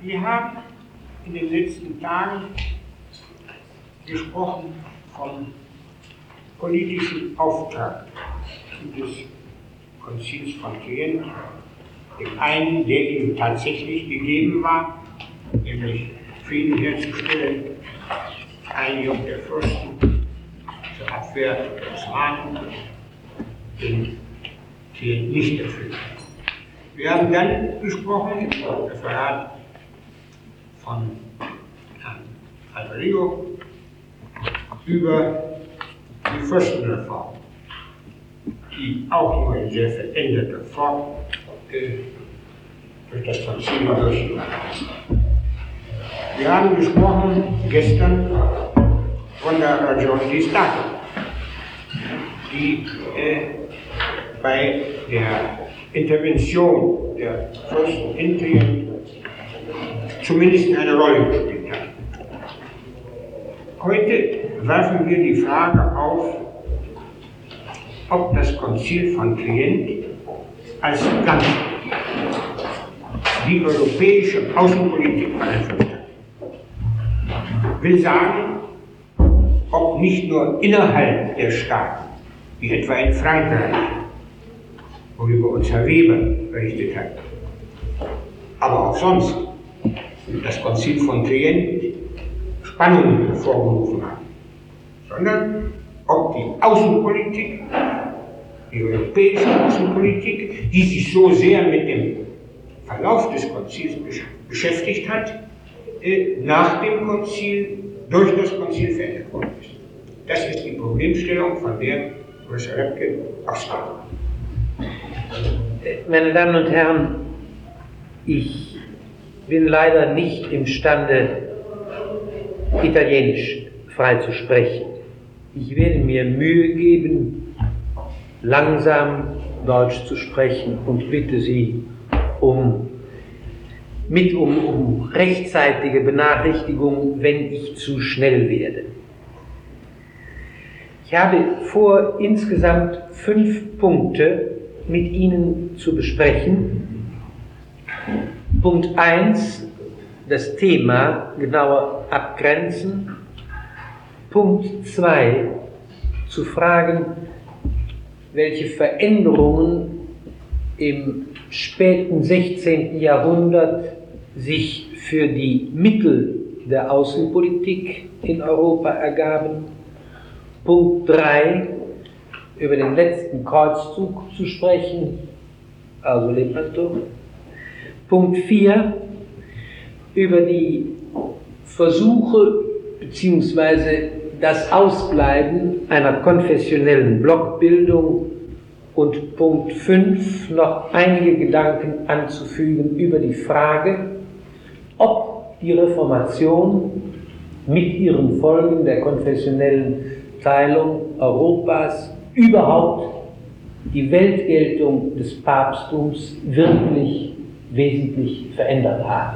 Wir haben in den letzten Tagen gesprochen vom politischen Auftrag des Konzils von Trient, dem einen, der ihm tatsächlich gegeben war, nämlich Frieden herzustellen, Einigung der Fürsten zur Abwehr der Osmanen, den Trient nicht erfüllt. Wir haben dann gesprochen im Referat von Herrn Alvarillo über die Fürstenreform, die auch nur in sehr veränderter Form durch das Konzil durchgegangen ist. Wir haben gesprochen gestern von der Ragion di Stato, die bei der Intervention der Fürsten in Trient zumindest eine Rolle gespielt hat. Heute werfen wir die Frage auf, ob das Konzil von Trient als Ganzes die europäische Außenpolitik beeinflusst hat. Will sagen, ob nicht nur innerhalb der Staaten, wie etwa in Frankreich, worüber uns Herr Weber berichtet hat, aber auch sonst das Konzil von Trient Spannungen hervorgerufen hat, sondern ob die Außenpolitik, die europäische Außenpolitik, die sich so sehr mit dem Verlauf des Konzils beschäftigt hat, nach dem Konzil, durch das Konzil verändert worden ist. Das ist die Problemstellung, von der Professor Repke ausgeht. Meine Damen und Herren, ich bin leider nicht imstande, Italienisch frei zu sprechen. Ich werde mir Mühe geben, langsam Deutsch zu sprechen und bitte Sie um rechtzeitige Benachrichtigung, wenn ich zu schnell werde. Ich habe vor, insgesamt 5 Punkte mit Ihnen zu besprechen. Punkt 1, das Thema genauer abgrenzen. Punkt 2, zu fragen, welche Veränderungen im späten 16. Jahrhundert sich für die Mittel der Außenpolitik in Europa ergaben. Punkt 3, über den letzten Kreuzzug zu sprechen, also Lepanto. Punkt 4, über die Versuche bzw. das Ausbleiben einer konfessionellen Blockbildung und Punkt 5 noch einige Gedanken anzufügen über die Frage, ob die Reformation mit ihren Folgen der konfessionellen Teilung Europas überhaupt die Weltgeltung des Papsttums wirklich wesentlich verändert habe.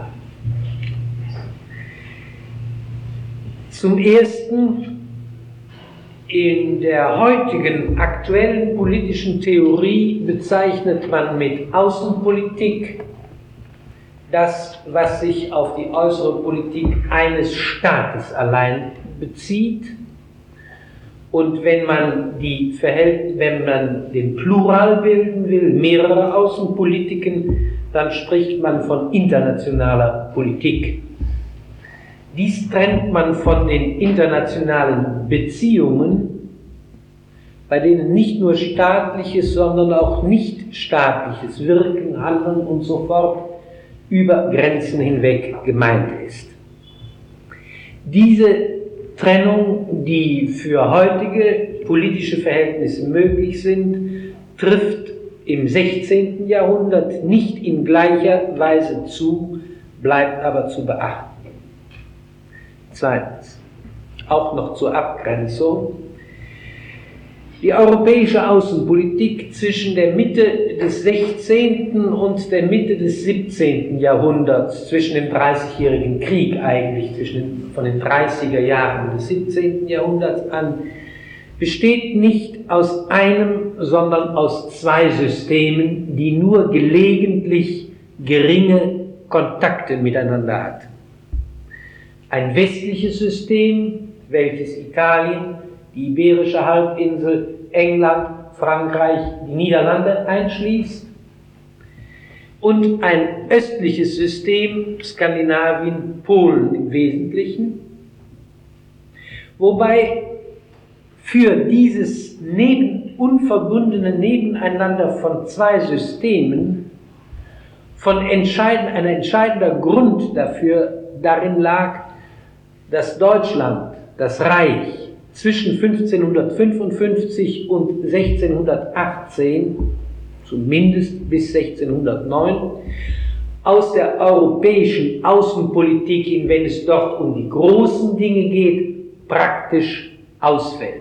Zum Ersten, in der heutigen aktuellen politischen Theorie bezeichnet man mit Außenpolitik das, was sich auf die äußere Politik eines Staates allein bezieht. Und wenn man den Plural bilden will, mehrere Außenpolitiken, dann spricht man von internationaler Politik. Dies trennt man von den internationalen Beziehungen, bei denen nicht nur staatliches, sondern auch nichtstaatliches Wirken, Handeln und so fort über Grenzen hinweg gemeint ist. Diese Trennung, die für heutige politische Verhältnisse möglich sind, trifft im 16. Jahrhundert nicht in gleicher Weise zu, bleibt aber zu beachten. Zweitens, auch noch zur Abgrenzung. Die europäische Außenpolitik zwischen der Mitte des 16. und der Mitte des 17. Jahrhunderts, zwischen dem Dreißigjährigen Krieg eigentlich, von den 30er Jahren des 17. Jahrhunderts an, besteht nicht aus einem, sondern aus 2 Systemen, die nur gelegentlich geringe Kontakte miteinander hat. Ein westliches System, welches Italien, die Iberische Halbinsel, England, Frankreich, die Niederlande einschließt, und ein östliches System, Skandinavien, Polen im Wesentlichen, wobei für dieses unverbundene Nebeneinander von zwei Systemen ein entscheidender Grund dafür darin lag, dass Deutschland, das Reich, zwischen 1555 und 1618, zumindest bis 1609, aus der europäischen Außenpolitik, wenn es dort um die großen Dinge geht, praktisch ausfällt.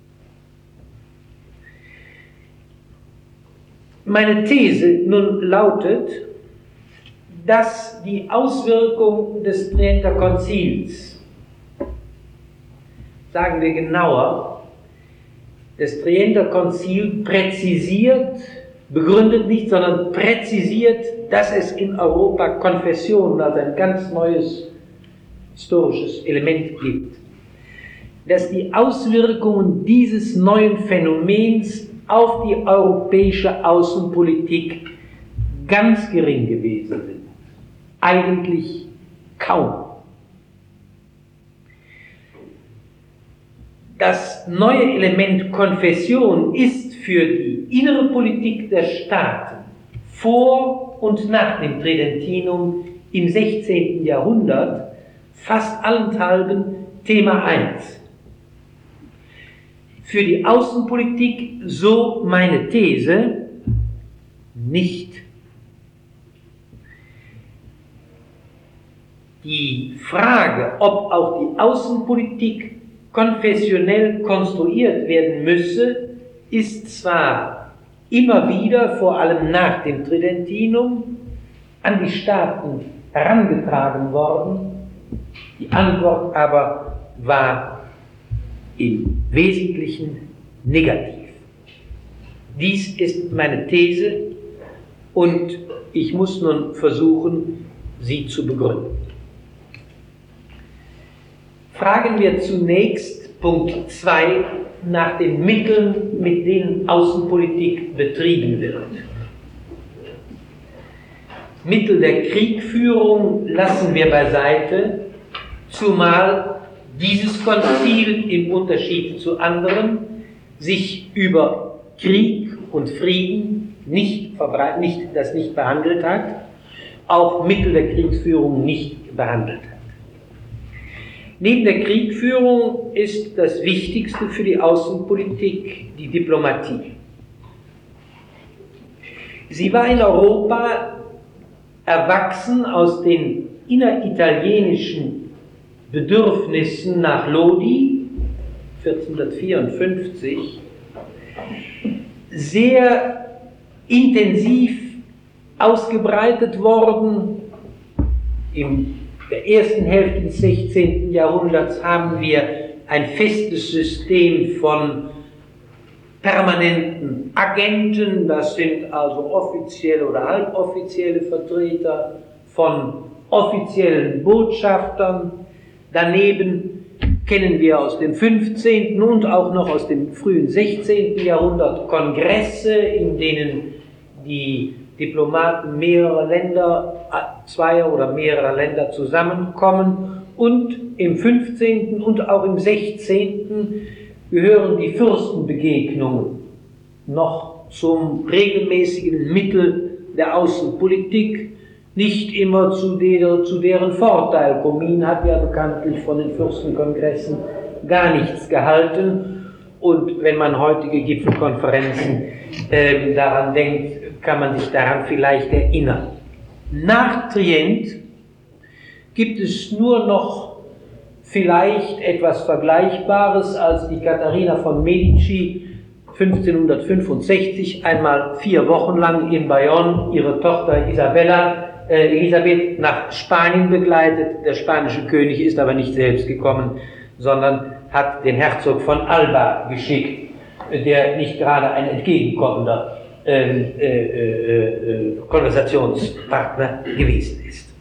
Meine These nun lautet, dass die Auswirkung des Trienter Konzils, sagen wir genauer, das Trienter Konzil präzisiert, begründet nicht, sondern präzisiert, dass es in Europa Konfessionen, also ein ganz neues historisches Element gibt, dass die Auswirkungen dieses neuen Phänomens auf die europäische Außenpolitik ganz gering gewesen sind. Eigentlich kaum. Das neue Element Konfession ist für die innere Politik der Staaten vor und nach dem Tridentinum im 16. Jahrhundert fast allenthalben Thema 1. Für die Außenpolitik, so meine These, nicht. Die Frage, ob auch die Außenpolitik konfessionell konstruiert werden müsse, ist zwar immer wieder, vor allem nach dem Tridentinum, an die Staaten herangetragen worden, die Antwort aber war im Wesentlichen negativ. Dies ist meine These und ich muss nun versuchen, sie zu begründen. Fragen wir zunächst Punkt 2 nach den Mitteln, mit denen Außenpolitik betrieben wird. Mittel der Kriegführung lassen wir beiseite, zumal dieses Konzil im Unterschied zu anderen sich über Krieg und Frieden nicht behandelt hat, auch Mittel der Kriegsführung nicht behandelt hat. Neben der Kriegführung ist das Wichtigste für die Außenpolitik die Diplomatie. Sie war in Europa erwachsen aus den inneritalienischen Bedürfnissen nach Lodi 1454 sehr intensiv ausgebreitet worden. In der ersten Hälfte des 16. Jahrhunderts haben wir ein festes System von permanenten Agenten, das sind also offizielle oder halboffizielle Vertreter von offiziellen Botschaftern. Daneben kennen wir aus dem 15. und auch noch aus dem frühen 16. Jahrhundert Kongresse, in denen die Diplomaten mehrerer Länder, zweier oder mehrerer Länder zusammenkommen, und im 15. und auch im 16. gehören die Fürstenbegegnungen noch zum regelmäßigen Mittel der Außenpolitik, nicht immer zu deren Vorteil. Comines hat ja bekanntlich von den Fürstenkongressen gar nichts gehalten, und wenn man heutige Gipfelkonferenzen daran denkt, kann man sich daran vielleicht erinnern. Nach Trient gibt es nur noch vielleicht etwas Vergleichbares, als die Katharina von Medici 1565 einmal 4 Wochen lang in Bayonne ihre Tochter Elisabeth nach Spanien begleitet. Der spanische König ist aber nicht selbst gekommen, sondern hat den Herzog von Alba geschickt, der nicht gerade ein entgegenkommender Konversationspartner gewesen ist.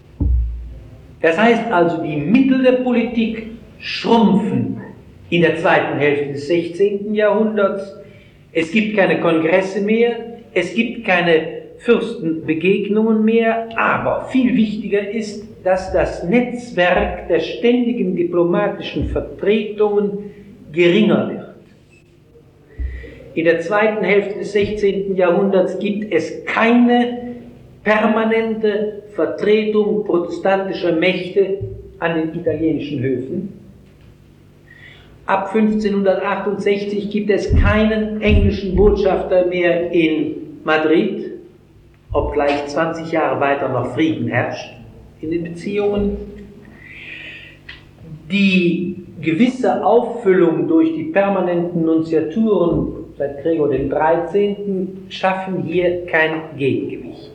Das heißt also, die Mittel der Politik schrumpfen in der zweiten Hälfte des 16. Jahrhunderts. Es gibt keine Kongresse mehr, es gibt keine Fürstenbegegnungen mehr, aber viel wichtiger ist, dass das Netzwerk der ständigen diplomatischen Vertretungen geringer wird. In der zweiten Hälfte des 16. Jahrhunderts gibt es keine permanente Vertretung protestantischer Mächte an den italienischen Höfen. Ab 1568 gibt es keinen englischen Botschafter mehr in Madrid, obgleich 20 Jahre weiter noch Frieden herrscht in den Beziehungen. Die gewisse Auffüllung durch die permanenten Nunziaturen seit Gregor XIII. Schaffen hier kein Gegengewicht.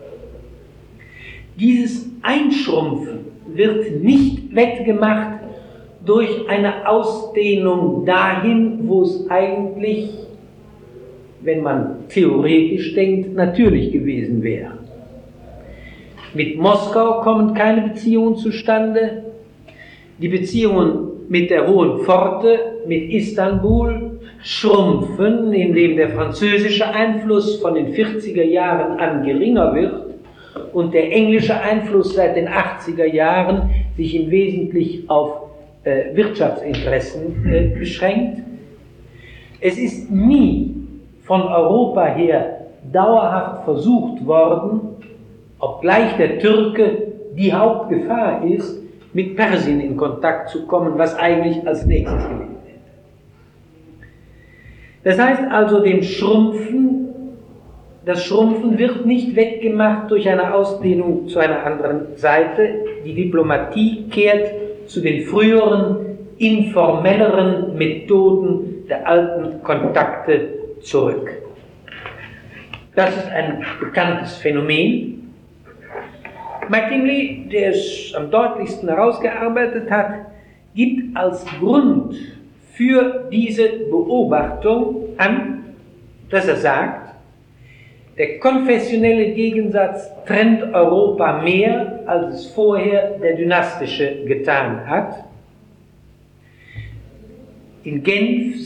Dieses Einschrumpfen wird nicht wettgemacht durch eine Ausdehnung dahin, wo es eigentlich, wenn man theoretisch denkt, natürlich gewesen wäre. Mit Moskau kommen keine Beziehungen zustande. Die Beziehungen mit der Hohen Pforte, mit Istanbul, schrumpfen, indem der französische Einfluss von den 40er Jahren an geringer wird und der englische Einfluss seit den 80er Jahren sich im Wesentlichen auf Wirtschaftsinteressen beschränkt. Es ist nie von Europa her dauerhaft versucht worden, obgleich der Türke die Hauptgefahr ist, mit Persien in Kontakt zu kommen, was eigentlich als nächstes gelegen hätte. Das heißt also, das Schrumpfen wird nicht wettgemacht durch eine Ausdehnung zu einer anderen Seite. Die Diplomatie kehrt zu den früheren, informelleren Methoden der alten Kontakte zurück. Das ist ein bekanntes Phänomen. McKinley, der es am deutlichsten herausgearbeitet hat, gibt als Grund für diese Beobachtung an, dass er sagt, der konfessionelle Gegensatz trennt Europa mehr, als es vorher der dynastische getan hat. In Genf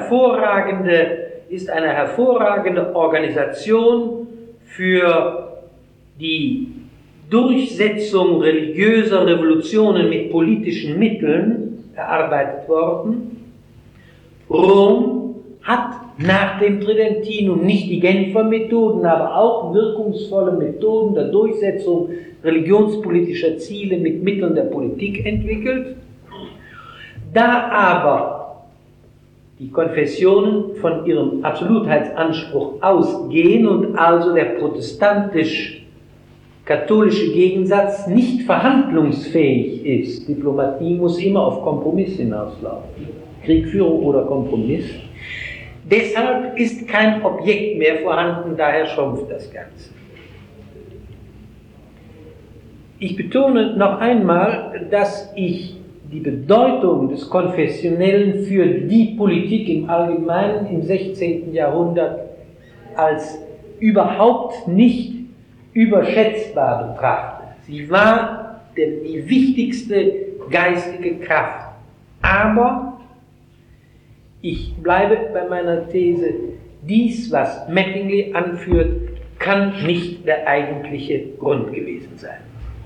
ist eine hervorragende Organisation für die Durchsetzung religiöser Revolutionen mit politischen Mitteln erarbeitet worden. Rom hat nach dem Tridentinum nicht die Genfer Methoden, aber auch wirkungsvolle Methoden der Durchsetzung religionspolitischer Ziele mit Mitteln der Politik entwickelt. Da aber die Konfessionen von ihrem Absolutheitsanspruch ausgehen und also der protestantisch-katholische Gegensatz nicht verhandlungsfähig ist, Diplomatie muss immer auf Kompromiss hinauslaufen, Kriegführung oder Kompromiss, deshalb ist kein Objekt mehr vorhanden, daher schrumpft das Ganze. Ich betone noch einmal, dass ich die Bedeutung des Konfessionellen für die Politik im Allgemeinen im 16. Jahrhundert als überhaupt nicht überschätzbar betrachte. Sie war die wichtigste geistige Kraft. Aber ich bleibe bei meiner These, dies, was Mattingly anführt, kann nicht der eigentliche Grund gewesen sein.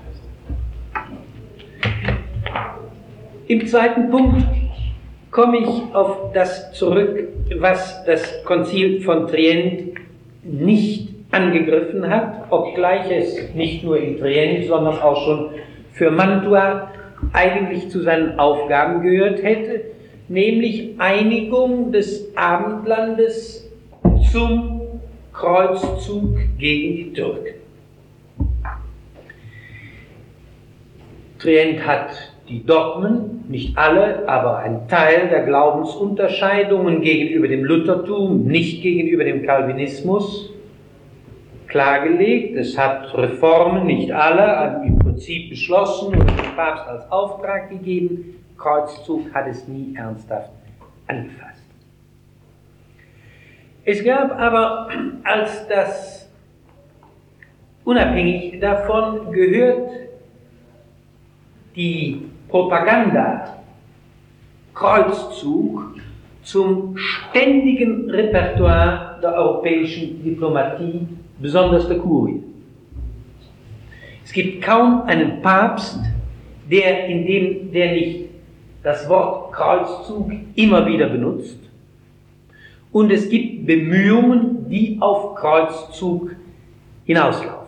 Im zweiten Punkt komme ich auf das zurück, was das Konzil von Trient nicht angegriffen hat, obgleich es nicht nur in Trient, sondern auch schon für Mantua eigentlich zu seinen Aufgaben gehört hätte, nämlich Einigung des Abendlandes zum Kreuzzug gegen die Türken. Trient hat die Dogmen, nicht alle, aber ein Teil der Glaubensunterscheidungen gegenüber dem Luthertum, nicht gegenüber dem Calvinismus, klargelegt. Es hat Reformen, nicht alle, im Prinzip beschlossen und dem Papst als Auftrag gegeben. Kreuzzug hat es nie ernsthaft angefasst. Es gab aber, als das unabhängig davon gehört, die Propaganda Kreuzzug zum ständigen Repertoire der europäischen Diplomatie, besonders der Kurie. Es gibt kaum einen Papst, der nicht das Wort Kreuzzug immer wieder benutzt, und es gibt Bemühungen, die auf Kreuzzug hinauslaufen.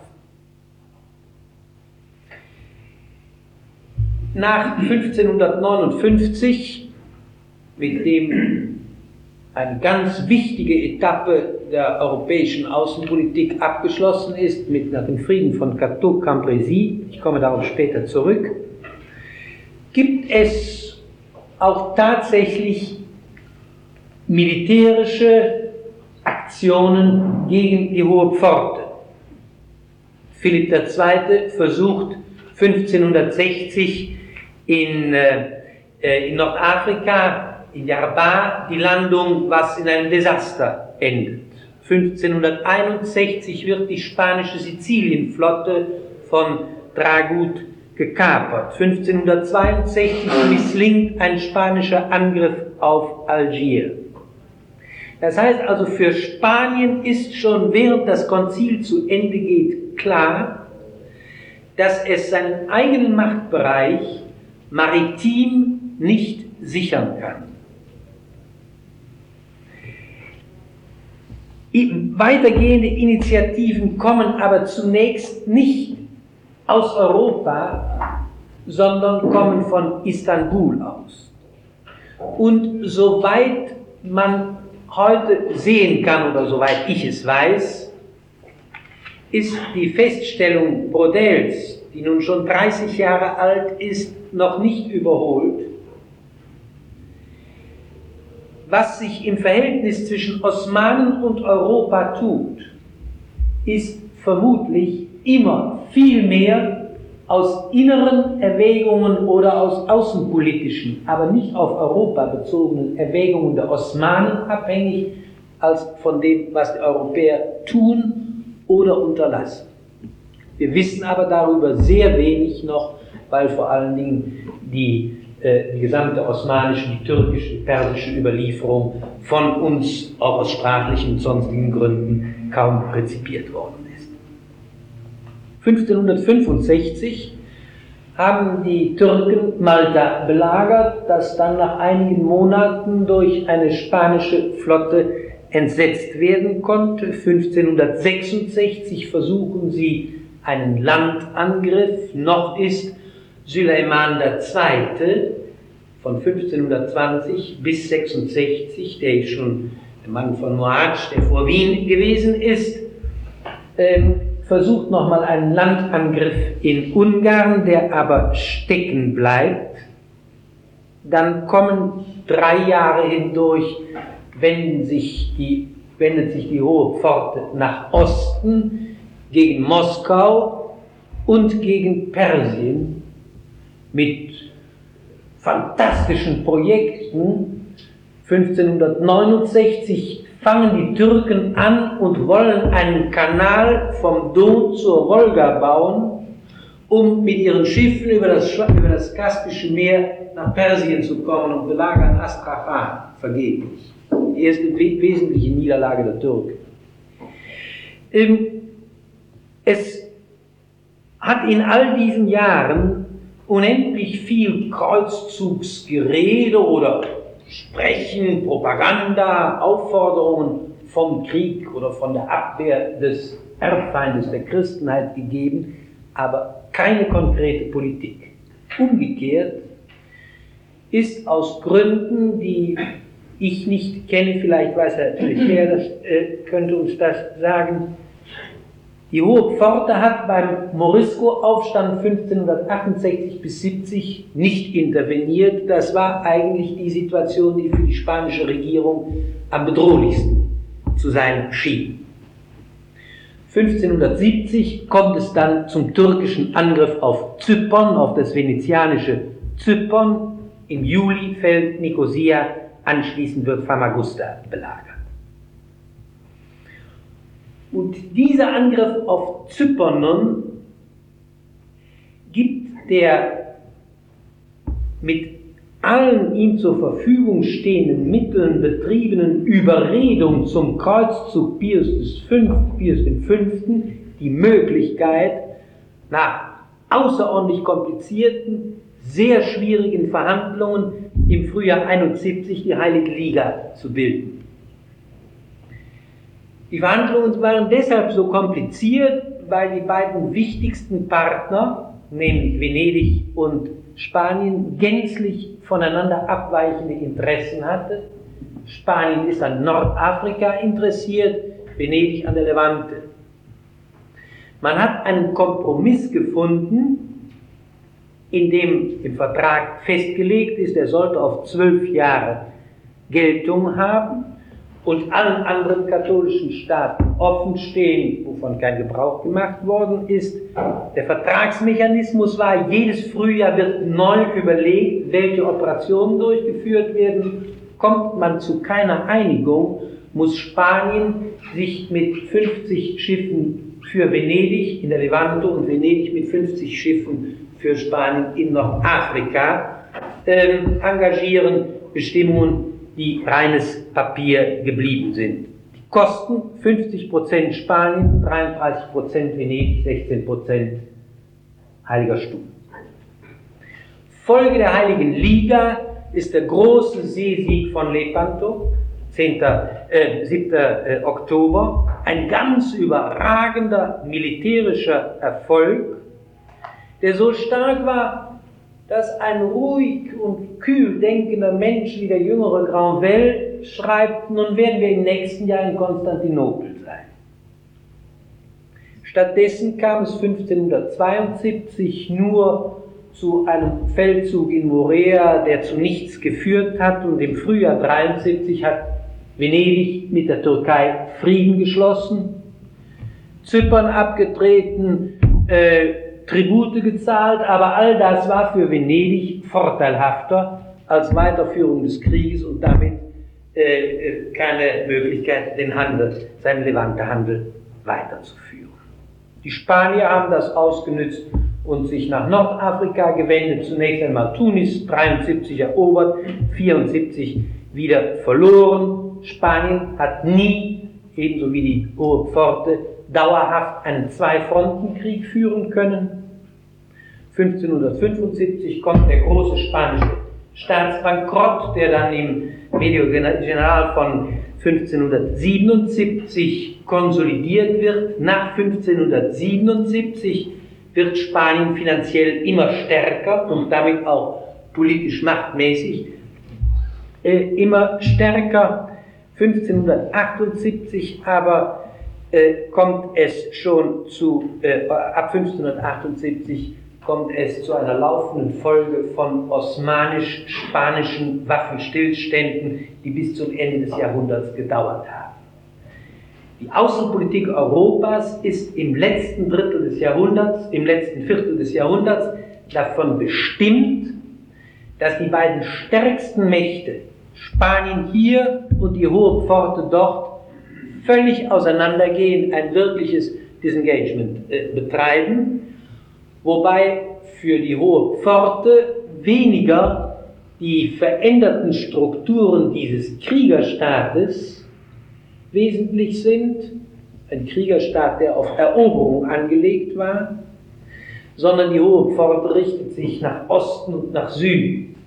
Nach 1559, mit dem eine ganz wichtige Etappe der europäischen Außenpolitik abgeschlossen ist, nach dem Frieden von Cateau-Cambrésis, ich komme darauf später zurück, gibt es auch tatsächlich militärische Aktionen gegen die Hohe Pforte. Philipp II. Versucht 1560 in Nordafrika, in Yarba, die Landung, was in einem Desaster endet. 1561 wird die spanische Sizilienflotte von Dragut gekapert. 1562 misslingt ein spanischer Angriff auf Algier. Das heißt also, für Spanien ist schon während das Konzil zu Ende geht klar, dass es seinen eigenen Machtbereich maritim nicht sichern kann. Weitergehende Initiativen kommen aber zunächst nicht aus Europa, sondern kommen von Istanbul aus. Und soweit man heute sehen kann, oder soweit ich es weiß, ist die Feststellung Brodels, die nun schon 30 Jahre alt ist, noch nicht überholt. Was sich im Verhältnis zwischen Osmanen und Europa tut, ist vermutlich immer viel mehr aus inneren Erwägungen oder aus außenpolitischen, aber nicht auf Europa bezogenen Erwägungen der Osmanen abhängig, als von dem, was die Europäer tun oder unterlassen. Wir wissen aber darüber sehr wenig noch, weil vor allen Dingen die gesamte osmanische, die türkische, persische Überlieferung von uns auch aus sprachlichen und sonstigen Gründen kaum rezipiert worden ist. 1565 haben die Türken Malta belagert, das dann nach einigen Monaten durch eine spanische Flotte entsetzt werden konnte. 1566 versuchen sie einen Landangriff. Noch ist Süleyman II. Von 1520 bis 66, der ist schon der Mann von Mohács, der vor Wien gewesen ist, versucht nochmal einen Landangriff in Ungarn, der aber stecken bleibt. Dann kommen 3 Jahre hindurch, wendet sich die Hohe Pforte nach Osten gegen Moskau und gegen Persien mit fantastischen Projekten. 1569 fangen die Türken an und wollen einen Kanal vom Don zur Wolga bauen, um mit ihren Schiffen über das Kaspische Meer nach Persien zu kommen und belagern Astrachan, vergeblich. Die erste wesentliche Niederlage der Türken. Es hat in all diesen Jahren unendlich viel Kreuzzugsgerede oder Sprechen, Propaganda, Aufforderungen vom Krieg oder von der Abwehr des Erbfeindes der Christenheit gegeben, aber keine konkrete Politik. Umgekehrt ist aus Gründen, die ich nicht kenne, vielleicht weiß Herr Flecher, könnte uns das sagen, die Hohe Pforte hat beim Morisco-Aufstand 1568 bis 70 nicht interveniert. Das war eigentlich die Situation, die für die spanische Regierung am bedrohlichsten zu sein schien. 1570 kommt es dann zum türkischen Angriff auf Zypern, auf das venezianische Zypern. Im Juli fällt Nikosia, anschließend wird Famagusta belagert. Und dieser Angriff auf Zypern nun gibt der mit allen ihm zur Verfügung stehenden Mitteln betriebenen Überredung zum Kreuzzug Pius V. die Möglichkeit, nach außerordentlich komplizierten, sehr schwierigen Verhandlungen im Frühjahr 71 die Heilige Liga zu bilden. Die Verhandlungen waren deshalb so kompliziert, weil die beiden wichtigsten Partner, nämlich Venedig und Spanien, gänzlich voneinander abweichende Interessen hatte. Spanien ist an Nordafrika interessiert, Venedig an der Levante. Man hat einen Kompromiss gefunden, in dem im Vertrag festgelegt ist, er sollte auf 12 Jahre Geltung haben und allen anderen katholischen Staaten offen stehen, wovon kein Gebrauch gemacht worden ist. Der Vertragsmechanismus war, jedes Frühjahr wird neu überlegt, welche Operationen durchgeführt werden. Kommt man zu keiner Einigung, muss Spanien sich mit 50 Schiffen für Venedig in der Levante und Venedig mit 50 Schiffen für Spanien in Nordafrika engagieren, Bestimmungen, die reines Papier geblieben sind. Die Kosten 50% Spanien, 33% Venedig, 16% Heiliger Stuhl. Folge der Heiligen Liga ist der große Seesieg von Lepanto, 7. Oktober, ein ganz überragender militärischer Erfolg, der so stark war, dass ein ruhig und kühl denkender Mensch wie der jüngere Granvelle schreibt, nun werden wir im nächsten Jahr in Konstantinopel sein. Stattdessen kam es 1572 nur zu einem Feldzug in Morea, der zu nichts geführt hat, und im Frühjahr 73 hat Venedig mit der Türkei Frieden geschlossen, Zypern abgetreten, Tribute gezahlt, aber all das war für Venedig vorteilhafter als Weiterführung des Krieges und damit keine Möglichkeit, den Handel, seinen Levante-Handel weiterzuführen. Die Spanier haben das ausgenützt und sich nach Nordafrika gewendet, zunächst einmal Tunis, 73 erobert, 74 wieder verloren. Spanien hat nie, ebenso wie die Hohe Pforte, dauerhaft einen Zwei-Fronten-Krieg führen können. 1575 kommt der große spanische Staatsbankrott, der dann im Medio General von 1577 konsolidiert wird. Nach 1577 wird Spanien finanziell immer stärker und damit auch politisch machtmäßig immer stärker. 1578 aber kommt es schon ab 1578 kommt es zu einer laufenden Folge von osmanisch-spanischen Waffenstillständen, die bis zum Ende des Jahrhunderts gedauert haben. Die Außenpolitik Europas ist im letzten Viertel des Jahrhunderts davon bestimmt, dass die beiden stärksten Mächte, Spanien hier und die Hohe Pforte dort, völlig auseinandergehen, ein wirkliches Disengagement betreiben, wobei für die Hohe Pforte weniger die veränderten Strukturen dieses Kriegerstaates wesentlich sind, ein Kriegerstaat, der auf Eroberung angelegt war, sondern die Hohe Pforte richtet sich nach Osten und nach Süden.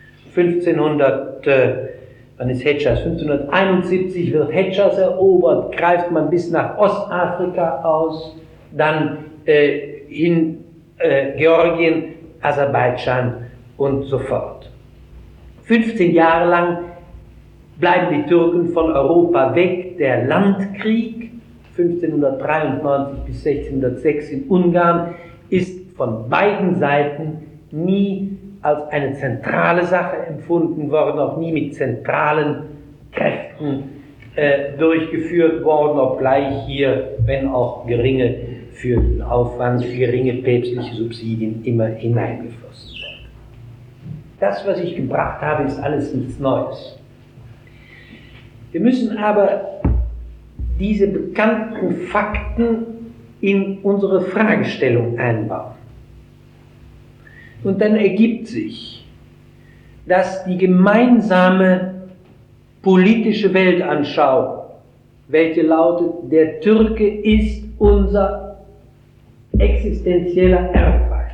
1571 wird Hedjas erobert, greift man bis nach Ostafrika aus, dann in Georgien, Aserbaidschan und so fort. 15 Jahre lang bleiben die Türken von Europa weg. Der Landkrieg 1593 bis 1606 in Ungarn ist von beiden Seiten nie als eine zentrale Sache empfunden worden, auch nie mit zentralen Kräften durchgeführt worden, obgleich hier, wenn auch geringe für den Aufwand, geringe päpstliche Subsidien immer hineingeflossen werden. Das, was ich gebracht habe, ist alles nichts Neues. Wir müssen aber diese bekannten Fakten in unsere Fragestellung einbauen. Und dann ergibt sich, dass die gemeinsame politische Weltanschauung, welche lautet, der Türke ist unser existenzieller Erbfeind,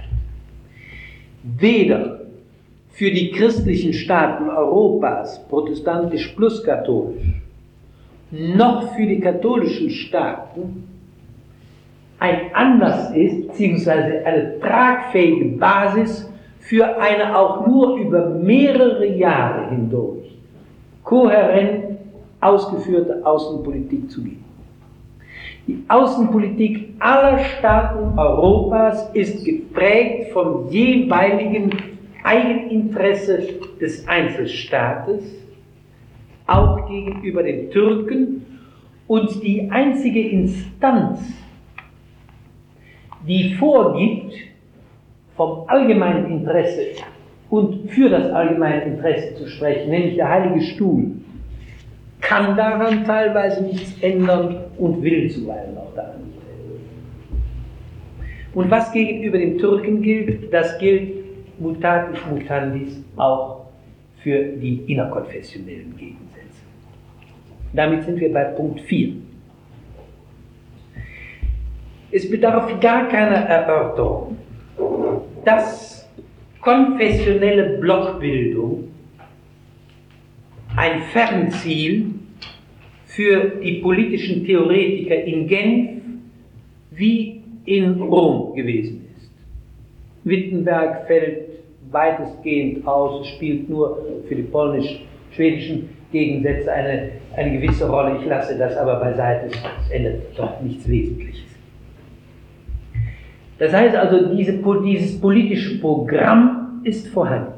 weder für die christlichen Staaten Europas, protestantisch plus katholisch, noch für die katholischen Staaten ein Anlass ist, beziehungsweise eine tragfähige Basis für eine auch nur über mehrere Jahre hindurch kohärent ausgeführte Außenpolitik zu geben. Die Außenpolitik aller Staaten Europas ist geprägt vom jeweiligen Eigeninteresse des Einzelstaates, auch gegenüber den Türken, und die einzige Instanz, die vorgibt, vom allgemeinen Interesse und für das allgemeine Interesse zu sprechen, nämlich der Heilige Stuhl, kann daran teilweise nichts ändern und will zuweilen auch daran nichts ändern. Und was gegenüber den Türken gilt, das gilt mutatis mutandis auch für die innerkonfessionellen Gegensätze. Damit sind wir bei Punkt 4. Es bedarf gar keiner Erörterung, dass konfessionelle Blockbildung ein Fernziel für die politischen Theoretiker in Genf wie in Rom gewesen ist. Wittenberg fällt weitestgehend aus, es spielt nur für die polnisch-schwedischen Gegensätze eine gewisse Rolle. Ich lasse das aber beiseite, es ändert doch nichts Wesentliches. Das heißt also, dieses politische Programm ist vorhanden.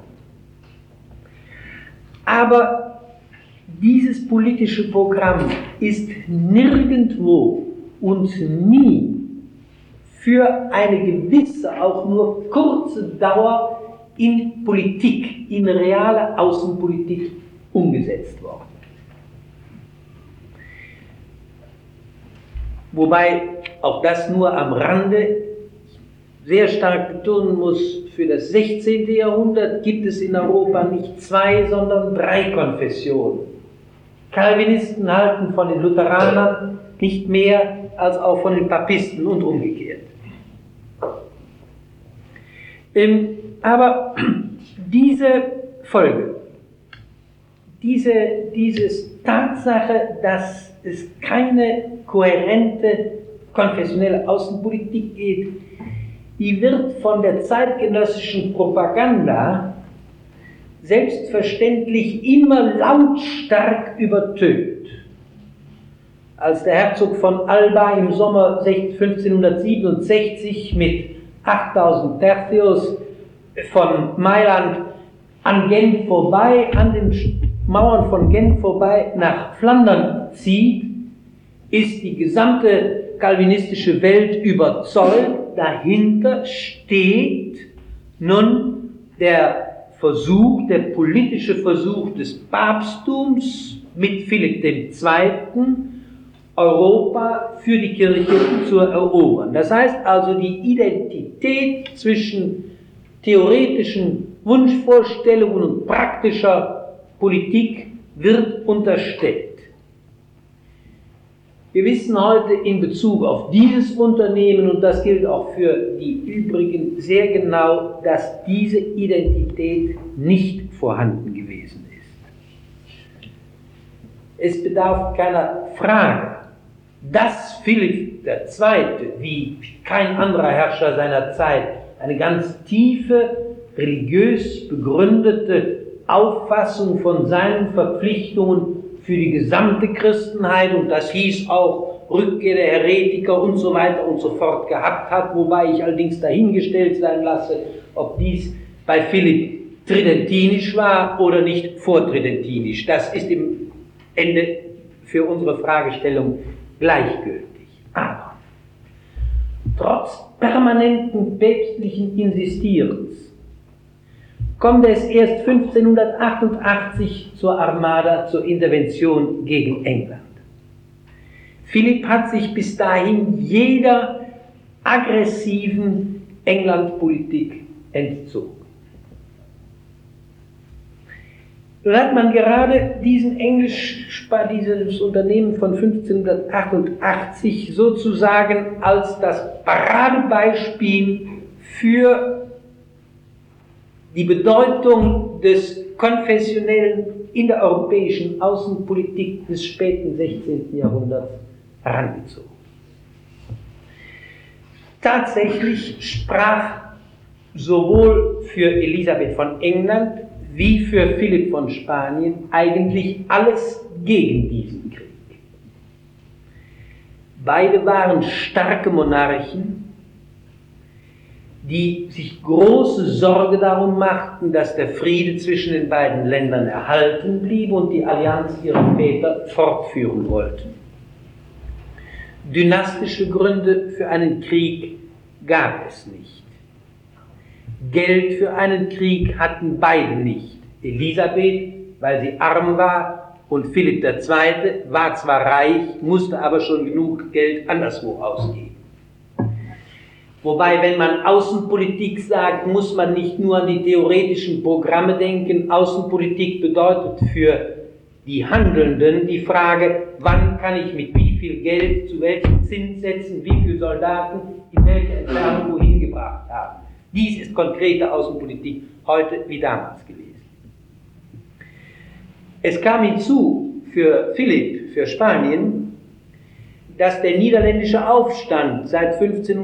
Aber dieses politische Programm ist nirgendwo und nie für eine gewisse, auch nur kurze Dauer in Politik, in reale Außenpolitik umgesetzt worden. Wobei auch das nur am Rande sehr stark betonen muss, für das 16. Jahrhundert gibt es in Europa nicht 2, sondern 3 Konfessionen. Calvinisten halten von den Lutheranern nicht mehr als auch von den Papisten und umgekehrt. Aber diese Folge, diese Tatsache, dass es keine kohärente konfessionelle Außenpolitik geht, die wird von der zeitgenössischen Propaganda selbstverständlich immer lautstark übertönt. Als der Herzog von Alba im Sommer 1567 mit 8000 Tertios von Mailand an Genf vorbei, an den Mauern von Genf vorbei nach Flandern zieht, ist die gesamte kalvinistische Welt überzeugt, dahinter steht nun der politische Versuch des Papsttums mit Philipp II. Europa für die Kirche zu erobern. Das heißt also, die Identität zwischen theoretischen Wunschvorstellungen und praktischer Politik wird unterstellt. Wir wissen heute in Bezug auf dieses Unternehmen, und das gilt auch für die übrigen, sehr genau, dass diese Identität nicht vorhanden gewesen ist. Es bedarf keiner Frage, dass Philipp II., wie kein anderer Herrscher seiner Zeit, eine ganz tiefe, religiös begründete Auffassung von seinen Verpflichtungen für die gesamte Christenheit, und das hieß auch Rückkehr der Heretiker und so weiter und so fort, gehabt hat, wobei ich allerdings dahingestellt sein lasse, ob dies bei Philipp tridentinisch war oder nicht vortridentinisch. Das ist im Ende für unsere Fragestellung gleichgültig. Aber trotz permanenten päpstlichen Insistierens kommt es erst 1588 zur Armada, zur Intervention gegen England. Philipp hat sich bis dahin jeder aggressiven Englandpolitik entzogen. Nun hat man gerade dieses Unternehmen von 1588 sozusagen als das Paradebeispiel für die Bedeutung des Konfessionellen in der europäischen Außenpolitik des späten 16. Jahrhunderts herangezogen. Tatsächlich sprach sowohl für Elisabeth von England wie für Philipp von Spanien eigentlich alles gegen diesen Krieg. Beide waren starke Monarchen, die sich große Sorge darum machten, dass der Friede zwischen den beiden Ländern erhalten blieb und die Allianz ihrer Väter fortführen wollten. Dynastische Gründe für einen Krieg gab es nicht. Geld für einen Krieg hatten beide nicht. Elisabeth, weil sie arm war, und Philipp II. War zwar reich, musste aber schon genug Geld anderswo ausgeben. Wobei, wenn man Außenpolitik sagt, muss man nicht nur an die theoretischen Programme denken. Außenpolitik bedeutet für die Handelnden die Frage, wann kann ich mit wie viel Geld, zu welchem Zinssätzen, wie viele Soldaten in welche Entfernung wohin gebracht haben. Dies ist konkrete Außenpolitik, heute wie damals gewesen. Es kam hinzu für Philipp, für Spanien, dass der niederländische Aufstand seit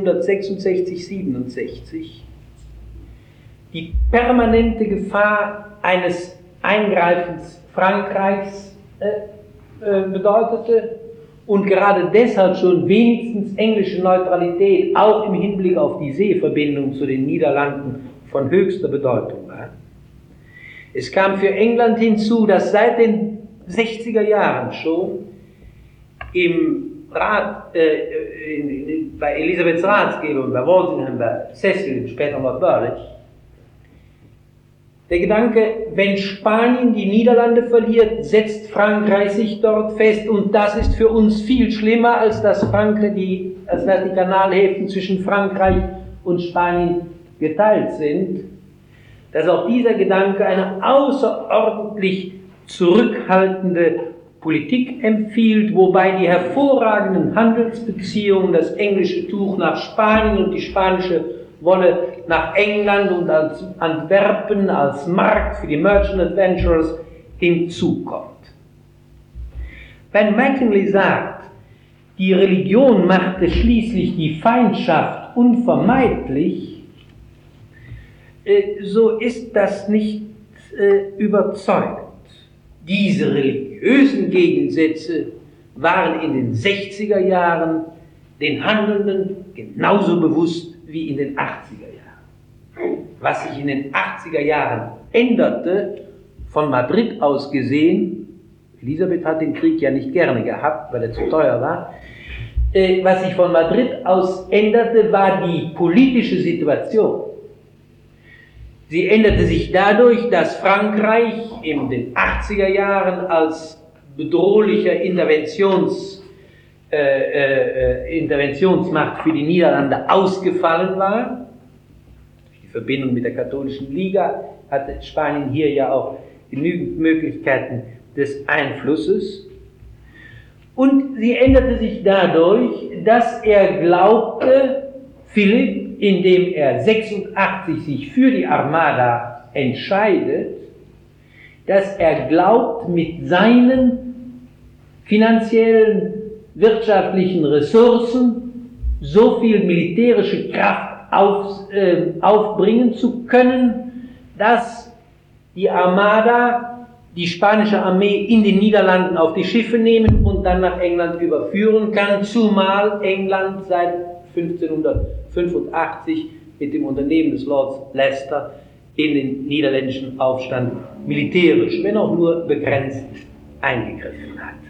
1566/67 die permanente Gefahr eines Eingreifens Frankreichs bedeutete und gerade deshalb schon wenigstens englische Neutralität auch im Hinblick auf die Seeverbindung zu den Niederlanden von höchster Bedeutung war. Es kam für England hinzu, dass seit den 60er Jahren schon im Rat, bei Elisabeths Ratsgebung, bei Walsingham, bei Cecil, später Lord Burleigh, der Gedanke, wenn Spanien die Niederlande verliert, setzt Frankreich sich dort fest und das ist für uns viel schlimmer, als dass die Kanalhäfen zwischen Frankreich und Spanien geteilt sind, dass auch dieser Gedanke eine außerordentlich zurückhaltende Politik empfiehlt, wobei die hervorragenden Handelsbeziehungen, das englische Tuch nach Spanien und die spanische Wolle nach England und als Antwerpen als Markt für die Merchant Adventurers hinzukommt. Wenn Mackinley sagt, die Religion machte schließlich die Feindschaft unvermeidlich, so ist das nicht überzeugend. Diese religiösen Gegensätze waren in den 60er Jahren den Handelnden genauso bewusst wie in den 80er Jahren. Was sich in den 80er Jahren änderte, von Madrid aus gesehen, Elisabeth hat den Krieg ja nicht gerne gehabt, weil er zu teuer war, was sich von Madrid aus änderte, war die politische Situation. Sie änderte sich dadurch, dass Frankreich in den 80er Jahren als bedrohlicher Interventionsmacht für die Niederlande ausgefallen war. Durch die Verbindung mit der katholischen Liga hatte Spanien hier ja auch genügend Möglichkeiten des Einflusses. Und sie änderte sich dadurch, dass er glaubte, Philipp, indem er 86 sich für die Armada entscheidet, dass er glaubt, mit seinen finanziellen, wirtschaftlichen Ressourcen so viel militärische Kraft aufbringen zu können, dass die Armada die spanische Armee in den Niederlanden auf die Schiffe nehmen und dann nach England überführen kann, zumal England seit 1585 mit dem Unternehmen des Lords Leicester in den niederländischen Aufstand militärisch, wenn auch nur begrenzt, eingegriffen hat.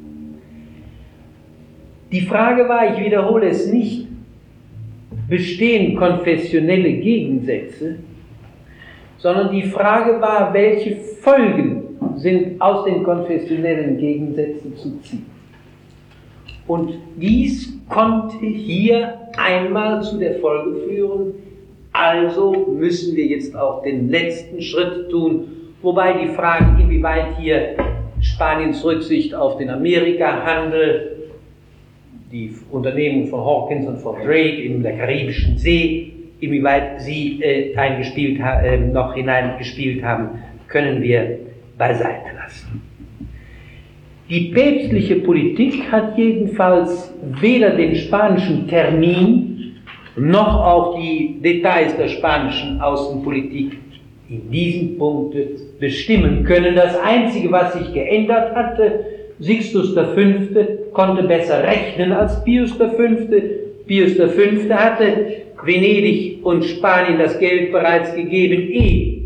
Die Frage war, ich wiederhole es nicht, bestehen konfessionelle Gegensätze, sondern die Frage war, welche Folgen sind aus den konfessionellen Gegensätzen zu ziehen. Und dies konnte hier einmal zu der Folge führen, also müssen wir jetzt auch den letzten Schritt tun wobei die Frage, inwieweit hier Spaniens Rücksicht auf den Amerikahandel, die Unternehmung von Hawkins und von Drake in der Karibischen See, inwieweit sie noch hineingespielt haben, können wir beiseite lassen. Die päpstliche Politik hat jedenfalls weder den spanischen Termin noch auch die Details der spanischen Außenpolitik in diesem Punkt bestimmen können. Das Einzige, was sich geändert hatte, Sixtus V. konnte besser rechnen als Pius V. Pius V. hatte Venedig und Spanien das Geld bereits gegeben,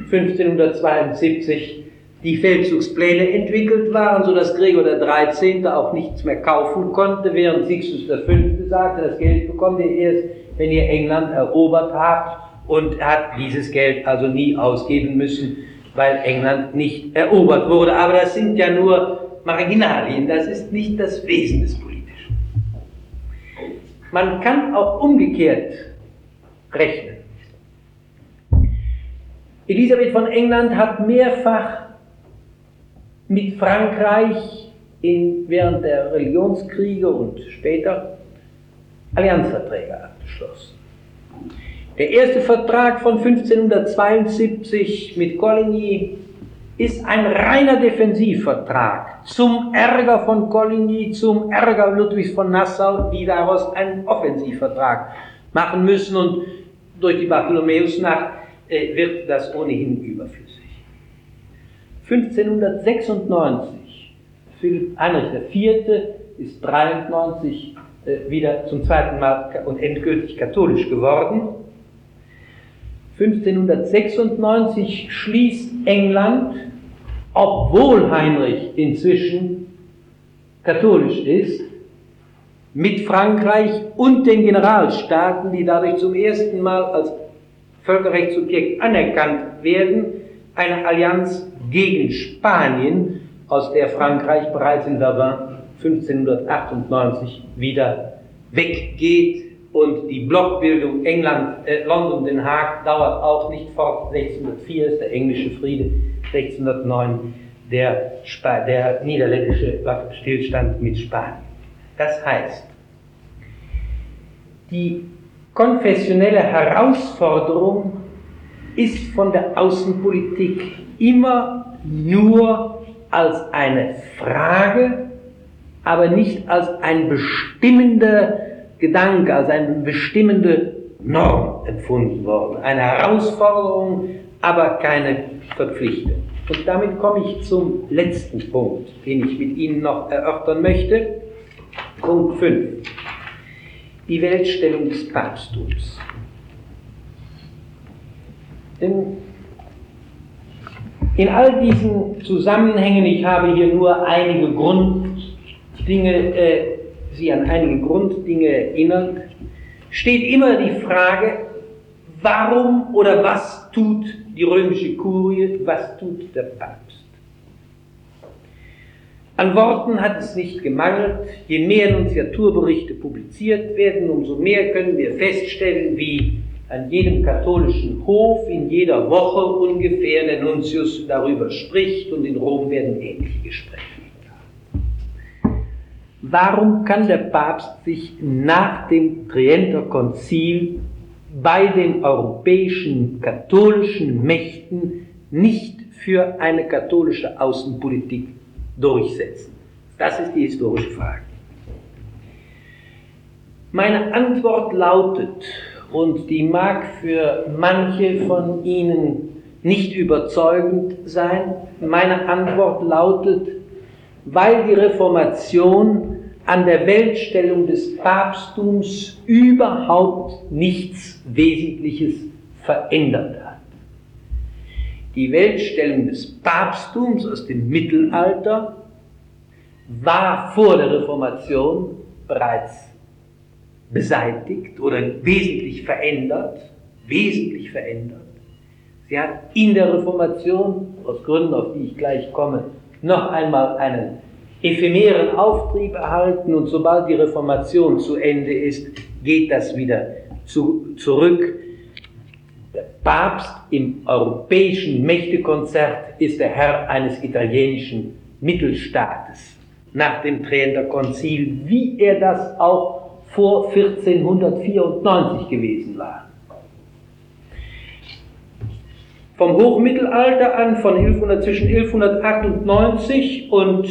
1572 die Feldzugspläne entwickelt waren, sodass Gregor XIII. Auch nichts mehr kaufen konnte, während Sixtus V. sagte, das Geld bekommt ihr erst, wenn ihr England erobert habt, und er hat dieses Geld also nie ausgeben müssen, weil England nicht erobert wurde. Aber das sind ja nur Marginalien, das ist nicht das Wesen des Politischen. Man kann auch umgekehrt rechnen. Elisabeth von England hat mehrfach mit Frankreich während der Religionskriege und später Allianzverträge abgeschlossen. Der erste Vertrag von 1572 mit Coligny ist ein reiner Defensivvertrag zum Ärger von Coligny, zum Ärger Ludwigs von Nassau, die daraus einen Offensivvertrag machen müssen, und durch die Bartholomäusnacht wird das ohnehin überflüssig. 1596, Philipp Heinrich IV. Ist 93 wieder zum zweiten Mal und endgültig katholisch geworden. 1596 schließt England, obwohl Heinrich inzwischen katholisch ist, mit Frankreich und den Generalstaaten, die dadurch zum ersten Mal als Völkerrechtssubjekt anerkannt werden, eine Allianz gegen Spanien, aus der Frankreich bereits in Verdun 1598 wieder weggeht, und die Blockbildung London-Den Haag dauert auch nicht fort. 1604 ist der englische Friede, 1609 der niederländische Waffenstillstand mit Spanien. Das heißt, die konfessionelle Herausforderung ist von der Außenpolitik immer nur als eine Frage, aber nicht als ein bestimmender Gedanke, als eine bestimmende Norm empfunden worden. Eine Herausforderung, aber keine Verpflichtung. Und damit komme ich zum letzten Punkt, den ich mit Ihnen noch erörtern möchte. Punkt 5. Die Weltstellung des Papsttums. Denn in all diesen Zusammenhängen, ich habe hier nur einige Sie an einige Grunddinge erinnert, steht immer die Frage, warum oder was tut die römische Kurie, was tut der Papst? An Worten hat es nicht gemangelt. Je mehr Nunziaturberichte publiziert werden, umso mehr können wir feststellen, wie an jedem katholischen Hof in jeder Woche ungefähr der Nuntius darüber spricht, und in Rom werden ähnliche Gespräche. Warum kann der Papst sich nach dem Trienter Konzil bei den europäischen katholischen Mächten nicht für eine katholische Außenpolitik durchsetzen? Das ist die historische Frage. Meine Antwort lautet, und die mag für manche von Ihnen nicht überzeugend sein, meine Antwort lautet, weil die Reformation an der Weltstellung des Papsttums überhaupt nichts Wesentliches verändert hat. Die Weltstellung des Papsttums aus dem Mittelalter war vor der Reformation bereits beseitigt oder wesentlich verändert. Sie hat in der Reformation, aus Gründen, auf die ich gleich komme, noch einmal einen ephemeren Auftrieb erhalten, und sobald die Reformation zu Ende ist, geht das wieder zurück. Der Papst im europäischen Mächtekonzert ist der Herr eines italienischen Mittelstaates, nach dem Trienter Konzil, wie er das auch vor 1494 gewesen war. Vom Hochmittelalter an, zwischen 1198 und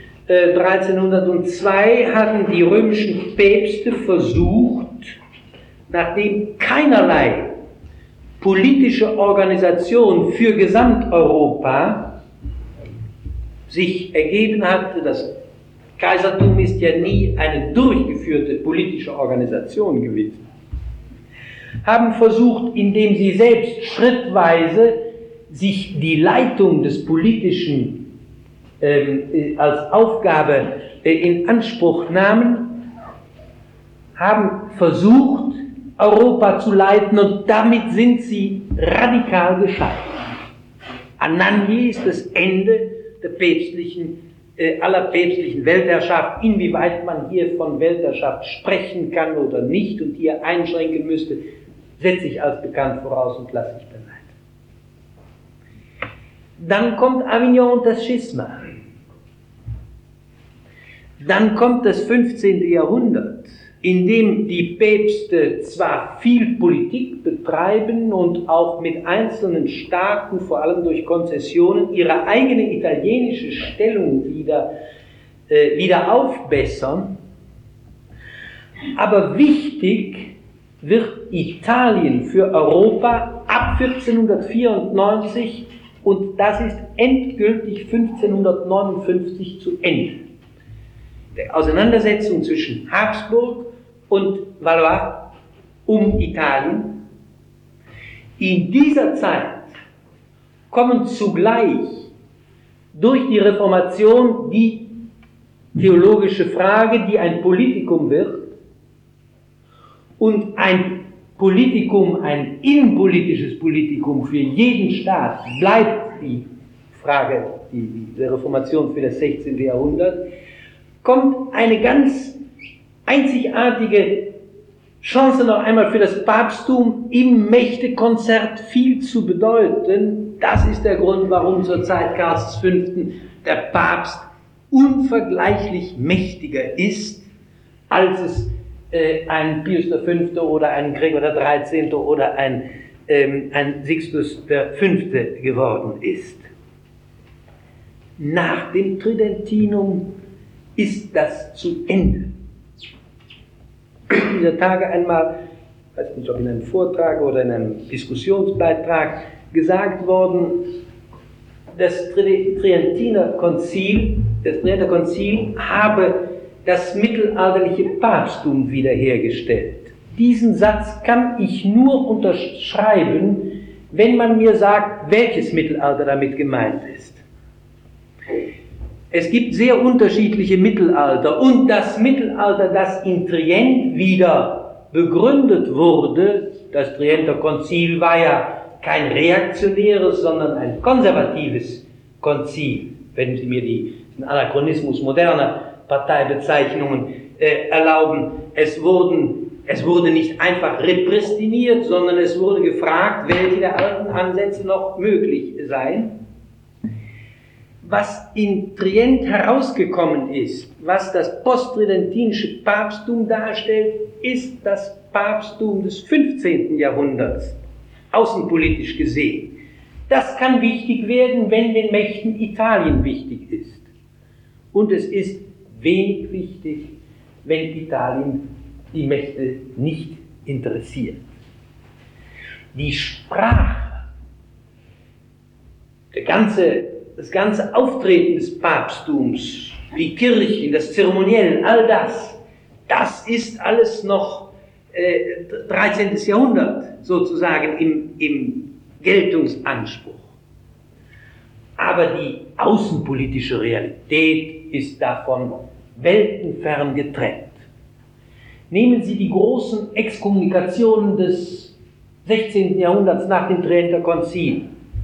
1302, hatten die römischen Päpste versucht, nachdem keinerlei politische Organisation für Gesamteuropa sich ergeben hatte, das Kaisertum ist ja nie eine durchgeführte politische Organisation gewesen, haben versucht, indem sie selbst schrittweise sich die Leitung des Politischen als Aufgabe in Anspruch nahmen, haben versucht, Europa zu leiten, und damit sind sie radikal gescheitert. Anagni ist das Ende aller päpstlichen Weltherrschaft. Inwieweit man hier von Weltherrschaft sprechen kann oder nicht und hier einschränken müsste, setze ich als bekannt voraus und lasse ich beiseite. Dann kommt Avignon und das Schisma. Dann kommt das 15. Jahrhundert, in dem die Päpste zwar viel Politik betreiben und auch mit einzelnen Staaten, vor allem durch Konzessionen, ihre eigene italienische Stellung wieder aufbessern, aber wichtig wird Italien für Europa ab 1494, und das ist endgültig 1559 zu Ende. Der Auseinandersetzung zwischen Habsburg und Valois um Italien. In dieser Zeit kommen zugleich durch die Reformation die theologische Frage, die ein Politikum wird, und ein Politikum, ein innenpolitisches Politikum für jeden Staat bleibt die Frage der Reformation für das 16. Jahrhundert, kommt eine ganz einzigartige Chance noch einmal für das Papsttum, im Mächtekonzert viel zu bedeuten. Das ist der Grund, warum zur Zeit Karls V. der Papst unvergleichlich mächtiger ist, als es ein Pius V. oder ein Gregor XIII. Oder ein Sixtus V. geworden ist. Nach dem Tridentinum ist das zu Ende. Dieser Tage einmal, ich weiß nicht, ob in einem Vortrag oder in einem Diskussionsbeitrag gesagt worden, das Trientiner Konzil habe das mittelalterliche Papsttum wiederhergestellt. Diesen Satz kann ich nur unterschreiben, wenn man mir sagt, welches Mittelalter damit gemeint ist. Es gibt sehr unterschiedliche Mittelalter, und das Mittelalter, das in Trient wieder begründet wurde, das Trienter Konzil war ja kein reaktionäres, sondern ein konservatives Konzil, wenn Sie mir den Anachronismus moderner Parteibezeichnungen erlauben. Es wurde nicht einfach repristiniert, sondern es wurde gefragt, welche der alten Ansätze noch möglich seien. Was in Trient herausgekommen ist, was das posttridentinische Papsttum darstellt, ist das Papsttum des 15. Jahrhunderts, außenpolitisch gesehen. Das kann wichtig werden, wenn den Mächten Italien wichtig ist. Und es ist wenig wichtig, wenn Italien die Mächte nicht interessiert. Die Sprache, das ganze Auftreten des Papsttums, die Kirchen, das Zeremoniell, all das ist alles noch 13. Jahrhundert sozusagen im Geltungsanspruch. Aber die außenpolitische Realität ist davon weltenfern getrennt. Nehmen Sie die großen Exkommunikationen des 16. Jahrhunderts nach dem Trienter Konzil.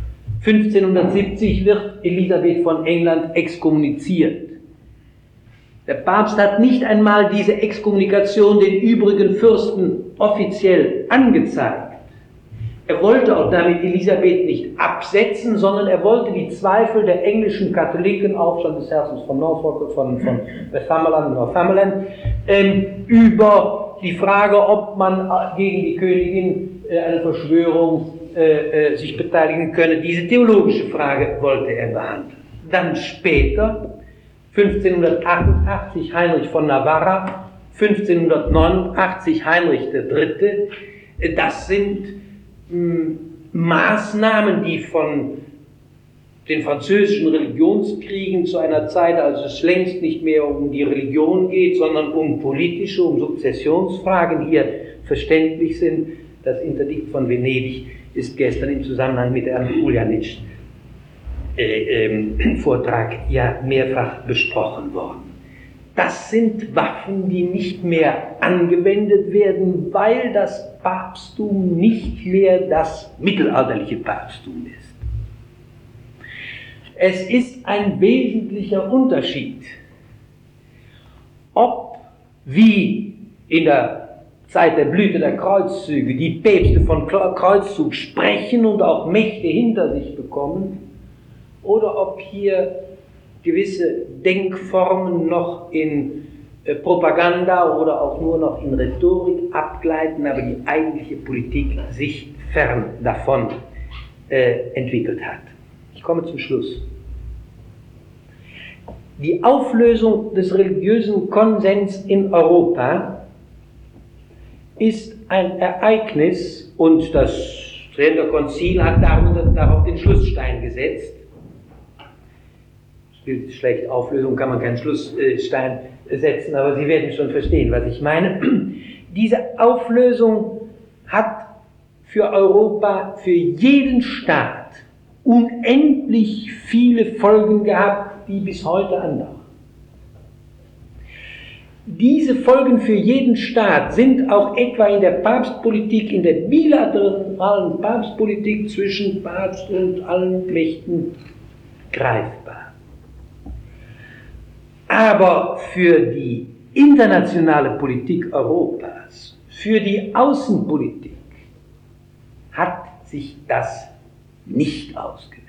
1570 wird Elisabeth von England exkommuniziert. Der Papst hat nicht einmal diese Exkommunikation den übrigen Fürsten offiziell angezeigt. Er wollte auch damit Elisabeth nicht absetzen, sondern er wollte die Zweifel der englischen Katholiken, Aufstand des Herzens von Norfolk, von Westmorland und Northumberland, über die Frage, ob man gegen die Königin eine Verschwörung sich beteiligen könne. Diese theologische Frage wollte er behandeln. Dann später, 1588 Heinrich von Navarra, 1589 Heinrich III., das sind Maßnahmen, die von den französischen Religionskriegen zu einer Zeit, als es längst nicht mehr um die Religion geht, sondern um politische, um Sukzessionsfragen hier verständlich sind. Das Interdikt von Venedig ist gestern im Zusammenhang mit Herrn Uljanic Vortrag ja mehrfach besprochen worden. Das sind Waffen, die nicht mehr angewendet werden, weil das Papsttum nicht mehr das mittelalterliche Papsttum ist. Es ist ein wesentlicher Unterschied, ob, wie in der Zeit der Blüte der Kreuzzüge, die Päpste von Kreuzzug sprechen und auch Mächte hinter sich bekommen, oder ob hier gewisse Denkformen noch in Propaganda oder auch nur noch in Rhetorik abgleiten, aber die eigentliche Politik sich fern davon entwickelt hat. Ich komme zum Schluss. Die Auflösung des religiösen Konsens in Europa ist ein Ereignis, und das Trient Konzil hat darauf den Schlussstein gesetzt. Schlecht, Auflösung kann man keinen Schlussstein setzen, aber Sie werden schon verstehen, was ich meine. Diese Auflösung hat für Europa, für jeden Staat unendlich viele Folgen gehabt, die bis heute andauern. Diese Folgen für jeden Staat sind auch etwa in der Papstpolitik, in der bilateralen Papstpolitik zwischen Papst und allen Mächten greifbar. Aber für die internationale Politik Europas, für die Außenpolitik, hat sich das nicht ausgewirkt.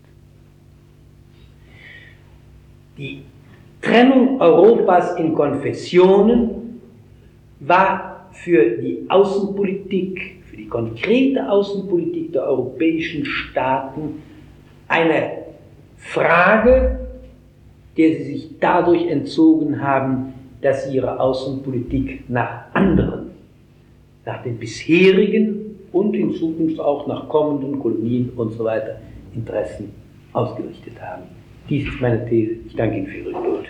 Die Trennung Europas in Konfessionen war für die Außenpolitik, für die konkrete Außenpolitik der europäischen Staaten eine Frage, der sie sich dadurch entzogen haben, dass sie ihre Außenpolitik nach anderen, nach den bisherigen und in Zukunft auch nach kommenden Kolonien und so weiter Interessen ausgerichtet haben. Dies ist meine These. Ich danke Ihnen für Ihre Geduld.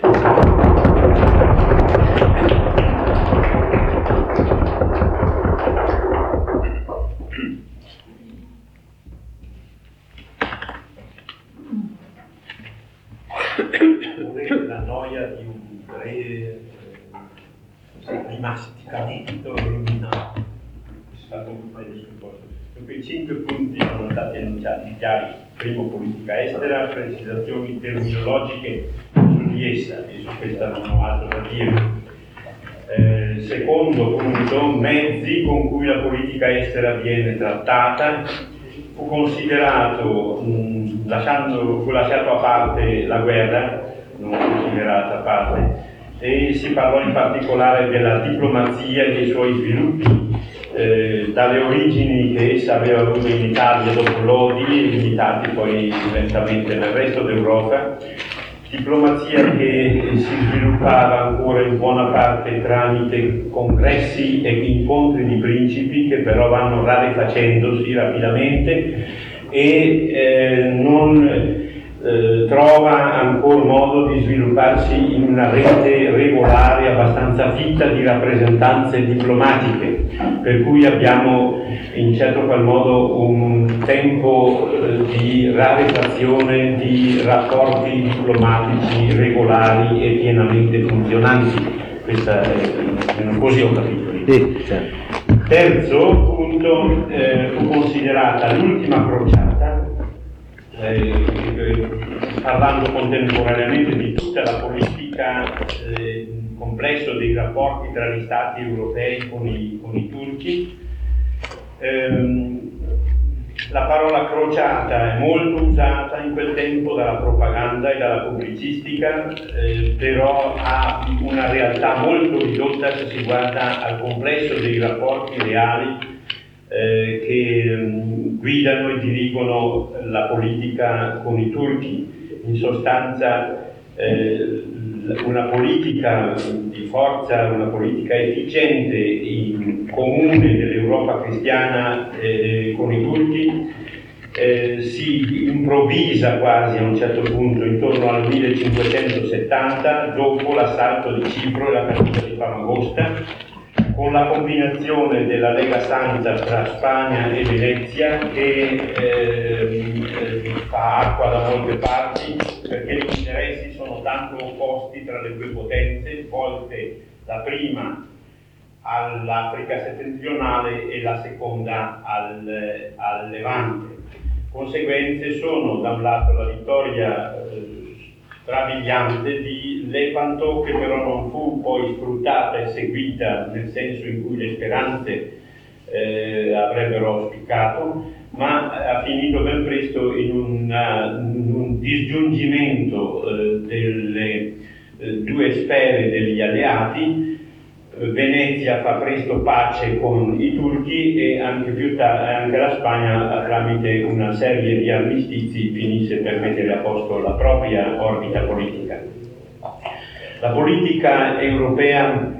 La noia di un re rimasticamento illuminato. È stato un paio di cose. Dunque i 5 punti sono stati enunciati chiari. Primo, politica estera, precisazioni terminologiche su di essa, e su questa non ho altro da dire. Secondo punto, mezzi con cui la politica estera viene trattata. Fu considerato, fu lasciato a parte la guerra, non considerata a parte, e si parlò in particolare della diplomazia e dei suoi sviluppi, dalle origini che essa aveva avuto in Italia dopo Lodi e limitati poi lentamente nel resto d'Europa, diplomazia che si sviluppava ancora in buona parte tramite congressi e incontri di principi che però vanno rarefacendosi rapidamente e non trova ancora modo di svilupparsi in una rete regolare abbastanza fitta di rappresentanze diplomatiche, per cui abbiamo in certo qual modo un tempo di rarefazione di rapporti diplomatici regolari e pienamente funzionanti. Questa è così ho capito. Terzo punto, fu considerata l'ultima crociata, parlando contemporaneamente di tutta la politica complesso dei rapporti tra gli stati europei con i turchi. La parola crociata è molto usata in quel tempo dalla propaganda e dalla pubblicistica, però ha una realtà molto ridotta se si guarda al complesso dei rapporti reali che guidano e dirigono la politica con i turchi. In sostanza una politica di forza, una politica efficiente in comune dell'Europa cristiana con i turchi si improvvisa quasi a un certo punto intorno al 1570, dopo l'assalto di Cipro e la caduta di Famagosta, con la combinazione della Lega Santa tra Spagna e Venezia che fa acqua da molte parti, perché gli interessi sono tanto opposti tra le due potenze, volte la prima all'Africa settentrionale e la seconda al Levante. Conseguenze sono da un lato la vittoria strabiliante di Lepanto, che però non fu poi sfruttata e seguita nel senso in cui le speranze avrebbero auspicato, ma ha finito ben presto in un disgiungimento delle due sfere degli alleati. Venezia fa presto pace con i turchi e anche più tardi anche la Spagna, tramite una serie di armistizi, finisse per mettere a posto la propria orbita politica. La politica europea,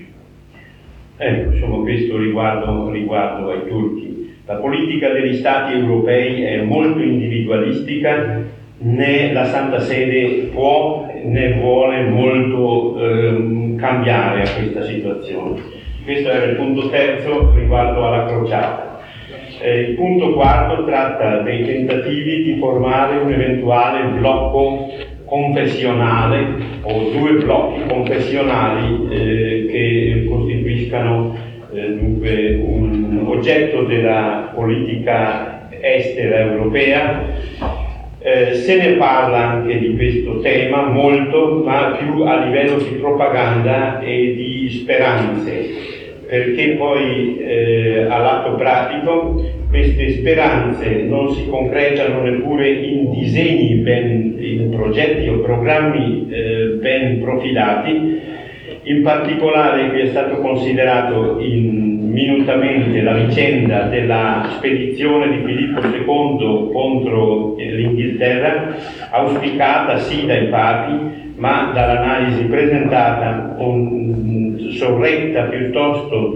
insomma, questo riguardo ai turchi. La politica degli Stati europei è molto individualistica, né la Santa Sede può né vuole molto cambiare a questa situazione. Questo era il punto terzo riguardo alla crociata. Il punto quarto tratta dei tentativi di formare un eventuale blocco confessionale o due blocchi confessionali che costituiscano dunque un oggetto della politica estera europea. Se ne parla anche di questo tema molto, ma più a livello di propaganda e di speranze, perché poi all'atto pratico queste speranze non si concretano neppure in disegni in progetti o programmi ben profilati. In particolare qui è stato considerato minutamente la vicenda della spedizione di Filippo II contro l'Inghilterra, auspicata sì dai papi, ma dall'analisi presentata sorretta piuttosto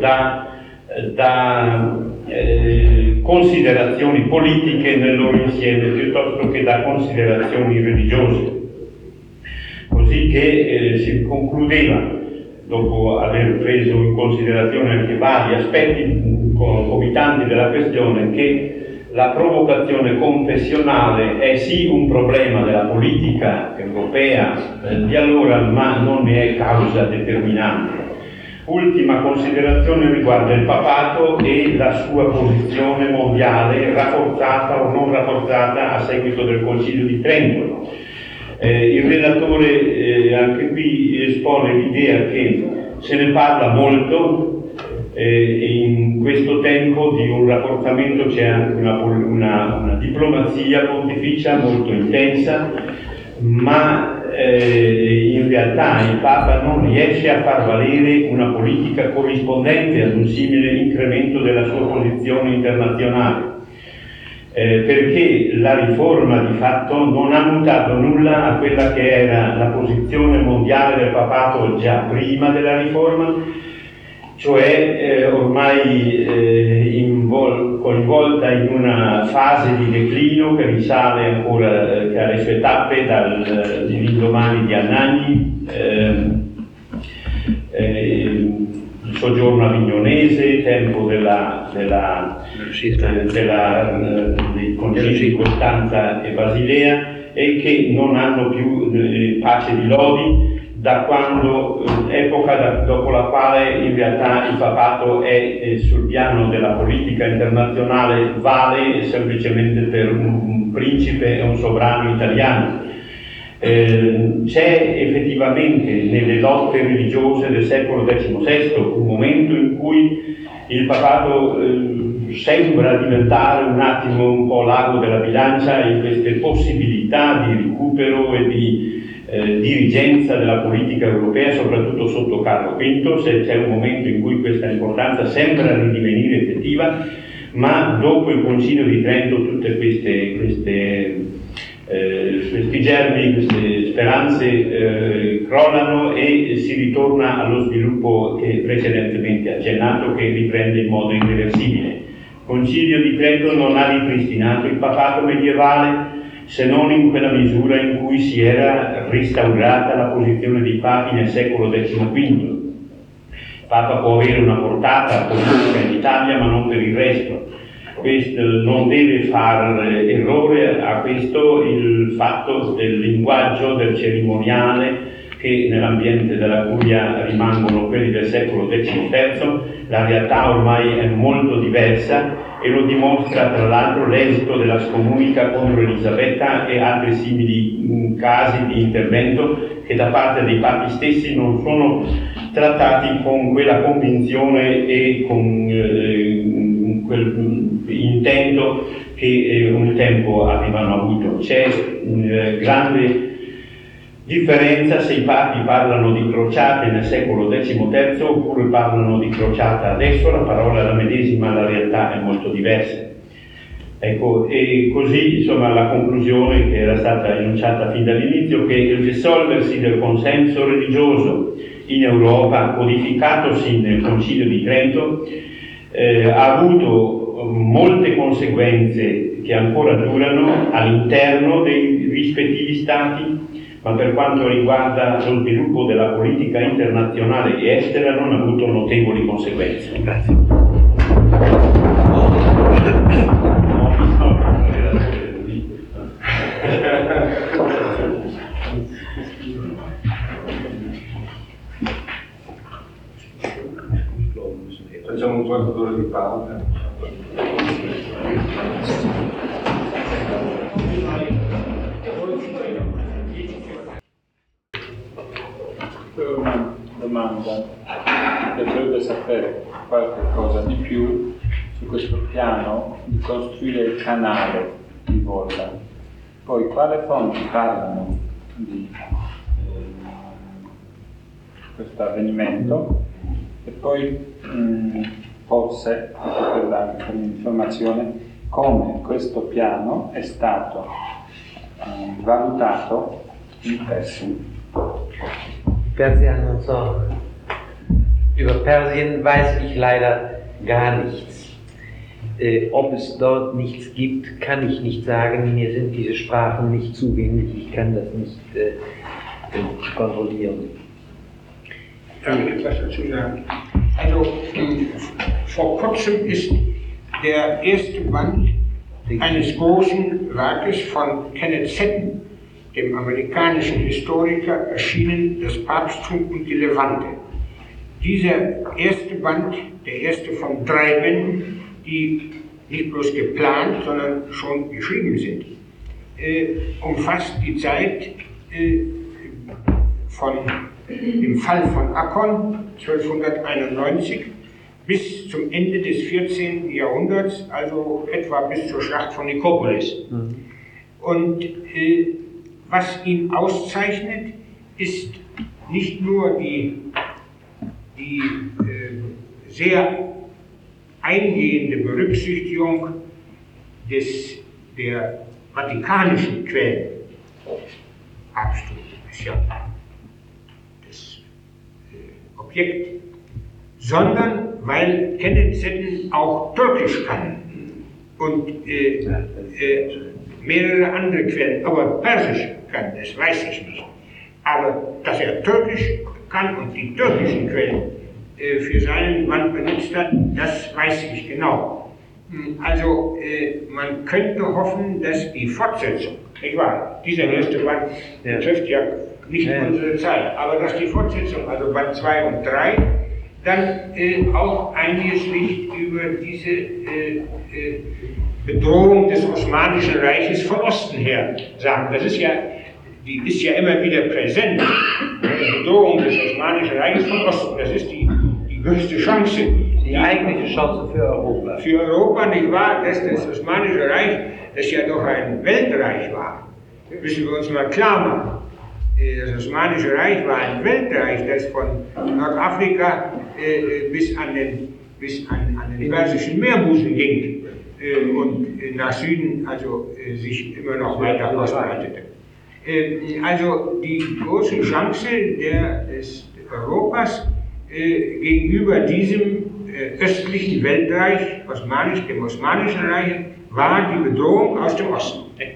da considerazioni politiche nel loro insieme piuttosto che da considerazioni religiose. Così che si concludeva, dopo aver preso in considerazione anche vari aspetti concomitanti della questione, che la provocazione confessionale è sì un problema della politica europea di allora, ma non ne è causa determinante. Ultima considerazione riguarda il papato e la sua posizione mondiale, rafforzata o non rafforzata a seguito del Concilio di Trento. Il relatore anche qui espone l'idea che se ne parla molto, in questo tempo di un rafforzamento c'è anche una diplomazia pontificia molto intensa, ma in realtà il Papa non riesce a far valere una politica corrispondente ad un simile incremento della sua posizione internazionale. Perché la riforma di fatto non ha mutato nulla a quella che era la posizione mondiale del papato già prima della riforma, cioè ormai coinvolta in una fase di declino che risale ancora che alle sue tappe dall'indomani di Anagni, il soggiorno avignonese, tempo dei concili di Costanza e Basilea, e che non hanno più pace di lodi da quando, epoca dopo la quale in realtà il papato è sul piano della politica internazionale vale semplicemente per un principe e un sovrano italiano. C'è effettivamente nelle lotte religiose del secolo XVI un momento in cui il papato sembra diventare un attimo un po' l'ago della bilancia in queste possibilità di recupero e di dirigenza della politica europea, soprattutto sotto Carlo V, se c'è un momento in cui questa importanza sembra ridivenire effettiva, ma dopo il Concilio di Trento tutte questi germi, queste speranze crollano e si ritorna allo sviluppo che precedentemente accennato, che riprende in modo irreversibile. Il Concilio di Trento non ha ripristinato il papato medievale se non in quella misura in cui si era restaurata la posizione dei papi nel secolo XV. Il Papa può avere una portata politica in Italia, ma non per il resto. Questo non deve far errore a questo il fatto del linguaggio, del cerimoniale, che nell'ambiente della curia rimangono quelli del secolo XIII. La realtà ormai è molto diversa e lo dimostra tra l'altro l'esito della scomunica contro Elisabetta e altri simili casi di intervento che da parte dei papi stessi non sono trattati con quella convinzione e con quel intento che un tempo avevano avuto. C'è grande differenza se i papi parlano di crociate nel secolo XIII oppure parlano di crociata adesso. La parola è la medesima, la realtà è molto diversa. Ecco, e così insomma la conclusione che era stata enunciata fin dall'inizio, che il dissolversi del consenso religioso in Europa, codificatosi nel Concilio di Trento, ha avuto molte conseguenze che ancora durano all'interno dei rispettivi stati, ma per quanto riguarda lo sviluppo della politica internazionale e estera non ha avuto notevoli conseguenze. Grazie. Facciamo un quarto d'ora di pausa. Una domanda, mi piacerebbe sapere qualche cosa di più su questo piano di costruire il canale di Volga. Poi quale fonti parlano di questo avvenimento e poi forse, per dare un'informazione, come questo piano è stato valutato in Persien. Persien und so. Über Persien weiß ich leider gar nichts. Ob es dort nichts gibt, kann ich nicht sagen. Mir sind diese Sprachen nicht zugänglich. Ich kann das nicht kontrollieren. Darf ich etwas dazu sagen? Also, vor kurzem ist der erste Band eines großen Werkes von Kenneth Seton, dem amerikanischen Historiker, erschienen, Das Papsttum und die Levante. Dieser erste Band, der erste von 3 Bänden, die nicht bloß geplant, sondern schon geschrieben sind, umfasst die Zeit von dem Fall von Akkon 1291 bis zum Ende des 14. Jahrhunderts, also etwa bis zur Schlacht von Nikopolis. Und was ihn auszeichnet, ist nicht nur die sehr eingehende Berücksichtigung der vatikanischen Quellen. Papsttum ist ja das Objekt, sondern weil Kenneth Seton auch Türkisch kann und mehrere andere Quellen, aber Persisch kann, das weiß ich nicht. Aber dass er Türkisch kann und die türkischen Quellen für seinen Band benutzt hat, das weiß ich genau. Also man könnte hoffen, dass die Fortsetzung, nicht wahr? Dieser erste Band betrifft ja nicht unsere Zeit, aber dass die Fortsetzung, also Band 2 und 3, dann auch einiges Licht über diese Bedrohung des Osmanischen Reiches von Osten her sagen. Die ist ja immer wieder präsent. Die Bedrohung des Osmanischen Reiches von Osten, das ist die größte Chance. Die eigentliche Chance für Europa. Für Europa, nicht wahr, dass das Osmanische Reich, das ja doch ein Weltreich war, müssen wir uns mal klar machen. Das Osmanische Reich war ein Weltreich, das von Nordafrika bis an den Persischen Meerbusen ging und nach Süden also sich immer noch weiter ausbreitete. Also die große Chance des Europas gegenüber diesem östlichen Weltreich, dem Osmanischen Reich, war die Bedrohung aus dem Osten.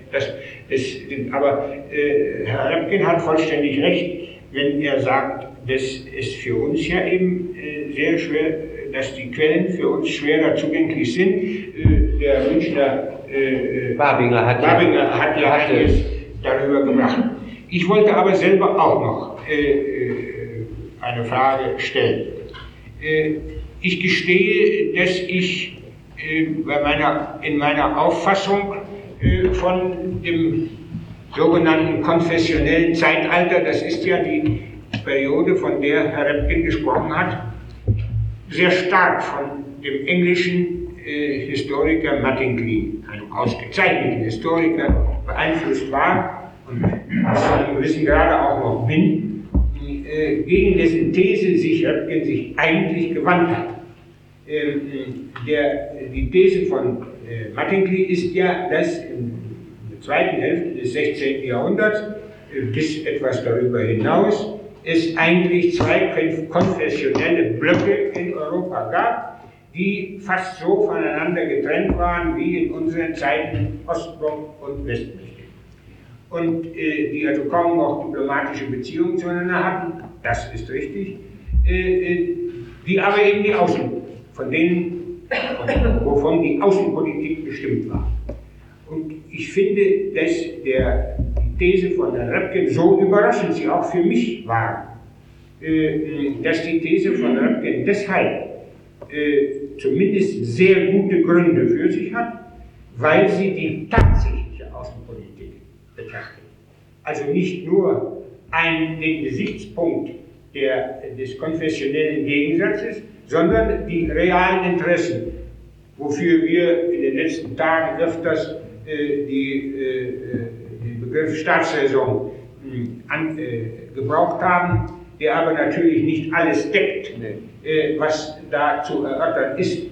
Aber Herr Repkin hat vollständig recht, wenn er sagt, dass es für uns ja eben sehr schwer, dass die Quellen für uns schwerer zugänglich sind. Der Münchner Babinger hat ja einiges darüber gebracht. Ich wollte aber selber auch noch eine Frage stellen. Ich gestehe, dass ich in meiner Auffassung von dem sogenannten konfessionellen Zeitalter, das ist ja die Periode, von der Herr Repkin gesprochen hat, sehr stark von dem englischen Historiker Mattingly, einem ausgezeichneten Historiker, beeinflusst war und zu einem gewissen Grade auch noch bin, gegen dessen These sich Repkin sich eigentlich gewandt hat. Die These von Mattingly ist ja, dass in der zweiten Hälfte des 16. Jahrhunderts bis etwas darüber hinaus es eigentlich zwei konfessionelle Blöcke in Europa gab, die fast so voneinander getrennt waren wie in unseren Zeiten Ostblock und Westmächte. Und die also kaum noch diplomatische Beziehungen zueinander hatten, das ist richtig, die aber eben wovon die Außenpolitik bestimmt war. Und ich finde, dass die These von Herrn Repkin, so überraschend sie auch für mich war, dass die These von Repkin deshalb zumindest sehr gute Gründe für sich hat, weil sie die tatsächliche Außenpolitik betrachtet. Also nicht nur den Gesichtspunkt des konfessionellen Gegensatzes, sondern die realen Interessen, wofür wir in den letzten Tagen öfters den Begriff Staatsräson gebraucht haben, der aber natürlich nicht alles deckt, was da zu erörtern ist.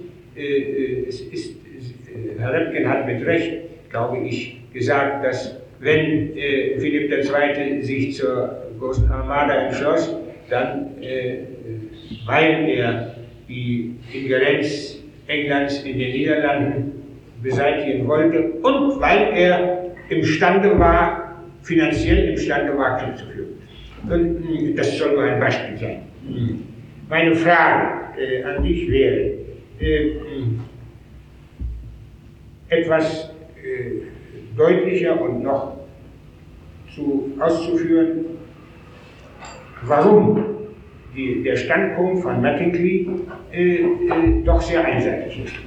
Herr Repkin hat mit Recht, glaube ich, gesagt, dass wenn Philipp II. Sich zur großen Armada entschloss, dann, weil er die Ingerenz Englands in den Niederlanden beseitigen wollte und weil er finanziell imstande war, Krieg zu führen. Und das soll nur ein Beispiel sein. Meine Frage an dich wäre, etwas deutlicher und noch auszuführen, warum der Standpunkt von Mattingly doch sehr einseitig ist.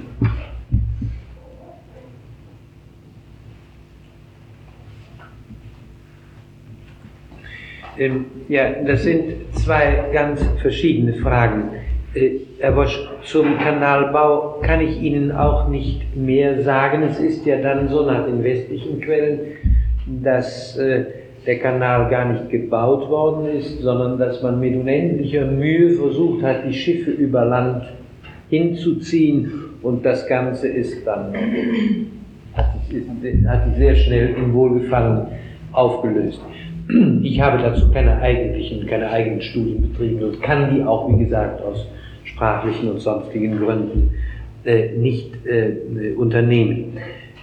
Ja, das sind zwei ganz verschiedene Fragen. Herr Bosch, zum Kanalbau kann ich Ihnen auch nicht mehr sagen. Es ist ja dann so nach den westlichen Quellen, dass der Kanal gar nicht gebaut worden ist, sondern dass man mit unendlicher Mühe versucht hat, die Schiffe über Land hinzuziehen, und das Ganze ist dann hat sich sehr schnell in Wohlgefallen aufgelöst. Ich habe dazu keine eigenen Studien betrieben und kann die auch, wie gesagt, aus sprachlichen und sonstigen Gründen nicht unternehmen.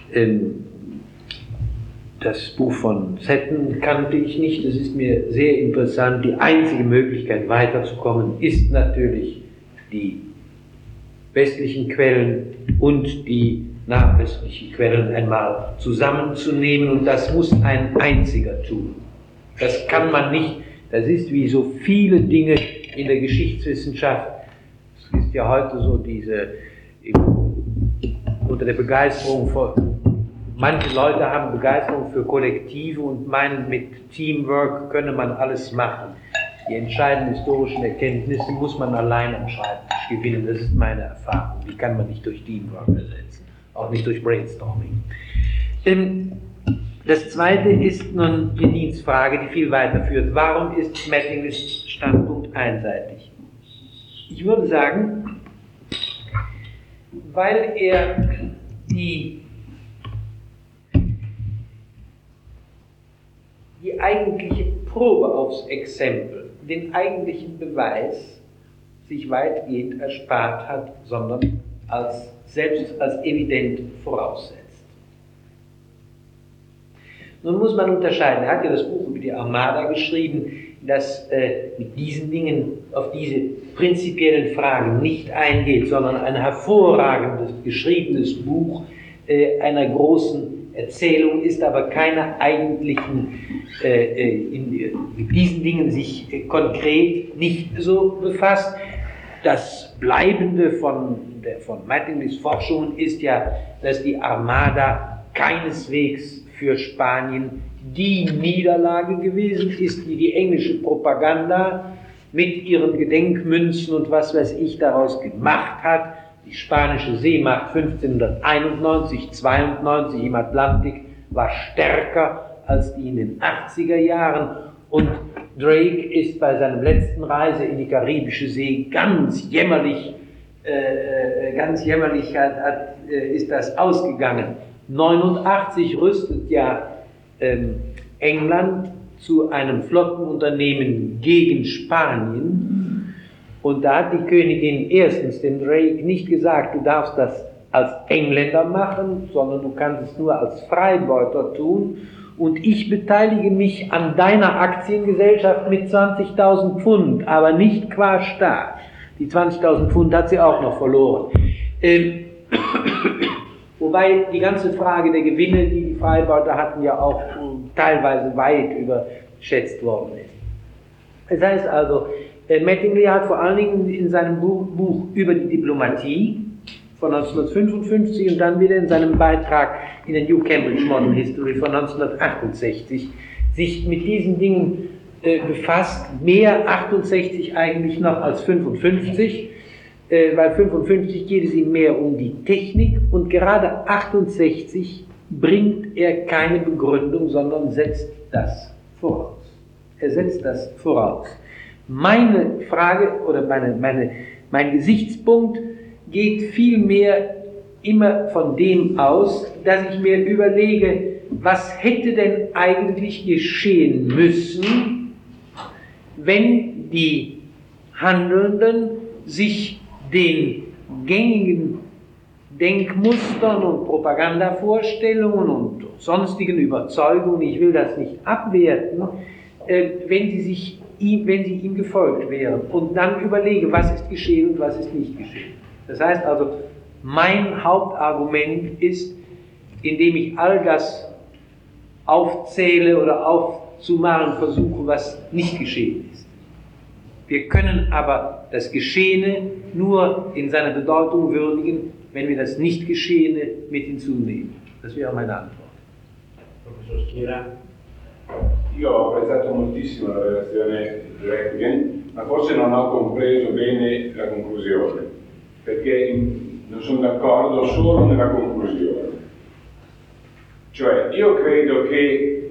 Das Buch von Setten kannte ich nicht, das ist mir sehr interessant. Die einzige Möglichkeit weiterzukommen ist natürlich die westlichen Quellen und die nachöstlichen Quellen einmal zusammenzunehmen, und das muss ein einziger tun. Das kann man nicht, das ist wie so viele Dinge in der Geschichtswissenschaft. Es ist ja heute so unter der Begeisterung manche Leute haben Begeisterung für Kollektive und meinen, mit Teamwork könne man alles machen. Die entscheidenden historischen Erkenntnisse muss man allein am Schreibtisch gewinnen. Das ist meine Erfahrung. Die kann man nicht durch Teamwork ersetzen, auch nicht durch Brainstorming. Das zweite ist nun die Dienstfrage, die viel weiter führt. Warum ist Mettinglis Standpunkt einseitig? Ich würde sagen, weil er die eigentliche Probe aufs Exempel, den eigentlichen Beweis sich weitgehend erspart hat, sondern selbst als evident voraussetzt. Nun muss man unterscheiden, er hat ja das Buch über die Armada geschrieben, das mit diesen Dingen auf diese prinzipiellen Fragen nicht eingeht, sondern ein hervorragendes geschriebenes Buch einer großen Erzählung ist, aber keine eigentlichen, mit diesen Dingen sich konkret nicht so befasst. Das Bleibende von Mettinglis Forschungen ist ja, dass die Armada keineswegs für Spanien die Niederlage gewesen ist, die die englische Propaganda mit ihren Gedenkmünzen und was weiß ich daraus gemacht hat. Die spanische Seemacht 1591, 92 im Atlantik war stärker als die in den 80er Jahren und Drake ist bei seiner letzten Reise in die Karibische See ganz jämmerlich ist das ausgegangen. 89 rüstet ja England zu einem Flottenunternehmen gegen Spanien. Und da hat die Königin erstens dem Drake nicht gesagt, du darfst das als Engländer machen, sondern du kannst es nur als Freibeuter tun. Und ich beteilige mich an deiner Aktiengesellschaft mit 20.000 Pfund, aber nicht qua Staat. Die 20.000 Pfund hat sie auch noch verloren. Wobei die ganze Frage der Gewinne, die die Freibeuter hatten, ja auch teilweise weit überschätzt worden ist. Das heißt also, Mettingly hat vor allen Dingen in seinem Buch über die Diplomatie von 1955 und dann wieder in seinem Beitrag in der New Cambridge Modern History von 1968 sich mit diesen Dingen befasst, mehr 68 eigentlich noch als 55, weil 55 geht es ihm mehr um die Technik und gerade 68 bringt er keine Begründung, sondern setzt das voraus. Er setzt das voraus. Meine Frage oder mein Gesichtspunkt geht vielmehr immer von dem aus, dass ich mir überlege, was hätte denn eigentlich geschehen müssen, wenn die Handelnden sich den gängigen Denkmustern und Propagandavorstellungen und sonstigen Überzeugungen, ich will das nicht abwerten, wenn sie ihm gefolgt wären und dann überlege, was ist geschehen und was ist nicht geschehen. Das heißt also, mein Hauptargument ist, indem ich all das aufzähle oder aufzumalen versuche, was nicht geschehen ist. Wir können aber das Geschehene nur in seiner Bedeutung würdigen, wenn wir das Nicht-Geschehene mit hinzunehmen. Das wäre meine Antwort. Professor Schiera? Io ho apprezzato moltissimo la relazione di Röttgen, ma forse non ho compreso bene la conclusione, perché non sono d'accordo solo nella conclusione. Cioè, io credo che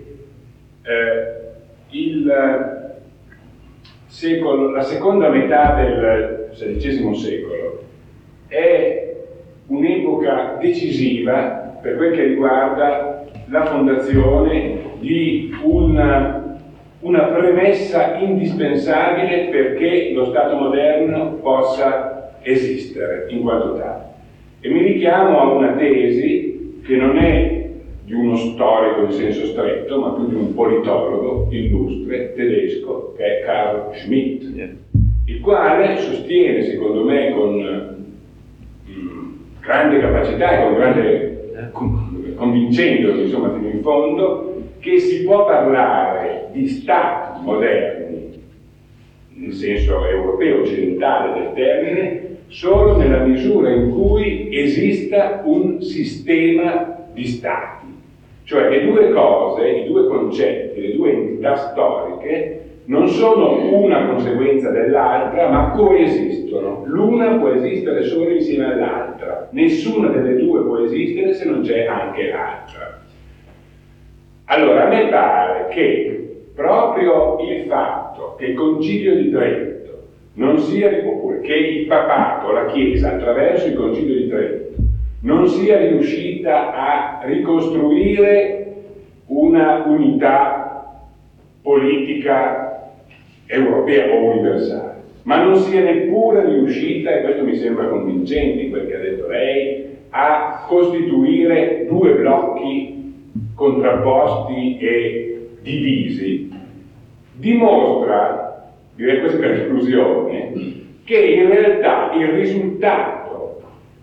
la seconda metà del XVI secolo è un'epoca decisiva per quel che riguarda la fondazione di una premessa indispensabile perché lo Stato moderno possa esistere in quanto tale. E mi richiamo a una tesi che non è di uno storico in senso stretto, ma più di un politologo illustre tedesco, che è Carl Schmitt, il quale sostiene, secondo me, con grande capacità e con grande convincendomi, insomma, fino in fondo, che si può parlare di stati moderni, nel senso europeo occidentale del termine, solo nella misura in cui esista un sistema di stati. Cioè le due cose, i due concetti, le due entità storiche non sono una conseguenza dell'altra, ma coesistono. L'una può esistere solo insieme all'altra, nessuna delle due può esistere se non c'è anche l'altra. Allora, a me pare che proprio il fatto che il Concilio di Trento non sia, oppure che il papato, la Chiesa, attraverso il Concilio di Trento, non sia riuscita a ricostruire una unità politica europea o universale, ma non sia neppure riuscita, e questo mi sembra convincente in quel che ha detto lei, a costituire due blocchi contrapposti e divisi, dimostra, direi quasi per esclusione, che in realtà il risultato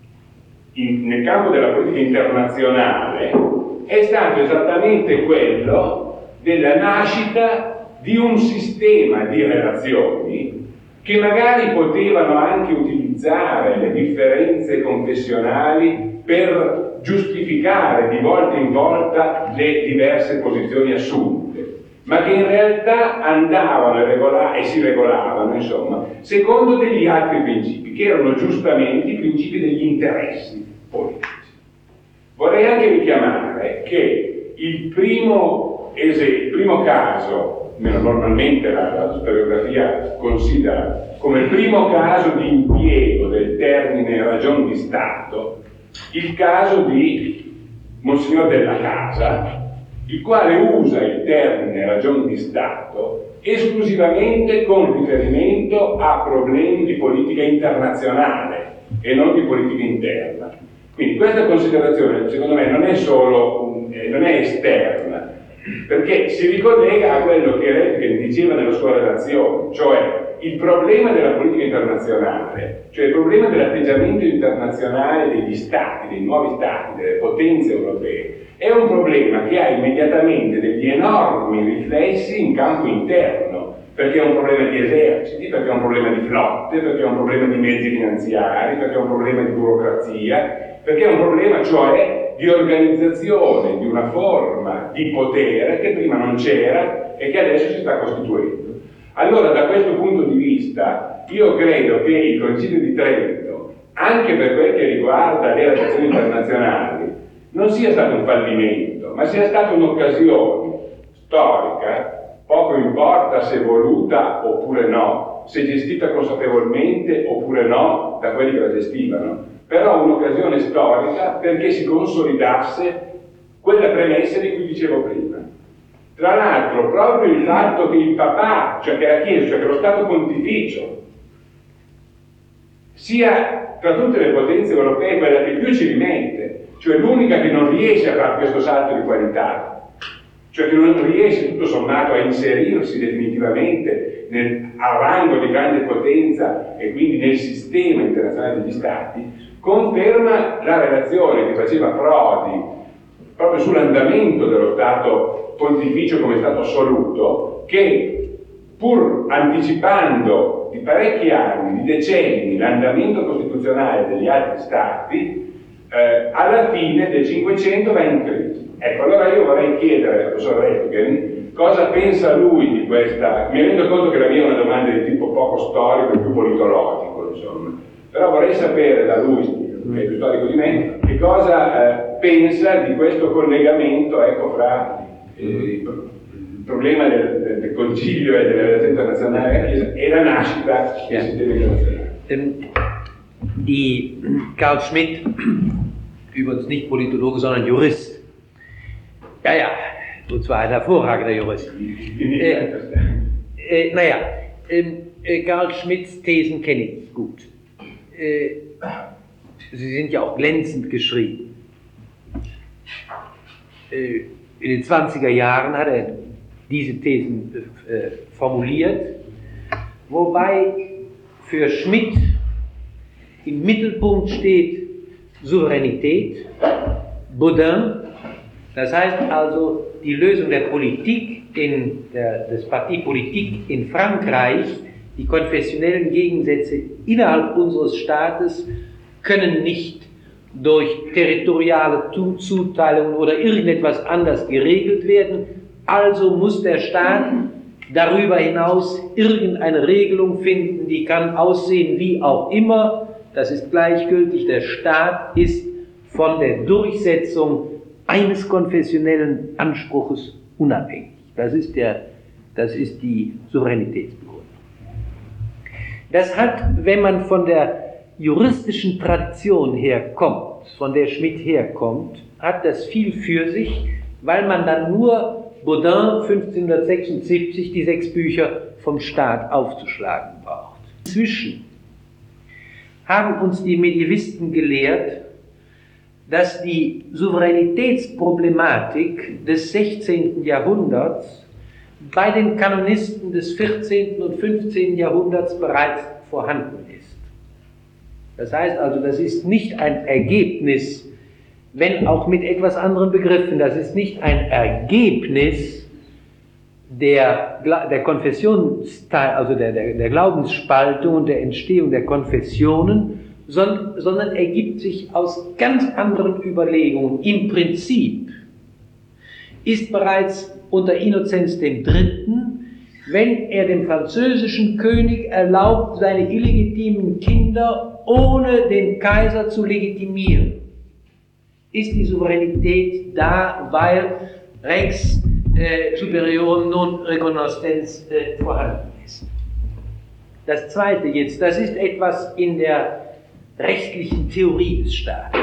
nel campo della politica internazionale è stato esattamente quello della nascita di un sistema di relazioni che magari potevano anche utilizzare le differenze confessionali per giustificare di volta in volta le diverse posizioni assunte, ma che in realtà andavano e si regolavano, insomma, secondo degli altri principi, che erano giustamente i principi degli interessi politici. Vorrei anche richiamare che il primo caso, normalmente la storiografia considera come il primo caso di impiego del termine ragion di Stato, il caso di Monsignor Della Casa, il quale usa il termine ragion di Stato esclusivamente con riferimento a problemi di politica internazionale e non di politica interna. Quindi questa considerazione, secondo me, non è solo non è esterna, perché si ricollega a quello che Röttgen diceva nella sua relazione, cioè il problema della politica internazionale, cioè il problema dell'atteggiamento internazionale degli stati, dei nuovi stati, delle potenze europee, è un problema che ha immediatamente degli enormi riflessi in campo interno, perché è un problema di eserciti, perché è un problema di flotte, perché è un problema di mezzi finanziari, perché è un problema di burocrazia, perché è un problema, cioè, di organizzazione di una forma di potere che prima non c'era e che adesso si sta costituendo. Allora, da questo punto di vista, io credo che il Concilio di Trento, anche per quel che riguarda le relazioni internazionali, non sia stato un fallimento, ma sia stata un'occasione storica, poco importa se voluta oppure no, se gestita consapevolmente oppure no da quelli che la gestivano, però un'occasione storica perché si consolidasse quella premessa di cui dicevo prima. Tra l'altro, proprio il fatto che il papà, cioè che la Chiesa, cioè che lo Stato Pontificio, sia tra tutte le potenze europee quella che più ci rimette, cioè l'unica che non riesce a fare questo salto di qualità, cioè che non riesce tutto sommato a inserirsi definitivamente al rango di grande potenza e quindi nel sistema internazionale degli Stati, conferma la relazione che faceva Prodi proprio sull'andamento dello Stato Pontificio come Stato assoluto, che pur anticipando di parecchi anni, di decenni, l'andamento costituzionale degli altri Stati, alla fine del Cinquecento va in crisi. Ecco, allora io vorrei chiedere al professor Röttgen cosa pensa lui di questa. Mi rendo conto che la mia è una domanda di tipo poco storico e più politologico, insomma, però vorrei sapere da lui, che è più storico di me, che cosa pensa di questo collegamento, ecco, fra il problema del Concilio e delle relazioni internazionali della Chiesa e la nascita del sistema internazionale. Die Carl Schmitt, übrigens nicht Politologe, sondern Jurist. Ja, und zwar ein hervorragender Jurist. Carl Schmitts Thesen kenne ich gut. Sie sind ja auch glänzend geschrieben. In den 20er Jahren hat er diese Thesen formuliert, wobei für Schmitt im Mittelpunkt steht Souveränität, Baudin, das heißt also die Lösung der Politik, des Parti Politique in Frankreich, die konfessionellen Gegensätze innerhalb unseres Staates können nicht durch territoriale Zuteilungen oder irgendetwas anders geregelt werden, also muss der Staat darüber hinaus irgendeine Regelung finden, die kann aussehen wie auch immer, das ist gleichgültig, der Staat ist von der Durchsetzung eines konfessionellen Anspruches unabhängig. Das ist die Souveränitätsbegründung. Das hat, wenn man von der juristischen Tradition herkommt, von der Schmidt herkommt, hat das viel für sich, weil man dann nur Baudin 1576 die 6 Bücher vom Staat aufzuschlagen braucht. Inzwischen haben uns die Medievisten gelehrt, dass die Souveränitätsproblematik des 16. Jahrhunderts bei den Kanonisten des 14. und 15. Jahrhunderts bereits vorhanden ist. Das heißt also, das ist nicht ein Ergebnis, wenn auch mit etwas anderen Begriffen, das ist nicht ein Ergebnis der Konfessionsteil, also der Glaubensspaltung und der Entstehung der Konfessionen, sondern ergibt sich aus ganz anderen Überlegungen. Im Prinzip ist bereits unter Innozenz III., wenn er dem französischen König erlaubt, seine illegitimen Kinder ohne den Kaiser zu legitimieren, ist die Souveränität da, weil Rex Superiorum non recognoscens vorhanden ist. Das Zweite jetzt, das ist etwas in der rechtlichen Theorie des Staates.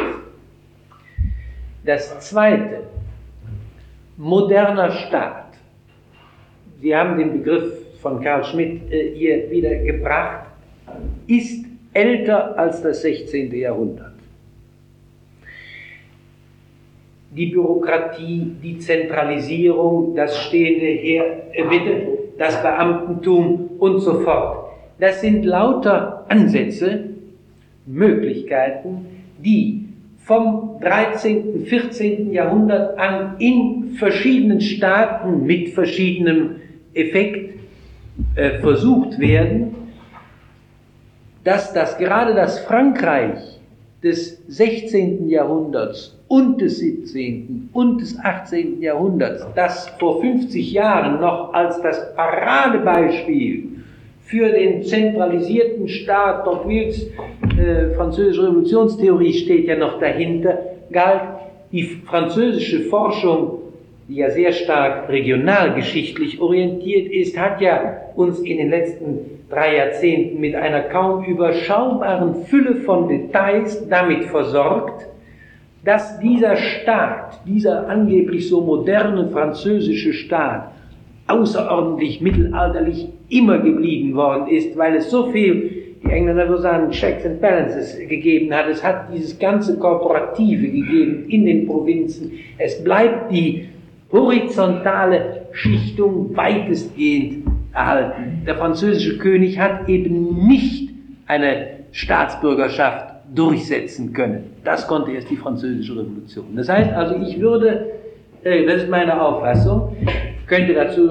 Das Zweite, moderner Staat. Sie haben den Begriff von Carl Schmitt hier wieder gebracht, ist älter als das 16. Jahrhundert. Die Bürokratie, die Zentralisierung, das das Beamtentum und so fort. Das sind lauter Ansätze, Möglichkeiten, die vom 13., 14. Jahrhundert an in verschiedenen Staaten mit verschiedenem Effekt versucht werden, dass gerade das Frankreich des 16. Jahrhunderts und des 17. und des 18. Jahrhunderts, das vor 50 Jahren noch als das Paradebeispiel für den zentralisierten Staat, Tocqueville's französische Revolutionstheorie steht ja noch dahinter, galt. Die französische Forschung, die ja sehr stark regionalgeschichtlich orientiert ist, hat ja uns in den letzten 3 Jahrzehnten mit einer kaum überschaubaren Fülle von Details damit versorgt, dass dieser Staat, dieser angeblich so moderne französische Staat, außerordentlich mittelalterlich immer geblieben worden ist, weil es so viel, die Engländer würden sagen, Checks and Balances gegeben hat. Es hat dieses ganze Korporative gegeben in den Provinzen. Es bleibt die horizontale Schichtung weitestgehend erhalten. Der französische König hat eben nicht eine Staatsbürgerschaft durchsetzen können. Das konnte erst die französische Revolution. Das heißt also, ich würde, das ist meine Auffassung, könnte dazu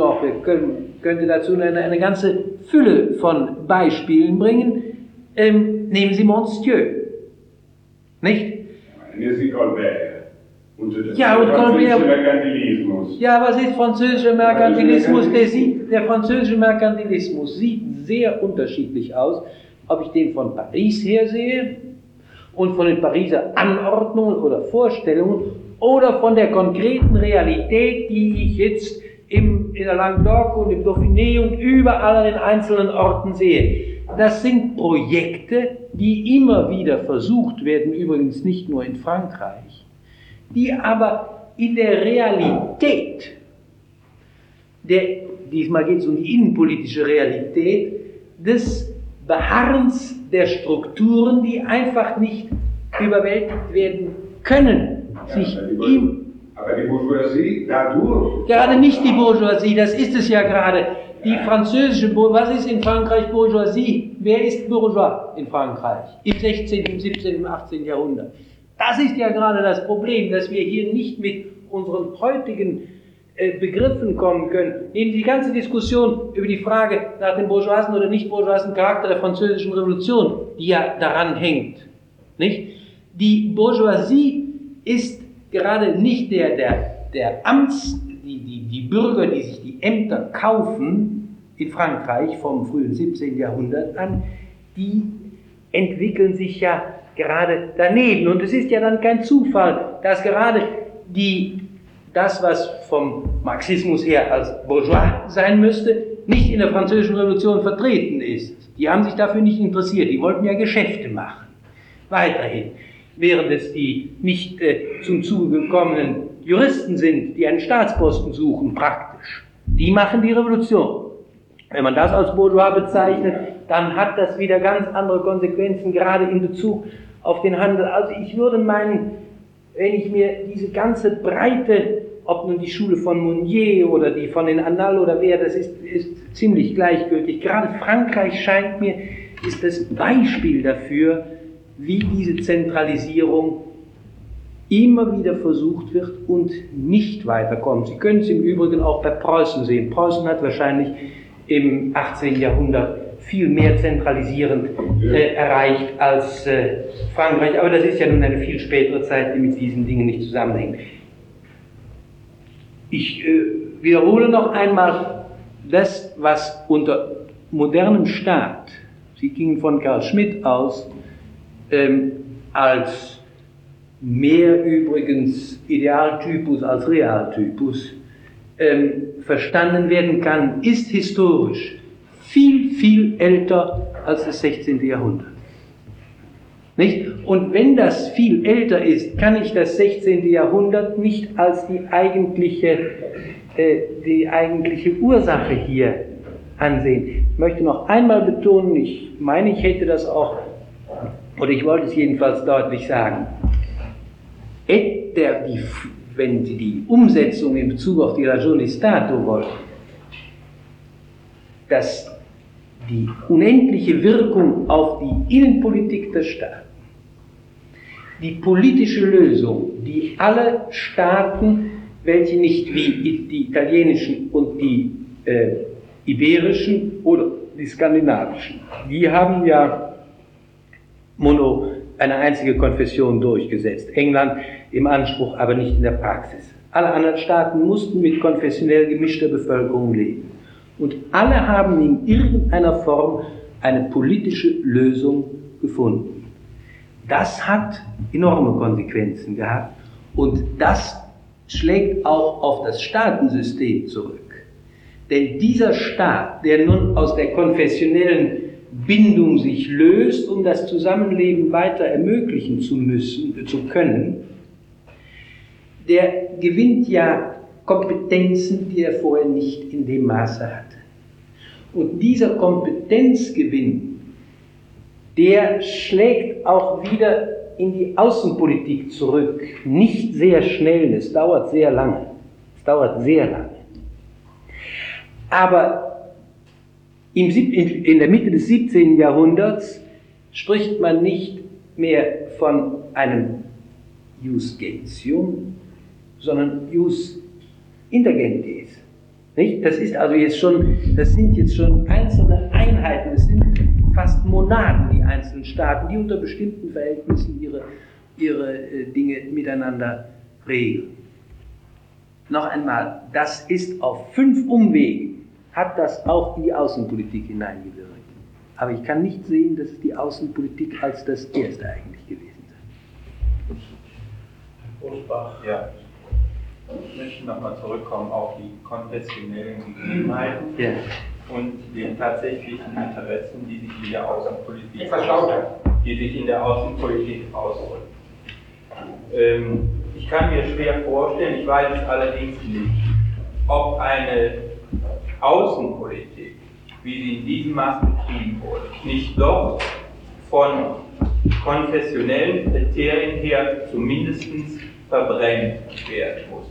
eine ganze Fülle von Beispielen bringen. Nehmen Sie Montesquieu, nicht? Nehmen Sie Colbert. Und Colbert. Merkantilismus. Ja, was ist französischer Merkantilismus? Der französische Merkantilismus sieht sehr unterschiedlich aus, ob ich den von Paris her sehe und von den Pariser Anordnungen oder Vorstellungen oder von der konkreten Realität, die ich jetzt in der Languedoc und im Dauphiné und überall an den einzelnen Orten sehe. Das sind Projekte, die immer wieder versucht werden, übrigens nicht nur in Frankreich, die aber in der Realität, diesmal geht es um die innenpolitische Realität, des Beharrens der Strukturen, die einfach nicht überwältigt werden können, sich ihm. Aber die Bourgeoisie dadurch. Gerade nicht die Bourgeoisie, das ist es ja gerade. Die französische was ist in Frankreich Bourgeoisie? Wer ist Bourgeois in Frankreich? Im 16., im 17., im 18. Jahrhundert. Das ist ja gerade das Problem, dass wir hier nicht mit unseren heutigen Begriffen kommen können. Nehmen Sie die ganze Diskussion über die Frage nach dem bourgeoisen oder nicht bourgeoisen Charakter der französischen Revolution, die ja daran hängt. Nicht? Die Bourgeoisie ist gerade nicht die Bürger, die sich die Ämter kaufen, in Frankreich vom frühen 17. Jahrhundert an, die entwickeln sich ja gerade daneben. Und es ist ja dann kein Zufall, dass gerade das, was vom Marxismus her als bourgeois sein müsste, nicht in der Französischen Revolution vertreten ist. Die haben sich dafür nicht interessiert, die wollten ja Geschäfte machen. Weiterhin. Während es die nicht zum Zuge gekommenen Juristen sind, die einen Staatsposten suchen, praktisch. Die machen die Revolution. Wenn man das als bourgeois bezeichnet, dann hat das wieder ganz andere Konsequenzen, gerade in Bezug auf den Handel. Also ich würde meinen, wenn ich mir diese ganze Breite, ob nun die Schule von Mounier oder die von den Annales oder wer, das ist ziemlich gleichgültig. Gerade Frankreich scheint mir, ist das Beispiel dafür, wie diese Zentralisierung immer wieder versucht wird und nicht weiterkommt. Sie können es im Übrigen auch bei Preußen sehen. Preußen hat wahrscheinlich im 18. Jahrhundert viel mehr zentralisierend erreicht als Frankreich, aber das ist ja nun eine viel spätere Zeit, die mit diesen Dingen nicht zusammenhängt. Ich wiederhole noch einmal das, was unter modernem Staat, Sie gingen von Karl Schmitt aus, als mehr übrigens Idealtypus als Realtypus verstanden werden kann, ist historisch viel, viel älter als das 16. Jahrhundert. Nicht? Und wenn das viel älter ist, kann ich das 16. Jahrhundert nicht als die eigentliche Ursache hier ansehen. Ich möchte noch einmal betonen, ich meine, ich hätte das auch, oder ich wollte es jedenfalls deutlich sagen, wenn Sie die Umsetzung in Bezug auf die Ragione di Stato wollen, dass die unendliche Wirkung auf die Innenpolitik der Staaten, die politische Lösung, die alle Staaten, welche nicht wie die italienischen und die iberischen oder die skandinavischen, die haben ja eine einzige Konfession durchgesetzt. England im Anspruch, aber nicht in der Praxis. Alle anderen Staaten mussten mit konfessionell gemischter Bevölkerung leben. Und alle haben in irgendeiner Form eine politische Lösung gefunden. Das hat enorme Konsequenzen gehabt und das schlägt auch auf das Staatensystem zurück. Denn dieser Staat, der nun aus der konfessionellen Bindung sich löst, um das Zusammenleben weiter ermöglichen zu können, der gewinnt ja Kompetenzen, die er vorher nicht in dem Maße hatte. Und dieser Kompetenzgewinn, der schlägt auch wieder in die Außenpolitik zurück. Nicht sehr schnell, es dauert sehr lange. Aber in der Mitte des 17. Jahrhunderts spricht man nicht mehr von einem Ius Gentium, sondern Ius Intergentes. Nicht? Das sind jetzt schon einzelne Einheiten, es sind fast Monaden, die einzelnen Staaten, die unter bestimmten Verhältnissen ihre Dinge miteinander regeln. Noch einmal, das ist auf 5 Umwegen, hat das auch in die Außenpolitik hineingewirkt. Aber ich kann nicht sehen, dass die Außenpolitik als das erste eigentlich gewesen sei. Großbach. Ja. Ich möchte nochmal zurückkommen auf die konfessionellen Gegebenheiten und den tatsächlichen Interessen, die sich in der Außenpolitik ausdrücken. Ich kann mir schwer vorstellen, ich weiß es allerdings nicht, ob eine Außenpolitik, wie sie in diesem Maß betrieben wurde, nicht doch von konfessionellen Kriterien her zumindest verbrennt werden musste.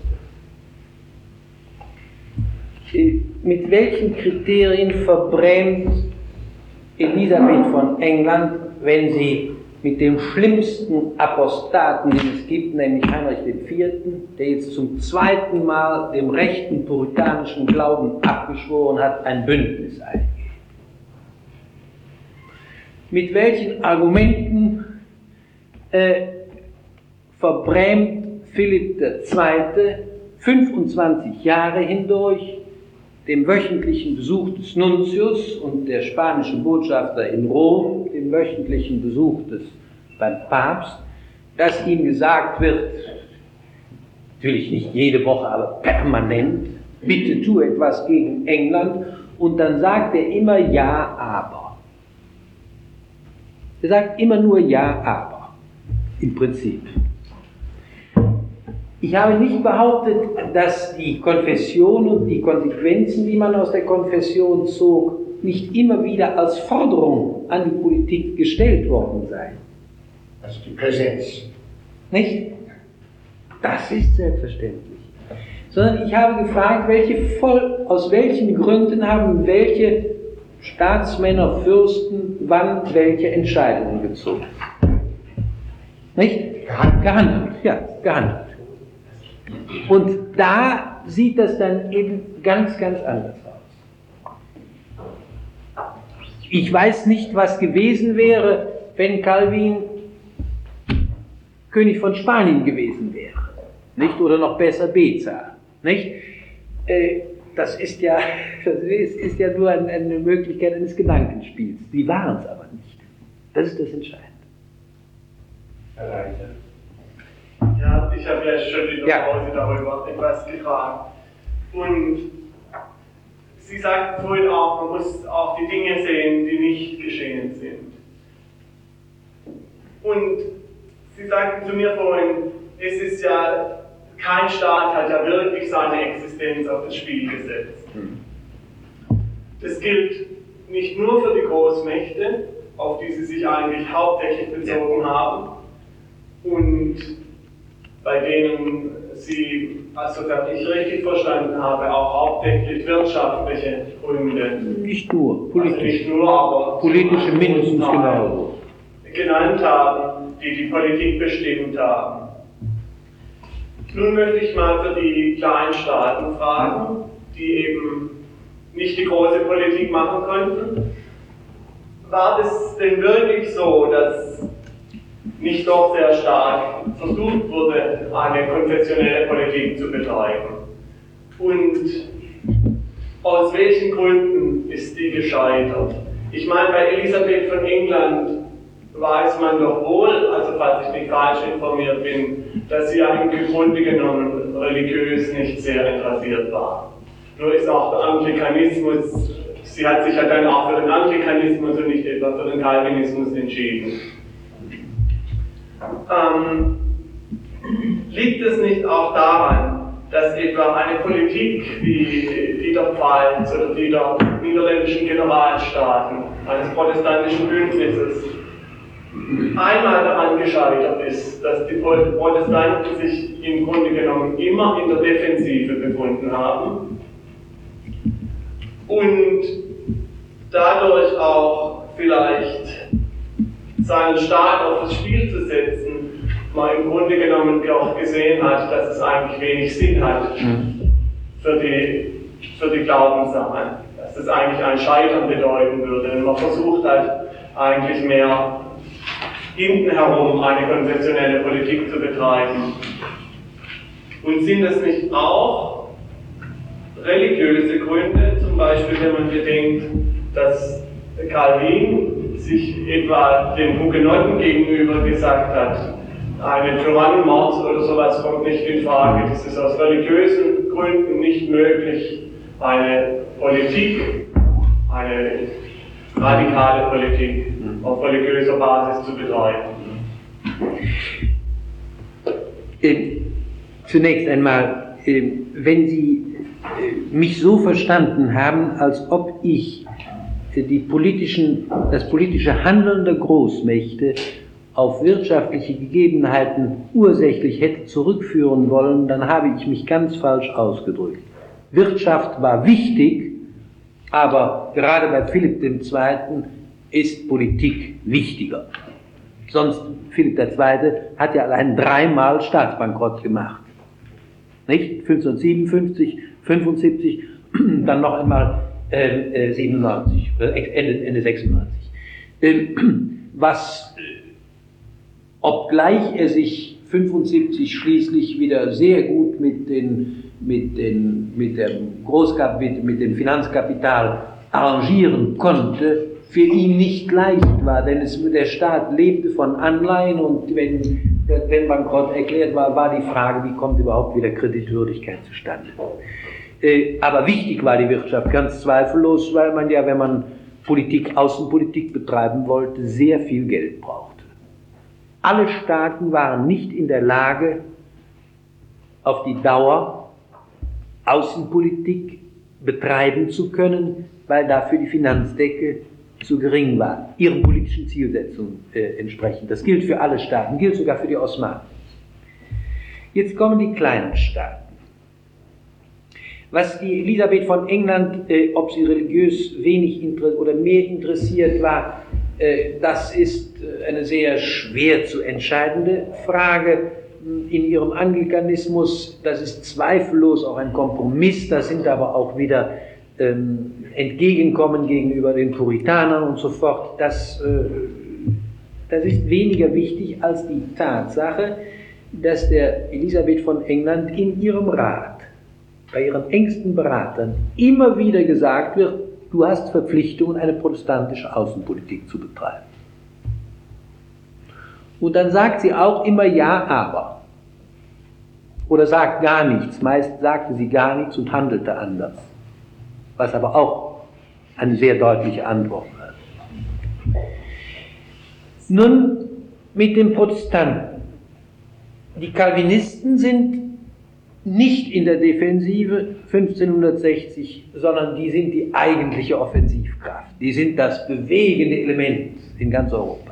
Mit welchen Kriterien verbrennt Elisabeth von England, wenn sie mit dem schlimmsten Apostaten, den es gibt, nämlich Heinrich IV., der jetzt zum 2. Mal dem rechten puritanischen Glauben abgeschworen hat, ein Bündnis eingeht? Mit welchen Argumenten verbrämt Philipp II. 25 Jahre hindurch dem wöchentlichen Besuch des Nuntius und der spanischen Botschafter in Rom, dem wöchentlichen Besuch beim Papst, dass ihm gesagt wird, natürlich nicht jede Woche, aber permanent, bitte tu etwas gegen England, und dann sagt er immer ja, aber. Er sagt immer nur ja, aber, im Prinzip. Ich habe nicht behauptet, dass die Konfession und die Konsequenzen, die man aus der Konfession zog, nicht immer wieder als Forderung an die Politik gestellt worden seien. Also die Präsenz. Nicht? Das ist selbstverständlich. Sondern ich habe gefragt, aus welchen Gründen haben welche Staatsmänner, Fürsten, wann welche Entscheidungen gezogen? Nicht? Gehandelt. Ja, gehandelt. Und da sieht das dann eben ganz, ganz anders aus. Ich weiß nicht, was gewesen wäre, wenn Calvin König von Spanien gewesen wäre, nicht? Oder noch besser Beza, nicht? Das ist ja nur eine Möglichkeit eines Gedankenspiels. Sie waren es aber nicht. Das ist das Entscheidende. Ja, ich habe ja schon in der Pause darüber etwas gefragt. Und Sie sagten vorhin auch, man muss auch die Dinge sehen, die nicht geschehen sind. Und Sie sagten zu mir vorhin, es ist ja, kein Staat hat ja wirklich seine Existenz auf das Spiel gesetzt. Das gilt nicht nur für die Großmächte, auf die Sie sich eigentlich hauptsächlich bezogen haben, und bei denen Sie, also wenn ich richtig verstanden habe, auch hauptsächlich wirtschaftliche Gründe. Nicht nur, politisch. Also nicht nur, aber politische mindestens genauso. Genannt haben, die die Politik bestimmt haben. Nun möchte ich mal für die kleinen Staaten fragen, die eben nicht die große Politik machen konnten. War es denn wirklich so, dass nicht doch sehr stark versucht wurde, eine konfessionelle Politik zu betreiben? Und aus welchen Gründen ist die gescheitert? Ich meine, bei Elisabeth von England weiß man doch wohl, also falls ich nicht falsch informiert bin, dass sie ja im Grunde genommen religiös nicht sehr interessiert war. Nur ist auch der Anglikanismus, sie hat sich ja dann auch für den Anglikanismus und nicht etwa für den Calvinismus entschieden. Liegt es nicht auch daran, dass etwa eine Politik wie der Pfalz oder die der niederländischen Generalstaaten, eines protestantischen Bündnisses, einmal daran gescheitert ist, dass die Protestanten sich im Grunde genommen immer in der Defensive befunden haben und dadurch auch vielleicht seinen Staat auf das Spiel zu setzen, man im Grunde genommen auch gesehen hat, dass es eigentlich wenig Sinn hat für die Glaubenssache, dass es eigentlich ein Scheitern bedeuten würde. Und man versucht halt eigentlich mehr hinten herum eine konfessionelle Politik zu betreiben. Und sind das nicht auch religiöse Gründe, zum Beispiel wenn man bedenkt, dass Calvin sich etwa den Hugenotten gegenüber gesagt hat, eine Tyrannenmord oder sowas kommt nicht in Frage, es ist aus religiösen Gründen nicht möglich, eine Politik, eine radikale Politik auf religiöser Basis zu betreiben. Zunächst einmal, wenn Sie mich so verstanden haben, als ob ich das politische Handeln der Großmächte auf wirtschaftliche Gegebenheiten ursächlich hätte zurückführen wollen, dann habe ich mich ganz falsch ausgedrückt. Wirtschaft war wichtig, aber gerade bei Philipp II. Ist Politik wichtiger. Sonst, Philipp II. Hat ja allein 3-mal Staatsbankrott gemacht. Nicht? 1557, 75, dann noch einmal 97, Ende 96. Obgleich er sich 75 schließlich wieder sehr gut mit den mit dem Finanzkapital arrangieren konnte, für ihn nicht leicht war, denn der Staat lebte von Anleihen und wenn Bankrott erklärt war, war die Frage, wie kommt überhaupt wieder Kreditwürdigkeit zustande. Aber wichtig war die Wirtschaft ganz zweifellos, weil man ja, wenn man Außenpolitik betreiben wollte, sehr viel Geld brauchte. Alle Staaten waren nicht in der Lage, auf die Dauer Außenpolitik betreiben zu können, weil dafür die Finanzdecke zu gering war, ihren politischen Zielsetzungen entsprechend. Das gilt für alle Staaten, gilt sogar für die Osmanen. Jetzt kommen die kleinen Staaten. Was die Elisabeth von England, ob sie religiös wenig oder mehr interessiert war, das ist eine sehr schwer zu entscheidende Frage. In ihrem Anglikanismus, das ist zweifellos auch ein Kompromiss, da sind aber auch wieder Entgegenkommen gegenüber den Puritanern und so fort. Das ist weniger wichtig als die Tatsache, dass der Elisabeth von England in ihrem Rat, bei ihren engsten Beratern, immer wieder gesagt wird, du hast Verpflichtungen, eine protestantische Außenpolitik zu betreiben. Und dann sagt sie auch immer ja, aber. Oder sagt gar nichts. Meist sagte sie gar nichts und handelte anders. Was aber auch eine sehr deutliche Antwort war. Nun mit den Protestanten. Die Calvinisten sind nicht in der Defensive 1560, sondern die sind die eigentliche Offensivkraft. Die sind das bewegende Element in ganz Europa.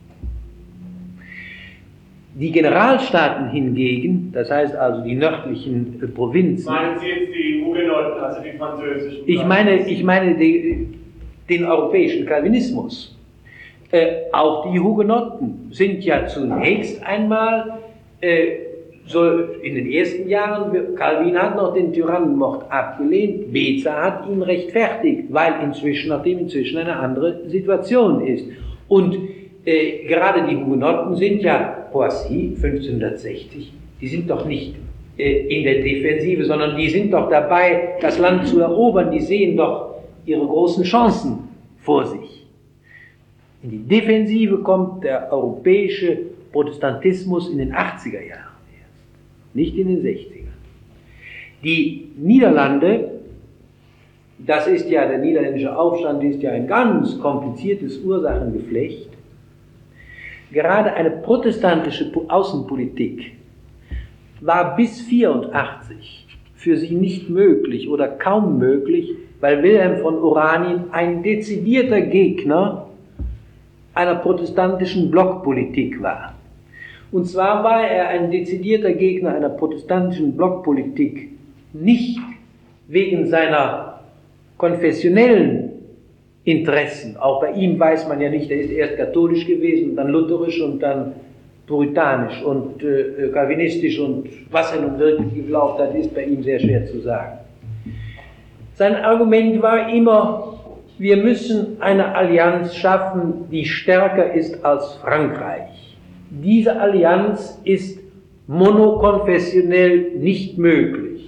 Die Generalstaaten hingegen, das heißt also die nördlichen Provinzen. Meinen Sie jetzt die Hugenotten, also die französischen? Ich meine den europäischen Calvinismus. Auch die Hugenotten sind ja zunächst einmal so in den ersten Jahren, Calvin hat noch den Tyrannenmord abgelehnt, Beza hat ihn rechtfertigt, weil nachdem inzwischen eine andere Situation ist. Und gerade die Hugenotten sind ja, Poissy 1560, die sind doch nicht in der Defensive, sondern die sind doch dabei, das Land zu erobern, die sehen doch ihre großen Chancen vor sich. In die Defensive kommt der europäische Protestantismus in den 80er Jahren erst, nicht in den 60ern. Die Niederlande, das ist ja der niederländische Aufstand, ist ja ein ganz kompliziertes Ursachengeflecht. Gerade eine protestantische Außenpolitik war bis 1984 für sie nicht möglich oder kaum möglich, weil Wilhelm von Oranien ein dezidierter Gegner einer protestantischen Blockpolitik war. Und zwar war er ein dezidierter Gegner einer protestantischen Blockpolitik nicht wegen seiner konfessionellen Interessen. Auch bei ihm weiß man ja nicht, er ist erst katholisch gewesen, dann lutherisch und dann puritanisch und calvinistisch und was er nun wirklich geglaubt hat, ist bei ihm sehr schwer zu sagen. Sein Argument war immer, wir müssen eine Allianz schaffen, die stärker ist als Frankreich. Diese Allianz ist monokonfessionell nicht möglich.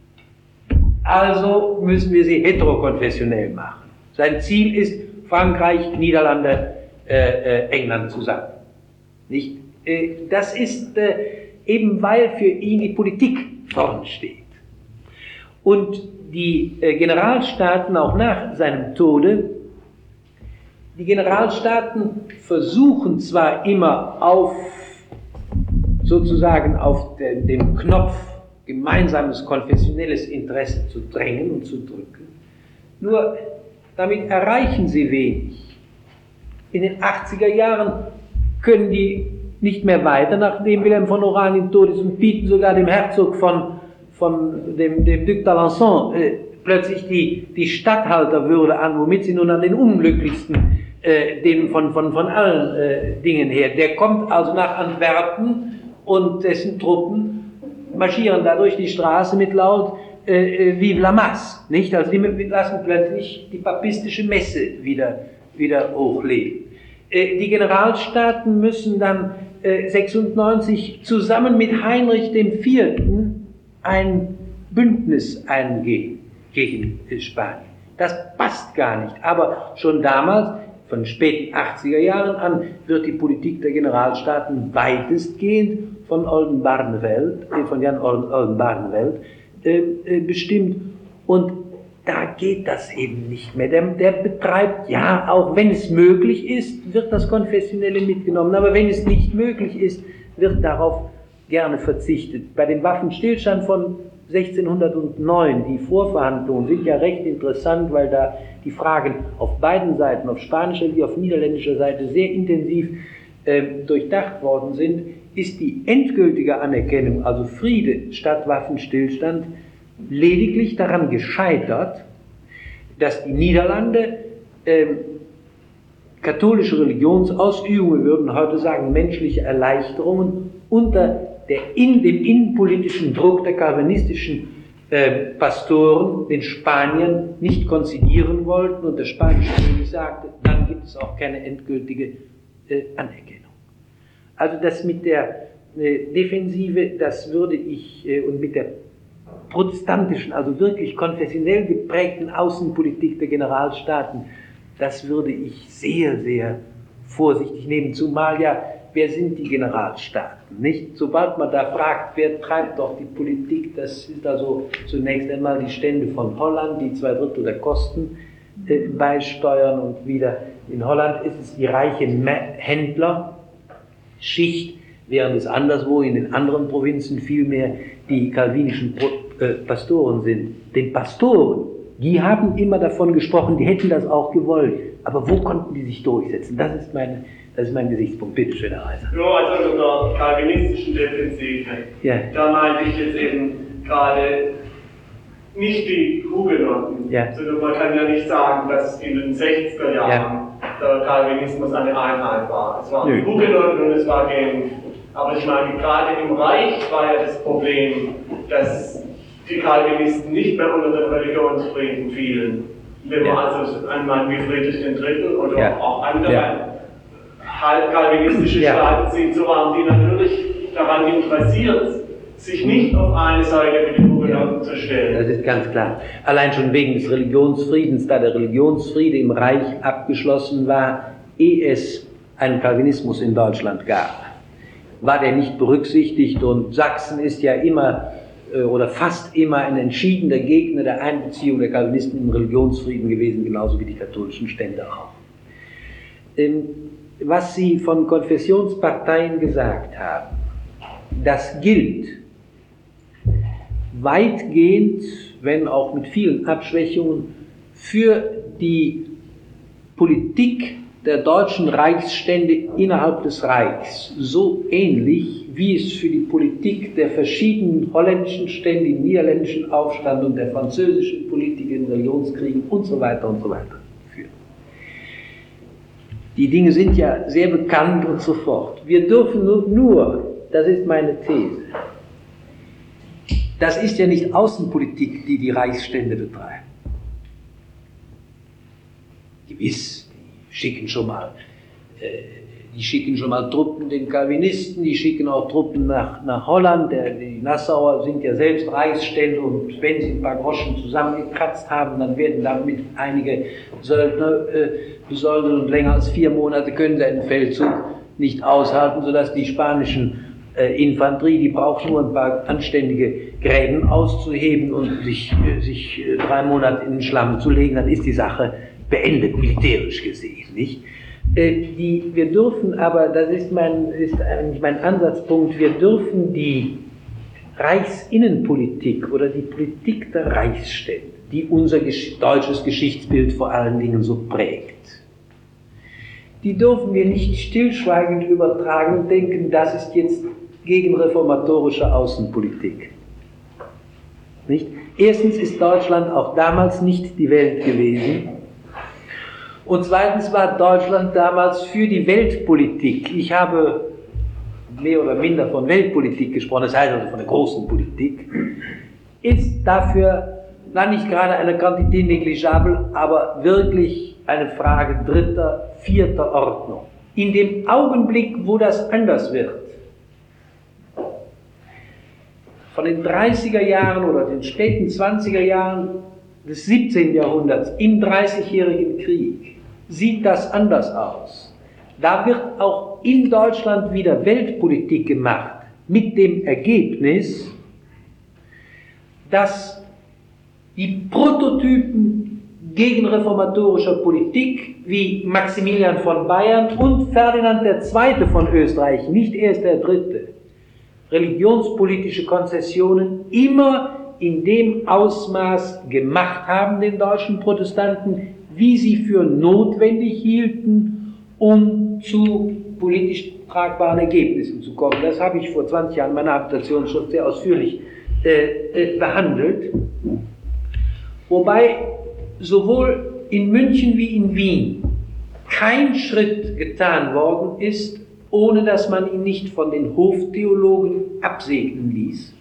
Also müssen wir sie heterokonfessionell machen. Sein Ziel ist Frankreich, Niederlande, England zusammen. Nicht? Das ist eben, weil für ihn die Politik vorn steht. Und die Generalstaaten, auch nach seinem Tode, die Generalstaaten versuchen zwar immer sozusagen auf dem Knopf gemeinsames konfessionelles Interesse zu drängen und zu drücken, nur damit erreichen sie wenig. In den 80er Jahren können die nicht mehr weiter, nachdem Wilhelm von Oranien tot ist, und bieten sogar dem Herzog von dem Duc d'Alençon plötzlich die Statthalterwürde an, womit sie nun an den unglücklichsten von allen Dingen her. Der kommt also nach Antwerpen und dessen Truppen marschieren da durch die Straße mit laut Vive la Masse, nicht? Also die lassen plötzlich die papistische Messe wieder hochleben. Die Generalstaaten müssen dann 96 zusammen mit Heinrich IV. Ein Bündnis eingehen gegen Spanien. Das passt gar nicht. Aber schon damals, von den späten 80er Jahren an, wird die Politik der Generalstaaten weitestgehend von Jan Oldenbarnevelt bestimmt. Und da geht das eben nicht mehr. Der betreibt, ja, auch wenn es möglich ist, wird das Konfessionelle mitgenommen. Aber wenn es nicht möglich ist, wird darauf gerne verzichtet. Bei dem Waffenstillstand von 1609, die Vorverhandlungen sind ja recht interessant, weil da die Fragen auf beiden Seiten, auf spanischer wie auf niederländischer Seite, sehr intensiv durchdacht worden sind, ist die endgültige Anerkennung, also Friede statt Waffenstillstand, lediglich daran gescheitert, dass die Niederlande katholische Religionsausübungen, wir würden heute sagen menschliche Erleichterungen, unter dem innenpolitischen Druck der calvinistischen Pastoren den Spaniern nicht konzidieren wollten und der spanische König sagte, dann gibt es auch keine endgültige Anerkennung. Also das mit der Defensive, das würde ich, und mit der protestantischen, also wirklich konfessionell geprägten Außenpolitik der Generalstaaten, das würde ich sehr, sehr vorsichtig nehmen, zumal ja, wer sind die Generalstaaten, nicht? Sobald man da fragt, wer treibt doch die Politik, das ist also zunächst einmal die Stände von Holland, die 2/3 der Kosten beisteuern, und wieder in Holland ist es die reiche Händlerschicht, während es anderswo in den anderen Provinzen vielmehr die calvinischen Pastoren sind. Den Pastoren, die haben immer davon gesprochen, die hätten das auch gewollt, aber wo konnten die sich durchsetzen? Das ist mein Gesichtspunkt. Bitte schön, Herr Reiser. Nur also in der calvinistischen Defensive. Ja. Da meinte ich jetzt eben gerade nicht die Hugenotten, ja. sondern man kann ja nicht sagen, dass in den 60er Jahren der Calvinismus eine Einheit war. Es waren die Hugenotten und es war Genf. Aber ich meine, gerade im Reich war ja das Problem, dass die Calvinisten nicht mehr unter den Religionsfrieden fielen. Wenn man also an Mann wie Friedrich III. Oder auch andere halbkalvinistische Staaten sieht, so waren die natürlich daran interessiert, sich nicht auf eine Seite mit den Hugenotten zu stellen. Das ist ganz klar. Allein schon wegen des Religionsfriedens, da der Religionsfriede im Reich abgeschlossen war, ehe es einen Calvinismus in Deutschland gab, war der nicht berücksichtigt, und Sachsen ist ja immer oder fast immer ein entschiedener Gegner der Einbeziehung der Calvinisten in Religionsfrieden gewesen, genauso wie die katholischen Stände auch. Was Sie von Konfessionsparteien gesagt haben, das gilt weitgehend, wenn auch mit vielen Abschwächungen, für die Politik der deutschen Reichsstände innerhalb des Reichs, so ähnlich wie es für die Politik der verschiedenen holländischen Stände im niederländischen Aufstand und der französischen Politik in Religionskriegen und so weiter führt. Die Dinge sind ja sehr bekannt und so fort. Wir dürfen nur, das ist meine These, das ist ja nicht Außenpolitik, die die Reichsstände betreiben. Gewiss, die schicken schon mal Truppen den Calvinisten, die schicken auch Truppen nach Holland. Die Nassauer sind ja selbst Reichsstände, und wenn sie ein paar Groschen zusammengekratzt haben, dann werden damit einige Söldner besoldert, und länger als 4 Monate können sie einen Feldzug nicht aushalten, sodass die spanischen Infanterie, die braucht nur ein paar anständige Gräben auszuheben und sich 3 Monate in den Schlamm zu legen, dann ist die Sache beendet, militärisch gesehen, nicht? Wir dürfen aber, das ist eigentlich mein Ansatzpunkt, wir dürfen die Reichsinnenpolitik oder die Politik der Reichsstände, die unser deutsches Geschichtsbild vor allen Dingen so prägt, die dürfen wir nicht stillschweigend übertragen und denken, das ist jetzt gegenreformatorische Außenpolitik. Nicht? Erstens ist Deutschland auch damals nicht die Welt gewesen. Und zweitens war Deutschland damals für die Weltpolitik, ich habe mehr oder minder von Weltpolitik gesprochen, das heißt also von der großen Politik, ist dafür nicht gerade eine Quantité negligible, aber wirklich eine Frage 3., 4. Ordnung. In dem Augenblick, wo das anders wird, von den 30er Jahren oder den späten 20er Jahren des 17. Jahrhunderts im Dreißigjährigen Krieg sieht das anders aus. Da wird auch in Deutschland wieder Weltpolitik gemacht, mit dem Ergebnis, dass die Prototypen gegenreformatorischer Politik wie Maximilian von Bayern und Ferdinand II. Von Österreich, nicht erst der Dritte, religionspolitische Konzessionen immer in dem Ausmaß gemacht haben, den deutschen Protestanten, wie sie für notwendig hielten, um zu politisch tragbaren Ergebnissen zu kommen. Das habe ich vor 20 Jahren in meiner Habilitation schon sehr ausführlich behandelt. Wobei sowohl in München wie in Wien kein Schritt getan worden ist, ohne dass man ihn nicht von den Hoftheologen absegnen ließ.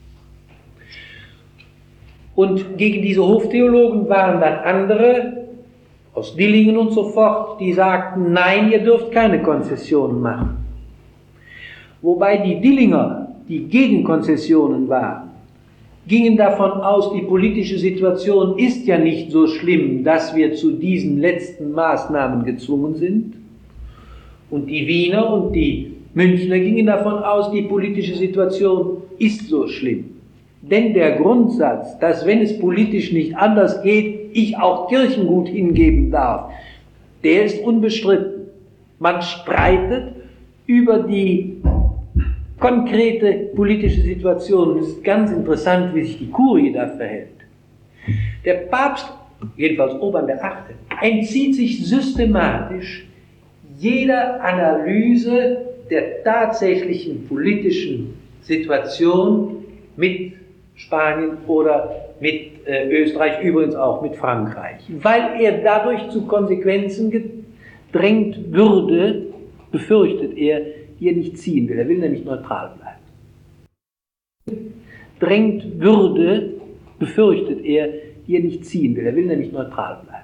Und gegen diese Hoftheologen waren dann andere, aus Dillingen und so fort, die sagten, nein, ihr dürft keine Konzessionen machen. Wobei die Dillinger, die gegen Konzessionen waren, gingen davon aus, die politische Situation ist ja nicht so schlimm, dass wir zu diesen letzten Maßnahmen gezwungen sind. Und die Wiener und die Münchner gingen davon aus, die politische Situation ist so schlimm. Denn der Grundsatz, dass wenn es politisch nicht anders geht, ich auch Kirchengut hingeben darf, der ist unbestritten. Man streitet über die konkrete politische Situation. Es ist ganz interessant, wie sich die Kurie da verhält. Der Papst, jedenfalls Urban VIII., entzieht sich systematisch jeder Analyse der tatsächlichen politischen Situation mit Spanien oder mit Österreich, übrigens auch mit Frankreich. Weil er dadurch zu Konsequenzen gedrängt würde, befürchtet er, die er nicht ziehen will. Er will nämlich neutral bleiben. Drängt würde, befürchtet er, die er nicht ziehen will. Er will nämlich neutral bleiben.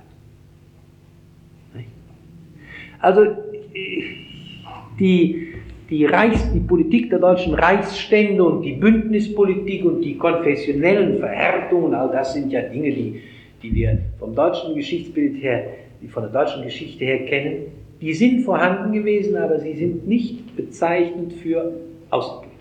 Also die Politik der deutschen Reichsstände und die Bündnispolitik und die konfessionellen Verhärtungen, all das sind ja Dinge, die wir vom deutschen Geschichtsbild her, die von der deutschen Geschichte her kennen, die sind vorhanden gewesen, aber sie sind nicht bezeichnend für Außenpolitik.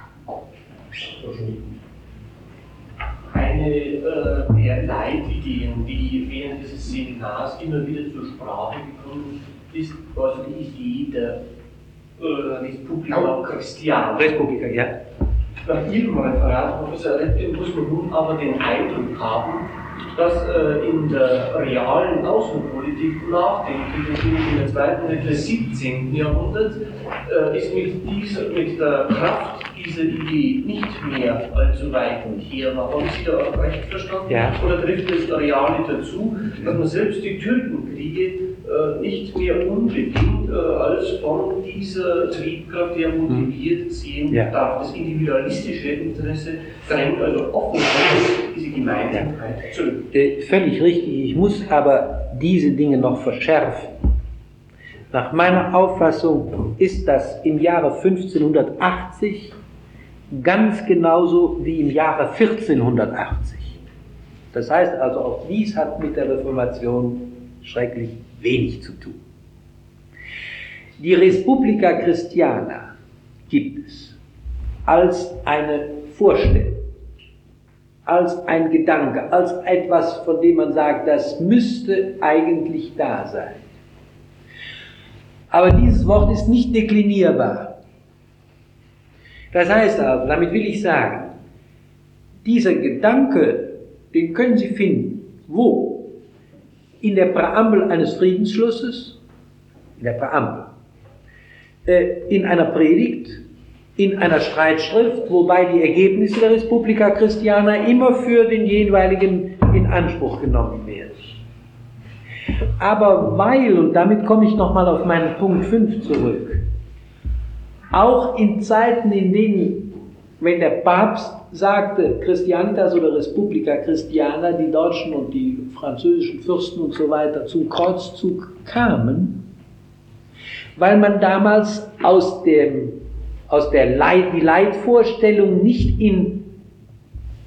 Eine der Leitideen, die während dieses Seminars immer wieder zur Sprache gekommen ist, also die Idee der Respublica Christiana. Respublika, ja. Nach Ihrem Referat, Professor Reptin, muss man nun aber den Eindruck haben, dass in der realen Außenpolitik nach dem Krieg in der zweiten Hälfte des 17. Jahrhunderts ist mit der Kraft dieser Idee nicht mehr allzu weit her. Haben Sie da auch recht verstanden? Ja. Oder trifft es real dazu, dass man selbst die Türkenkriege nicht mehr unbedingt als von dieser Triebkraft her motiviert sehen darf? Das individualistische Interesse drängt also offen diese Gemeinsamkeit zurück. Völlig richtig. Ich muss aber diese Dinge noch verschärfen. Nach meiner Auffassung ist das im Jahre 1580 ganz genauso wie im Jahre 1480. Das heißt also, auch dies hat mit der Reformation schrecklich wenig zu tun. Die Respublica Christiana gibt es als eine Vorstellung, als ein Gedanke, als etwas, von dem man sagt, das müsste eigentlich da sein. Aber dieses Wort ist nicht deklinierbar. Das heißt also, damit will ich sagen, dieser Gedanke, den können Sie finden. Wo? In der Präambel eines Friedensschlusses, in der Präambel, in einer Predigt, in einer Streitschrift, wobei die Ergebnisse der Respublica Christiana immer für den jeweiligen in Anspruch genommen werden. Aber weil, und damit komme ich nochmal auf meinen Punkt 5 zurück, auch in Zeiten, in denen, wenn der Papst sagte, Christianitas oder Respublica Christiana, die deutschen und die französischen Fürsten und so weiter zum Kreuzzug kamen, weil man damals die Leitvorstellung nicht in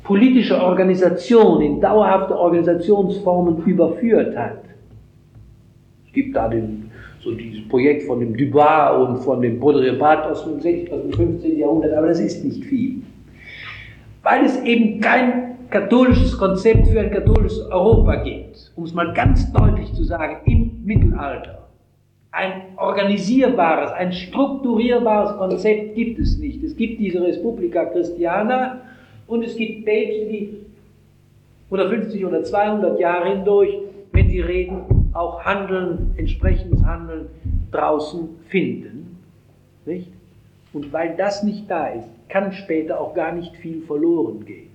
politische Organisation in dauerhafte Organisationsformen überführt hat. Es gibt da so dieses Projekt von dem Dubois und von dem Baudrillard aus dem 15. Jahrhundert, aber das ist nicht viel. Weil es eben kein katholisches Konzept für ein katholisches Europa gibt, um es mal ganz deutlich zu sagen, im Mittelalter. Ein organisierbares, ein strukturierbares Konzept gibt es nicht. Es gibt diese Respublica Christiana und es gibt Päpste, die 150 oder 200 Jahre hindurch, wenn sie reden, auch Handeln, entsprechendes Handeln draußen finden. Nicht? Und weil das nicht da ist, kann später auch gar nicht viel verloren gehen.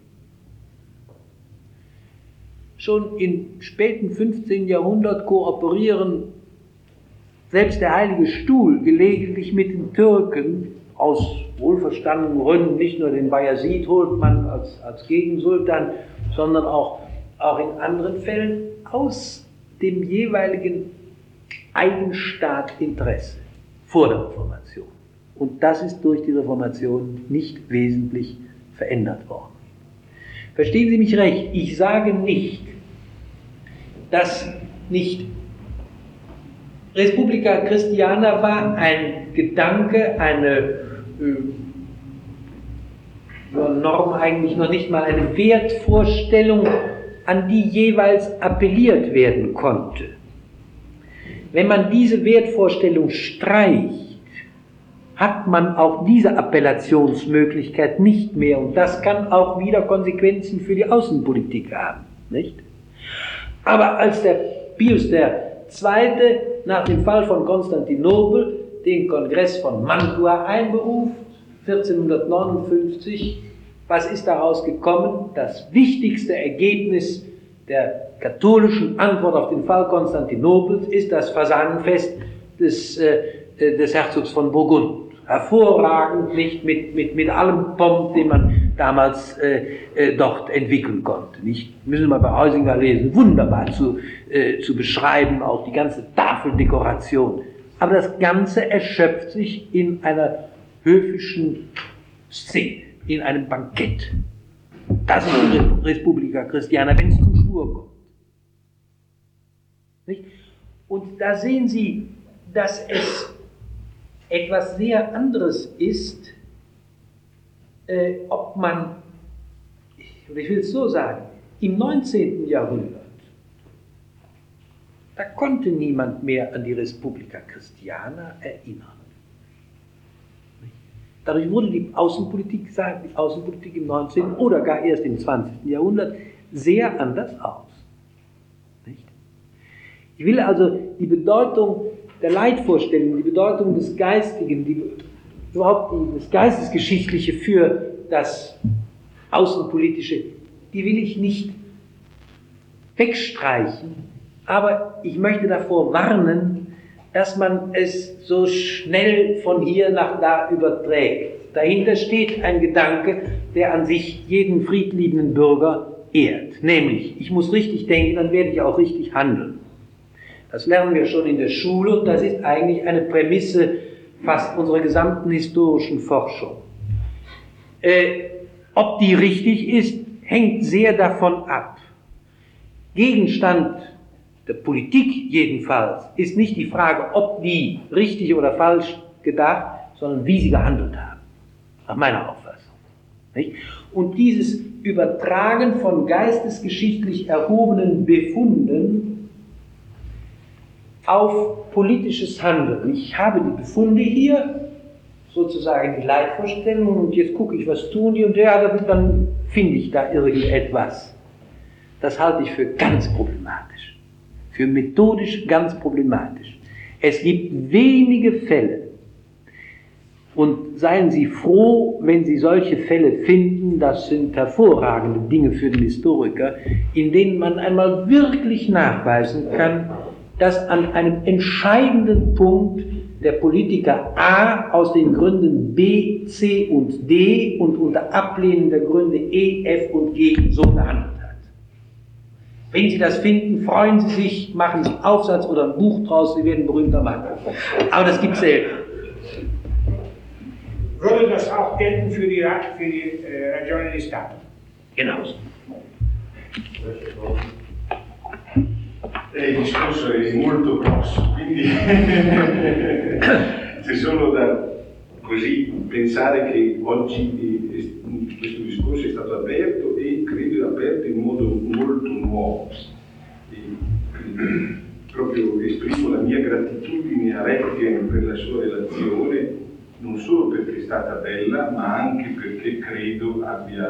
Schon im späten 15. Jahrhundert kooperieren selbst der Heilige Stuhl gelegentlich mit den Türken, aus wohlverstandenen Gründen. Nicht nur den Bayezid holt man als Gegensultan, sondern auch in anderen Fällen aus dem jeweiligen Eigenstaatinteresse vor der Reformation. Und das ist durch die Reformation nicht wesentlich verändert worden. Verstehen Sie mich recht, ich sage nicht, dass nicht Respublica Christiana war ein Gedanke, eine Norm eigentlich noch nicht mal, eine Wertvorstellung, an die jeweils appelliert werden konnte. Wenn man diese Wertvorstellung streicht, hat man auch diese Appellationsmöglichkeit nicht mehr und das kann auch wieder Konsequenzen für die Außenpolitik haben, nicht? Aber als der Pius II. Nach dem Fall von Konstantinopel den Kongress von Mantua einberuft, 1459, was ist daraus gekommen? Das wichtigste Ergebnis der katholischen Antwort auf den Fall Konstantinopels ist das Fasanenfest des Herzogs von Burgund. Hervorragend, nicht mit allem Pomp, den man damals dort entwickeln konnte. Nicht? Müssen wir bei Heusinger lesen, wunderbar zu beschreiben, auch die ganze Tafeldekoration. Aber das Ganze erschöpft sich in einer höfischen Szene, in einem Bankett. Das ist die Respublica Christiana, wenn es zum Schwur kommt. Nicht? Und da sehen Sie, dass es etwas sehr anderes ist, ob man, ich will es so sagen, im 19. Jahrhundert, da konnte niemand mehr an die Respublica Christiana erinnern. Dadurch wurde die Außenpolitik im 19. oder gar erst im 20. Jahrhundert sehr anders aus. Nicht? Ich will also die Bedeutung der Leitvorstellung, die Bedeutung des Geistigen, überhaupt das Geistesgeschichtliche für das Außenpolitische, die will ich nicht wegstreichen, aber ich möchte davor warnen, dass man es so schnell von hier nach da überträgt. Dahinter steht ein Gedanke, der an sich jeden friedliebenden Bürger ehrt. Nämlich, ich muss richtig denken, dann werde ich auch richtig handeln. Das lernen wir schon in der Schule und das ist eigentlich eine Prämisse fast unserer gesamten historischen Forschung. Ob die richtig ist, hängt sehr davon ab. Gegenstand der Politik jedenfalls ist nicht die Frage, ob die richtig oder falsch gedacht, sondern wie sie gehandelt haben, nach meiner Auffassung. Nicht? Und dieses Übertragen von geistesgeschichtlich erhobenen Befunden auf politisches Handeln. Ich habe die Befunde hier, sozusagen die Leitvorstellungen, und jetzt gucke ich, was tun die, und ja, dann finde ich da irgendetwas. Das halte ich für ganz problematisch. Für methodisch ganz problematisch. Es gibt wenige Fälle, und seien Sie froh, wenn Sie solche Fälle finden, das sind hervorragende Dinge für den Historiker, in denen man einmal wirklich nachweisen kann, dass an einem entscheidenden Punkt der Politiker A aus den Gründen B, C und D und unter Ablehnen der Gründe E, F und G so gehandelt hat. Wenn Sie das finden, freuen Sie sich, machen Sie Aufsatz oder ein Buch draus, Sie werden ein berühmter Mann. Aber das gibt es selten. Würde das auch gelten für die Ragione di Stato? Genauso. Il discorso è molto grosso, quindi c'è solo da così pensare che oggi questo discorso è stato aperto e credo aperto in modo molto nuovo. Quindi, proprio esprimo la mia gratitudine a Repken per la sua relazione, non solo perché è stata bella, ma anche perché credo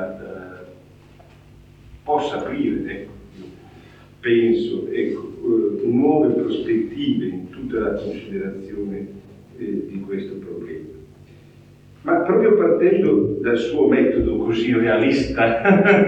possa aprire, ecco, penso, nuove prospettive in tutta la considerazione di questo problema. Ma proprio partendo dal suo metodo così realista,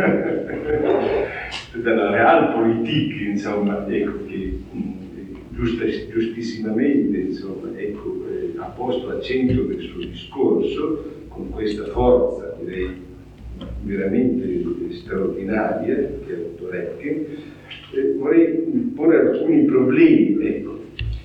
dalla realpolitik, insomma, ecco, che giustissimamente, insomma, ecco, ha posto al centro del suo discorso, con questa forza, direi, veramente straordinaria, che ha avuto Repken, vorrei porre alcuni problemi, ecco.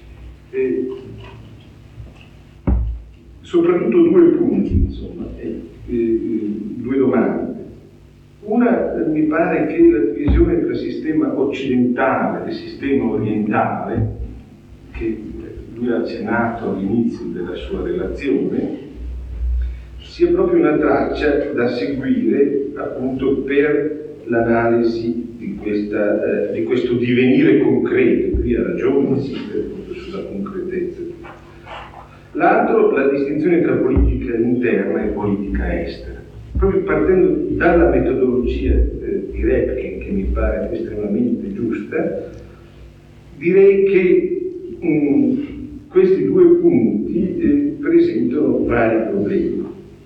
Soprattutto due punti, insomma, due domande. Una, mi pare che la divisione tra sistema occidentale e sistema orientale, che lui ha accennato all'inizio della sua relazione, sia proprio una traccia da seguire appunto per l'analisi di questo divenire concreto. Qui ha ragione, insiste appunto sulla concretezza. L'altro, la distinzione tra politica interna e politica estera. Proprio partendo dalla metodologia di Repken, che mi pare estremamente giusta, direi che questi due punti presentano vari problemi.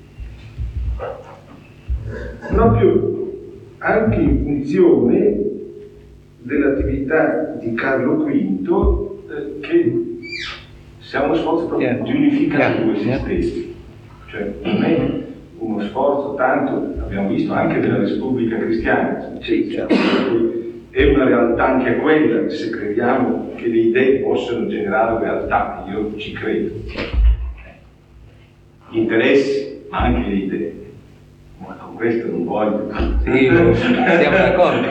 Proprio anche in funzione dell'attività di Carlo V, che siamo sforzi proprio di unificare due sistemi. Cioè, non è uno sforzo tanto, abbiamo visto, anche della Repubblica Cristiana, è una realtà anche quella, se crediamo che le idee possano generare realtà, io ci credo. Gli interessi, ma anche le idee. Ma con questo non voglio. Sì, siamo d'accordo.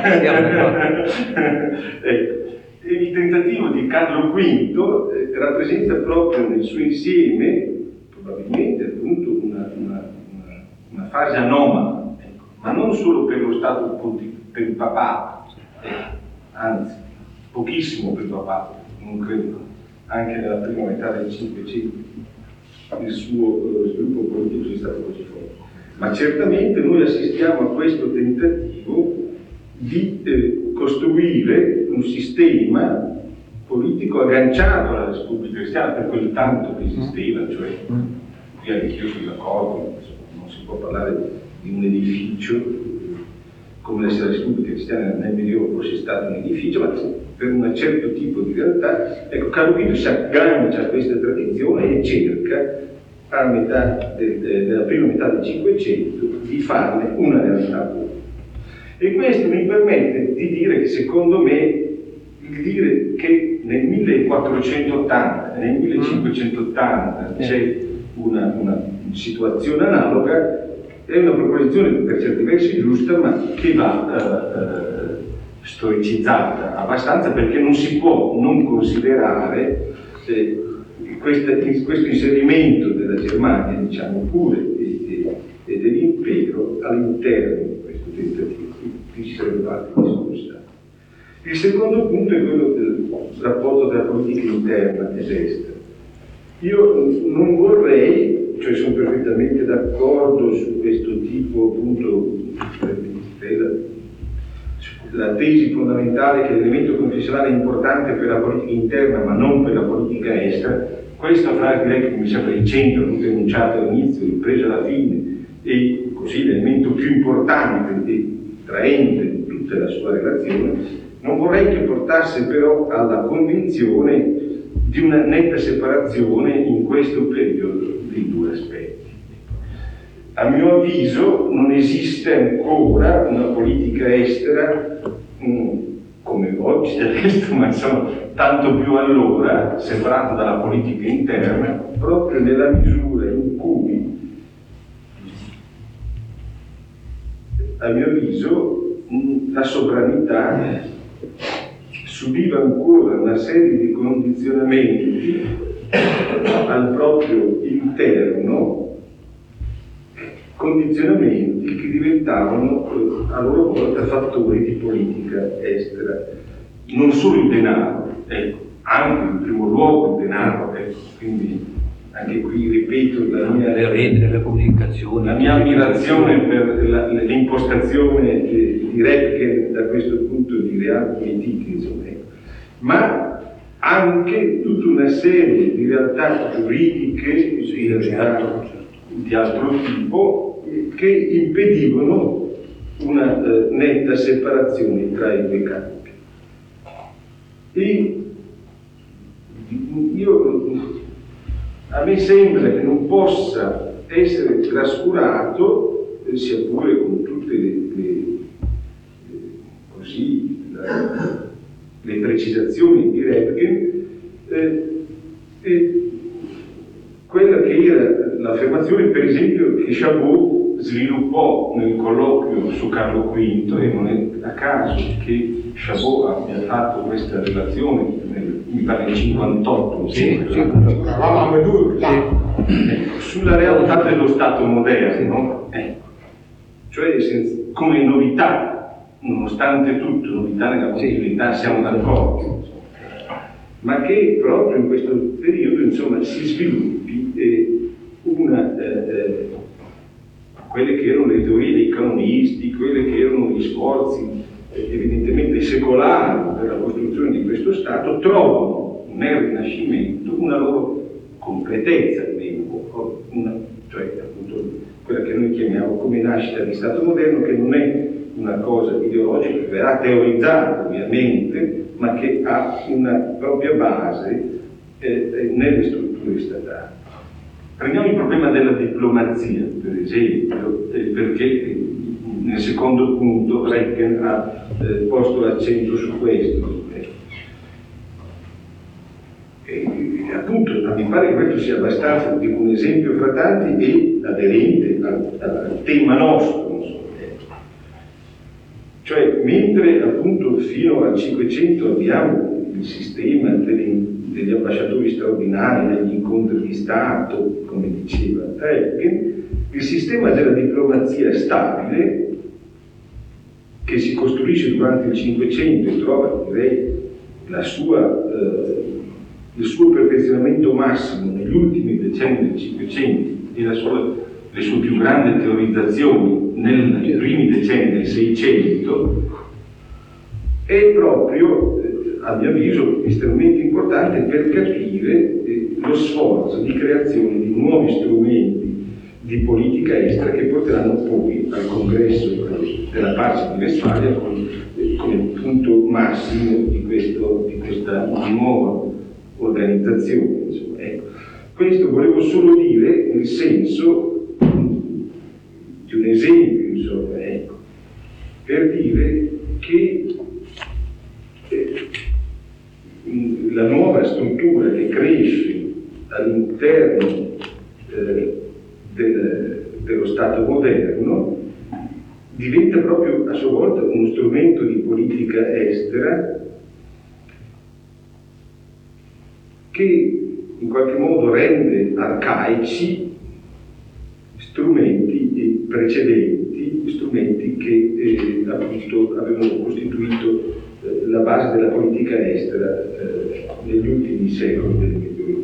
Ecco. E il tentativo di Carlo V rappresenta proprio nel suo insieme, probabilmente appunto, una fase anomala, ecco, ma non solo per lo Stato, per il papato, anzi, pochissimo per il papato, non credo, anche nella prima metà del Cinquecento il suo sviluppo politico sia stato così forte. Ma certamente noi assistiamo a questo tentativo di costruire un sistema politico agganciato alla Repubblica Cristiana per quel tanto che esisteva, cioè, qui anche io sono d'accordo, non si può parlare di un edificio come se la Repubblica Cristiana nel Medioevo fosse stato un edificio, ma per un certo tipo di realtà, ecco, Carlo V si aggancia a questa tradizione e cerca nella prima metà del Cinquecento di farne una realtà politica. E questo mi permette di dire che, secondo me, il dire che nel 1480 e nel 1580 c'è una situazione analoga è una proposizione per certi versi giusta, ma che va storicizzata abbastanza, perché non si può non considerare questo inserimento della Germania, diciamo pure, e dell'impero all'interno di questo tentativo. Qui ci sarebbe parte di discussione. Il secondo punto è quello del rapporto tra politica interna ed estera. Io non vorrei, cioè sono perfettamente d'accordo su questo tipo, appunto, la tesi fondamentale che l'elemento confessionale è importante per la politica interna ma non per la politica estera. Questa frase direi che mi sembra il centro, non enunciato all'inizio, ripresa alla fine, e così l'elemento più importante e traente di tutta la sua relazione. Non vorrei che portasse però alla convinzione di una netta separazione in questo periodo dei due aspetti. A mio avviso non esiste ancora una politica estera come oggi del resto, ma insomma tanto più allora, separata dalla politica interna, proprio nella misura in cui a mio avviso, la sovranità subiva ancora una serie di condizionamenti al proprio interno, condizionamenti che diventavano a loro volta fattori di politica estera. Non solo il denaro, anche in primo luogo il denaro, quindi anche qui ripeto le reti delle comunicazioni, la mia ammirazione per l'impostazione di Repken da questo punto di realpolitik, insomma, ma anche tutta una serie di realtà giuridiche di altro tipo che impedivano una netta separazione tra i due campi. E a me sembra che non possa essere trascurato, sia pure con tutte le precisazioni di Repken, quella che era l'affermazione, per esempio, che Chabot sviluppò nel colloquio su Carlo V, e non è a caso che Chabot abbia fatto questa relazione mi pare nel 58, sulla realtà dello Stato moderno, cioè come novità, nonostante tutto, novità nella continuità, siamo d'accordo, ma che proprio in questo periodo, insomma, si sviluppi quelle che erano le teorie dei canonisti, quelle che erano gli sforzi evidentemente secolari per la costruzione di questo Stato, trovano nel Rinascimento una loro completezza, cioè appunto quella che noi chiamiamo come nascita di Stato moderno, che non è una cosa ideologica, che verrà teorizzata ovviamente, ma che ha una propria base nelle strutture statali. Prendiamo il problema della diplomazia, per esempio, perché nel secondo punto Repken ha posto l'accento su questo. Appunto, mi pare che questo sia abbastanza un esempio fra tanti e aderente al tema nostro. Cioè, mentre appunto fino al 500 abbiamo il sistema degli ambasciatori straordinari, degli incontri di Stato, come diceva Repken, il sistema della diplomazia stabile, che si costruisce durante il Cinquecento e trova, direi, il suo perfezionamento massimo negli ultimi decenni del Cinquecento e le sue più grandi teorizzazioni nei primi decenni del Seicento, è proprio, a mio avviso, estremamente importante per capire lo sforzo di creazione di nuovi strumenti di politica estera che porteranno poi al congresso della pace di Westfalia come punto massimo di questa nuova organizzazione. Insomma, ecco. Questo volevo solo dire nel senso di un esempio, insomma, ecco, per dire che la nuova struttura che cresce all'interno dello Stato moderno diventa proprio a sua volta uno strumento di politica estera che in qualche modo rende arcaici strumenti precedenti, strumenti che appunto avevano costituito la base della politica estera negli ultimi secoli del Medioevo.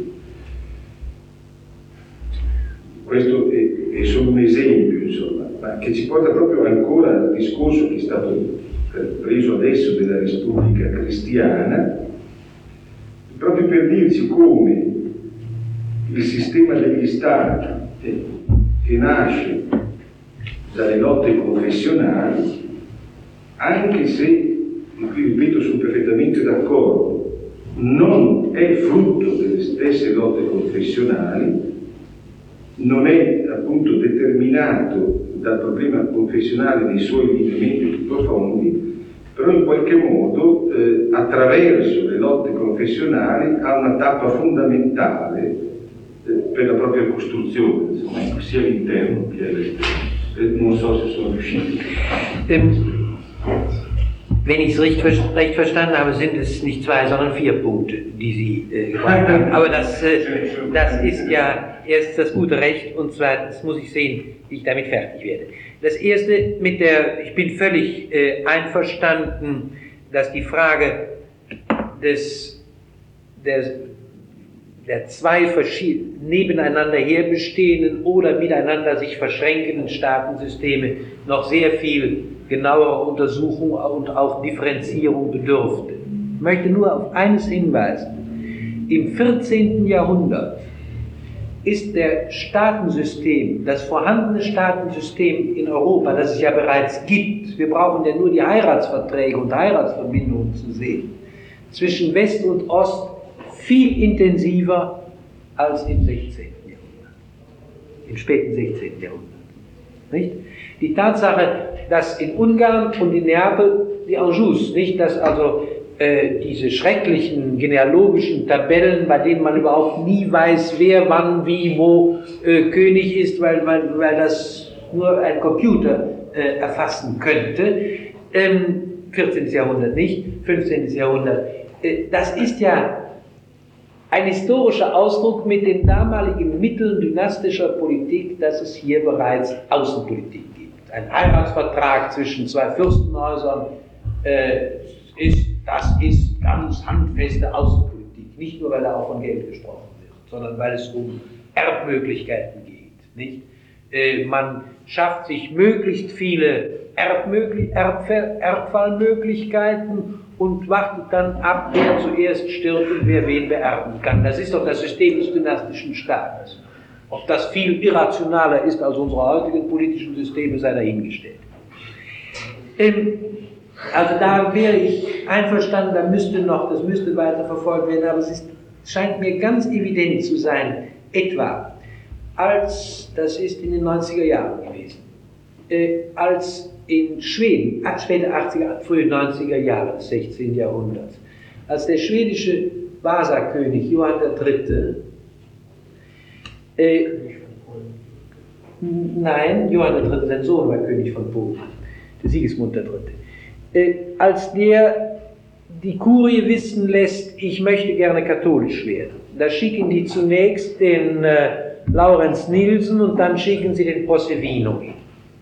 Questo è solo un esempio, insomma, ma che ci porta proprio ancora al discorso che è stato preso adesso della Repubblica Cristiana, proprio per dirci come il sistema degli Stati che nasce dalle lotte confessionali, anche se, e qui ripeto, sono perfettamente d'accordo, non è frutto delle stesse lotte confessionali, non è appunto determinato dal problema confessionale dei suoi lineamenti più profondi, però in qualche modo attraverso le lotte confessionali ha una tappa fondamentale per la propria costruzione, insomma, sia all'interno che all'esterno. Non so se sono riusciti. Wenn ich es recht verstanden habe, sind es nicht 2, sondern 4 Punkte, die Sie gebracht haben. Aber das ist ja erst das gute Recht und zweitens muss ich sehen, wie ich damit fertig werde. Das erste ich bin völlig einverstanden, dass die Frage der 2 nebeneinander herbestehenden oder miteinander sich verschränkenden Staatensysteme noch sehr viel genauere Untersuchung und auch Differenzierung bedürfte. Ich möchte nur auf eines hinweisen. Im 14. Jahrhundert ist das vorhandene Staatensystem in Europa, das es ja bereits gibt, wir brauchen ja nur die Heiratsverträge und Heiratsverbindungen zu sehen, zwischen West und Ost viel intensiver als im 16. Jahrhundert, im späten 16. Jahrhundert. Nicht? Die Tatsache, dass in Ungarn und in Neapel die Anjous, nicht, dass also diese schrecklichen genealogischen Tabellen, bei denen man überhaupt nie weiß, wer, wann, wie, wo König ist, weil das nur ein Computer erfassen könnte, 14. Jahrhundert nicht, 15. Jahrhundert, das ist ja ein historischer Ausdruck mit den damaligen Mitteln dynastischer Politik, dass es hier bereits Außenpolitik gibt. Ein Heiratsvertrag zwischen 2 Fürstenhäusern das ist ganz handfeste Außenpolitik. Nicht nur, weil da auch von Geld gesprochen wird, sondern weil es um Erbmöglichkeiten geht. Nicht? Man schafft sich möglichst viele Erbfallmöglichkeiten und wartet dann ab, wer zuerst stirbt und wer wen beerben kann. Das ist doch das System des dynastischen Staates. Ob das viel irrationaler ist als unsere heutigen politischen Systeme, sei dahingestellt. Also da wäre ich einverstanden, das müsste weiter verfolgt werden, aber es scheint mir ganz evident zu sein, etwa das ist in den 90er Jahren gewesen, als in Schweden, späte 80er, frühe 90er Jahre des 16. Jahrhunderts, als der schwedische Vasakönig Johann III. Johann III., sein Sohn war König von Polen, der Sigismund III. Als der die Kurie wissen lässt, ich möchte gerne katholisch werden, da schicken die zunächst den Laurens Nielsen und dann schicken sie den Possevino hin.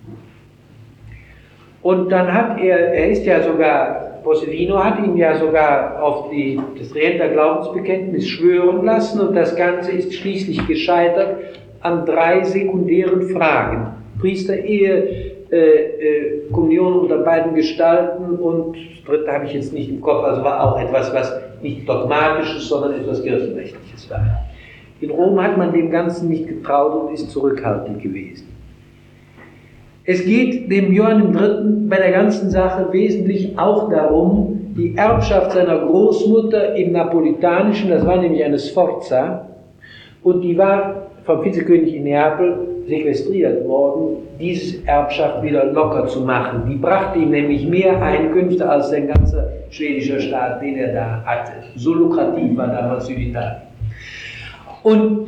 Und dann hat Possevino hat ihn ja sogar auf das Trienter Glaubensbekenntnis schwören lassen und das Ganze ist schließlich gescheitert an 3 sekundären Fragen. Priesterehe, Kommunion unter beiden Gestalten und das dritte habe ich jetzt nicht im Kopf, also war auch etwas, was nicht dogmatisches, sondern etwas kirchenrechtliches war. In Rom hat man dem Ganzen nicht getraut und ist zurückhaltend gewesen. Es geht dem Johann III. Bei der ganzen Sache wesentlich auch darum, die Erbschaft seiner Großmutter im Napolitanischen, das war nämlich eine Sforza, und die war vom Vizekönig in Neapel sequestriert worden, diese Erbschaft wieder locker zu machen. Die brachte ihm nämlich mehr Einkünfte als sein ganzer schwedischer Staat, den er da hatte. So lukrativ war damals Süditalien. Und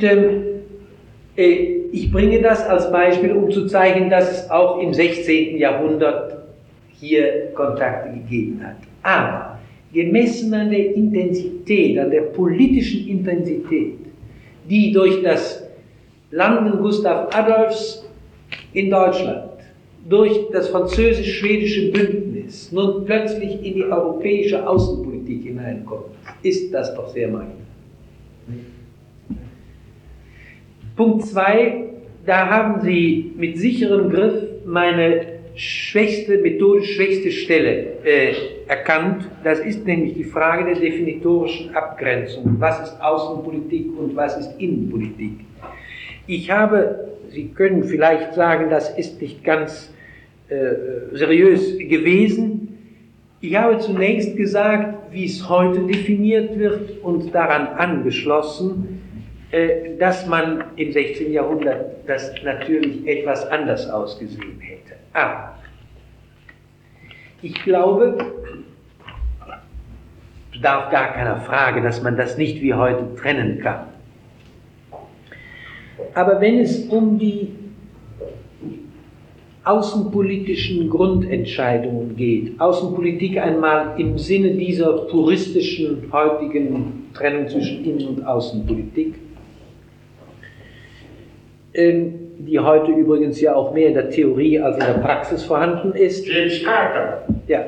ich bringe das als Beispiel, um zu zeigen, dass es auch im 16. Jahrhundert hier Kontakte gegeben hat. Aber gemessen an der Intensität, an der politischen Intensität, die durch das Landen Gustav Adolfs in Deutschland, durch das französisch-schwedische Bündnis nun plötzlich in die europäische Außenpolitik hineinkommt, ist das doch sehr marginal. Punkt 2, da haben Sie mit sicherem Griff meine methodisch schwächste Stelle erkannt. Das ist nämlich die Frage der definitorischen Abgrenzung. Was ist Außenpolitik und was ist Innenpolitik? Sie können vielleicht sagen, das ist nicht ganz seriös gewesen. Ich habe zunächst gesagt, wie es heute definiert wird und daran angeschlossen, dass man im 16. Jahrhundert das natürlich etwas anders ausgesehen hätte. Aber ich glaube, es bedarf gar keiner Frage, dass man das nicht wie heute trennen kann. Aber wenn es um die außenpolitischen Grundentscheidungen geht, Außenpolitik einmal im Sinne dieser puristischen heutigen Trennung zwischen Innen- und Außenpolitik, die heute übrigens ja auch mehr in der Theorie als in der Praxis vorhanden ist. James Carter. Ja.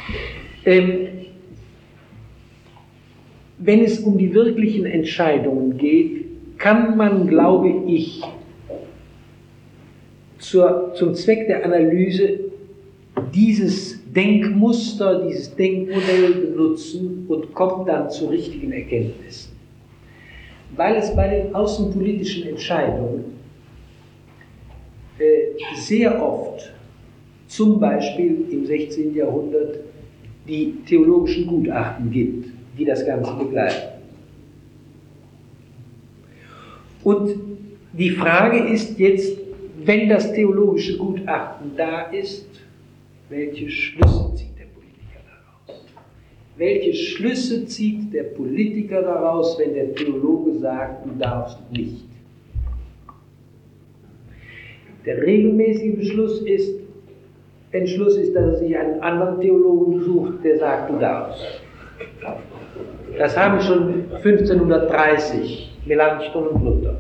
Wenn es um die wirklichen Entscheidungen geht, kann man, glaube ich, zum Zweck der Analyse dieses Denkmuster, dieses Denkmodell benutzen und kommt dann zu richtigen Erkenntnissen. Weil es bei den außenpolitischen Entscheidungen sehr oft, zum Beispiel im 16. Jahrhundert, die theologischen Gutachten gibt, die das Ganze begleiten. Und die Frage ist jetzt, wenn das theologische Gutachten da ist, welche Schlüsse zieht der Politiker daraus? Welche Schlüsse zieht der Politiker daraus, wenn der Theologe sagt, du darfst nicht? Der regelmäßige Entschluss ist, dass er sich einen anderen Theologen sucht, der sagt, du darfst. Das haben schon 1530 Melanchthon und Luther.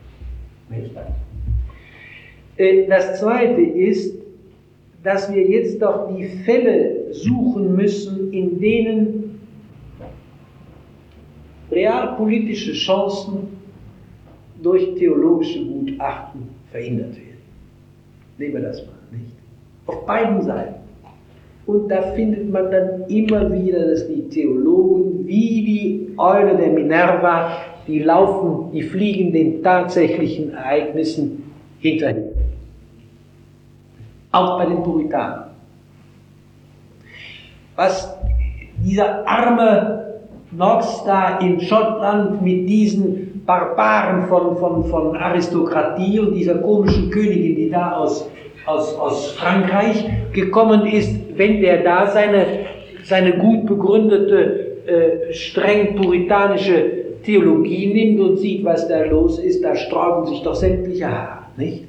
Das Zweite ist, dass wir jetzt doch die Fälle suchen müssen, in denen realpolitische Chancen durch theologische Gutachten verhindert werden. Nehmen wir das mal, nicht? Auf beiden Seiten. Und da findet man dann immer wieder, dass die Theologen wie die Eule der Minerva, die fliegen den tatsächlichen Ereignissen hinterher. Auch bei den Puritanern. Was dieser arme Knox da in Schottland mit diesen Barbaren von Aristokratie und dieser komischen Königin, die da aus Frankreich gekommen ist, wenn der da seine gut begründete, streng puritanische Theologie nimmt und sieht, was da los ist, da sträuben sich doch sämtliche Haare, nicht?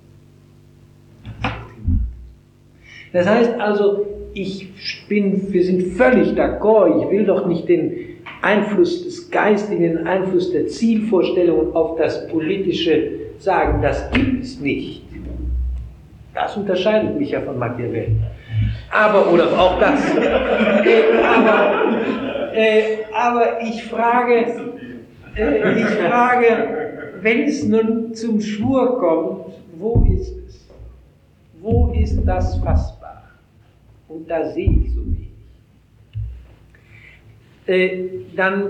Das heißt also, wir sind völlig d'accord, ich will doch nicht den Einfluss des Geistigen, den Einfluss der Zielvorstellungen auf das Politische sagen, das gibt es nicht. Das unterscheidet mich ja von Machiavelli. Oder auch das. Aber ich frage, wenn es nun zum Schwur kommt, wo ist es? Wo ist das fassbar? Und da sehe ich so wenig. Dann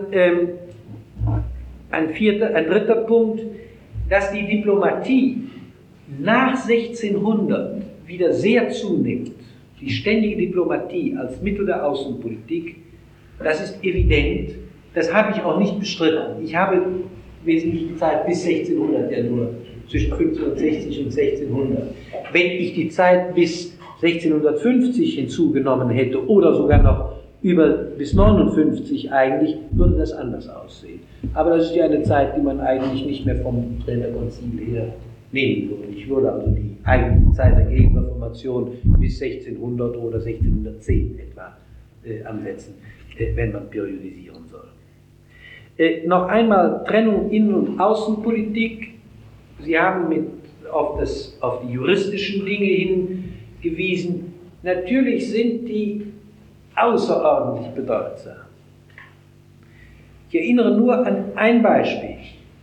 ein dritter Punkt, dass die Diplomatie nach 1600 wieder sehr zunimmt, die ständige Diplomatie als Mittel der Außenpolitik, das ist evident, das habe ich auch nicht bestritten. Ich habe wesentlich die Zeit bis 1600 ja nur, zwischen 1560 und 1600. Wenn ich die Zeit bis 1650 hinzugenommen hätte oder sogar noch bis 59 eigentlich, würde das anders aussehen. Aber das ist ja eine Zeit, die man eigentlich nicht mehr vom Trierer Konzil her nehmen würde. Ich würde also die eigentliche Zeit der Gegenreformation bis 1600 oder 1610 etwa ansetzen, wenn man periodisieren soll. Noch einmal Trennung Innen- und Außenpolitik. Sie haben auf die juristischen Dinge hingewiesen. Natürlich sind die außerordentlich bedeutsam. Ich erinnere nur an ein Beispiel.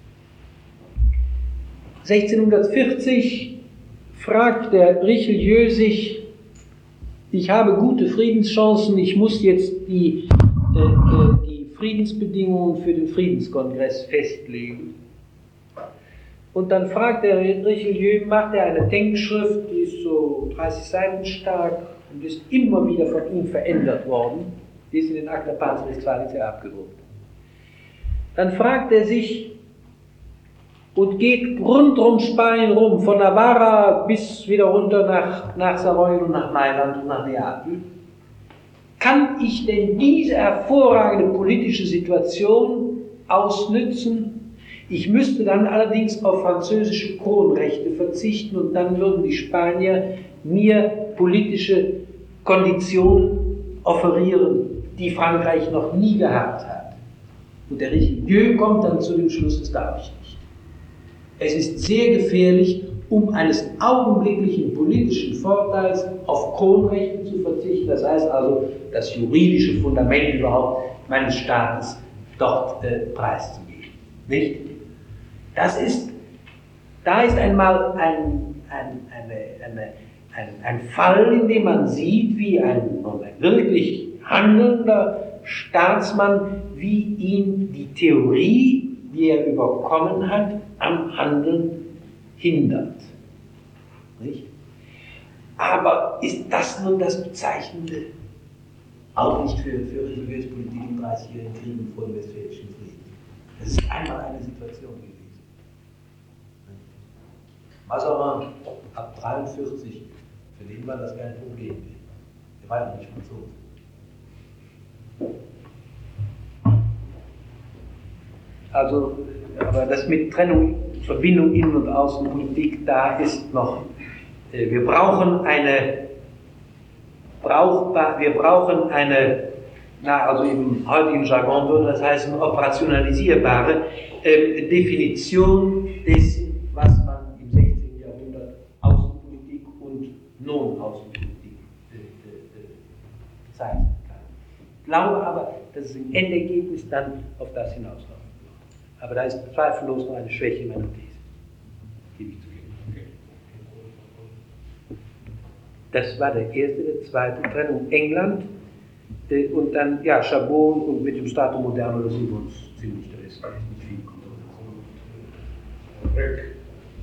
1640 fragt der Richelieu sich, ich habe gute Friedenschancen, ich muss jetzt die Friedensbedingungen für den Friedenskongress festlegen. Und dann fragt der Richelieu, macht er eine Denkschrift, die ist so 30 Seiten stark und ist immer wieder von ihm verändert worden. Die ist in den Acta Pars Westfaliens ja abgedruckt. Dann fragt er sich und geht rundum Spanien rum, von Navarra bis wieder runter nach Savoyen und nach Mailand und nach Neapel. Kann ich denn diese hervorragende politische Situation ausnützen, Ich müsste dann allerdings auf französische Kronrechte verzichten und dann würden die Spanier mir politische Konditionen offerieren, die Frankreich noch nie gehabt hat. Und der Richelieu kommt dann zu dem Schluss, das darf ich nicht. Es ist sehr gefährlich, um eines augenblicklichen politischen Vorteils auf Kronrechte zu verzichten, das heißt also, das juridische Fundament überhaupt meines Staates dort preiszugeben. Nicht? Da ist einmal ein Fall, in dem man sieht, wie ein wirklich handelnder Staatsmann, wie ihn die Theorie, die er überkommen hat, am Handeln hindert. Nicht? Aber ist das nun das Bezeichnende? Auch nicht für religiöse Politik im 30-jährigen Krieg und vor dem Westfälischen Frieden. Das ist einmal eine Situation gewesen. Mazarin ab 43, für den war das kein Problem mehr. Der war ja nicht Franzose. Also, aber das mit Trennung, Verbindung Innen- und Außenpolitik, da ist noch, wir brauchen eine, also im heutigen Jargon würde das heißen, operationalisierbare Definition dessen, was man im 16. Jahrhundert Außenpolitik und Non-Außenpolitik bezeichnen kann. Ich glaube aber, dass es im Endergebnis dann auf das hinausläuft. Aber da ist zweifellos noch eine Schwäche meiner These. Gebe ich zu. Das war der erste, der zweite, Trennung England und dann, ja, Chabot und mit dem Stato Moderno, da sind wir uns ziemlich, da ist nicht viel Rück.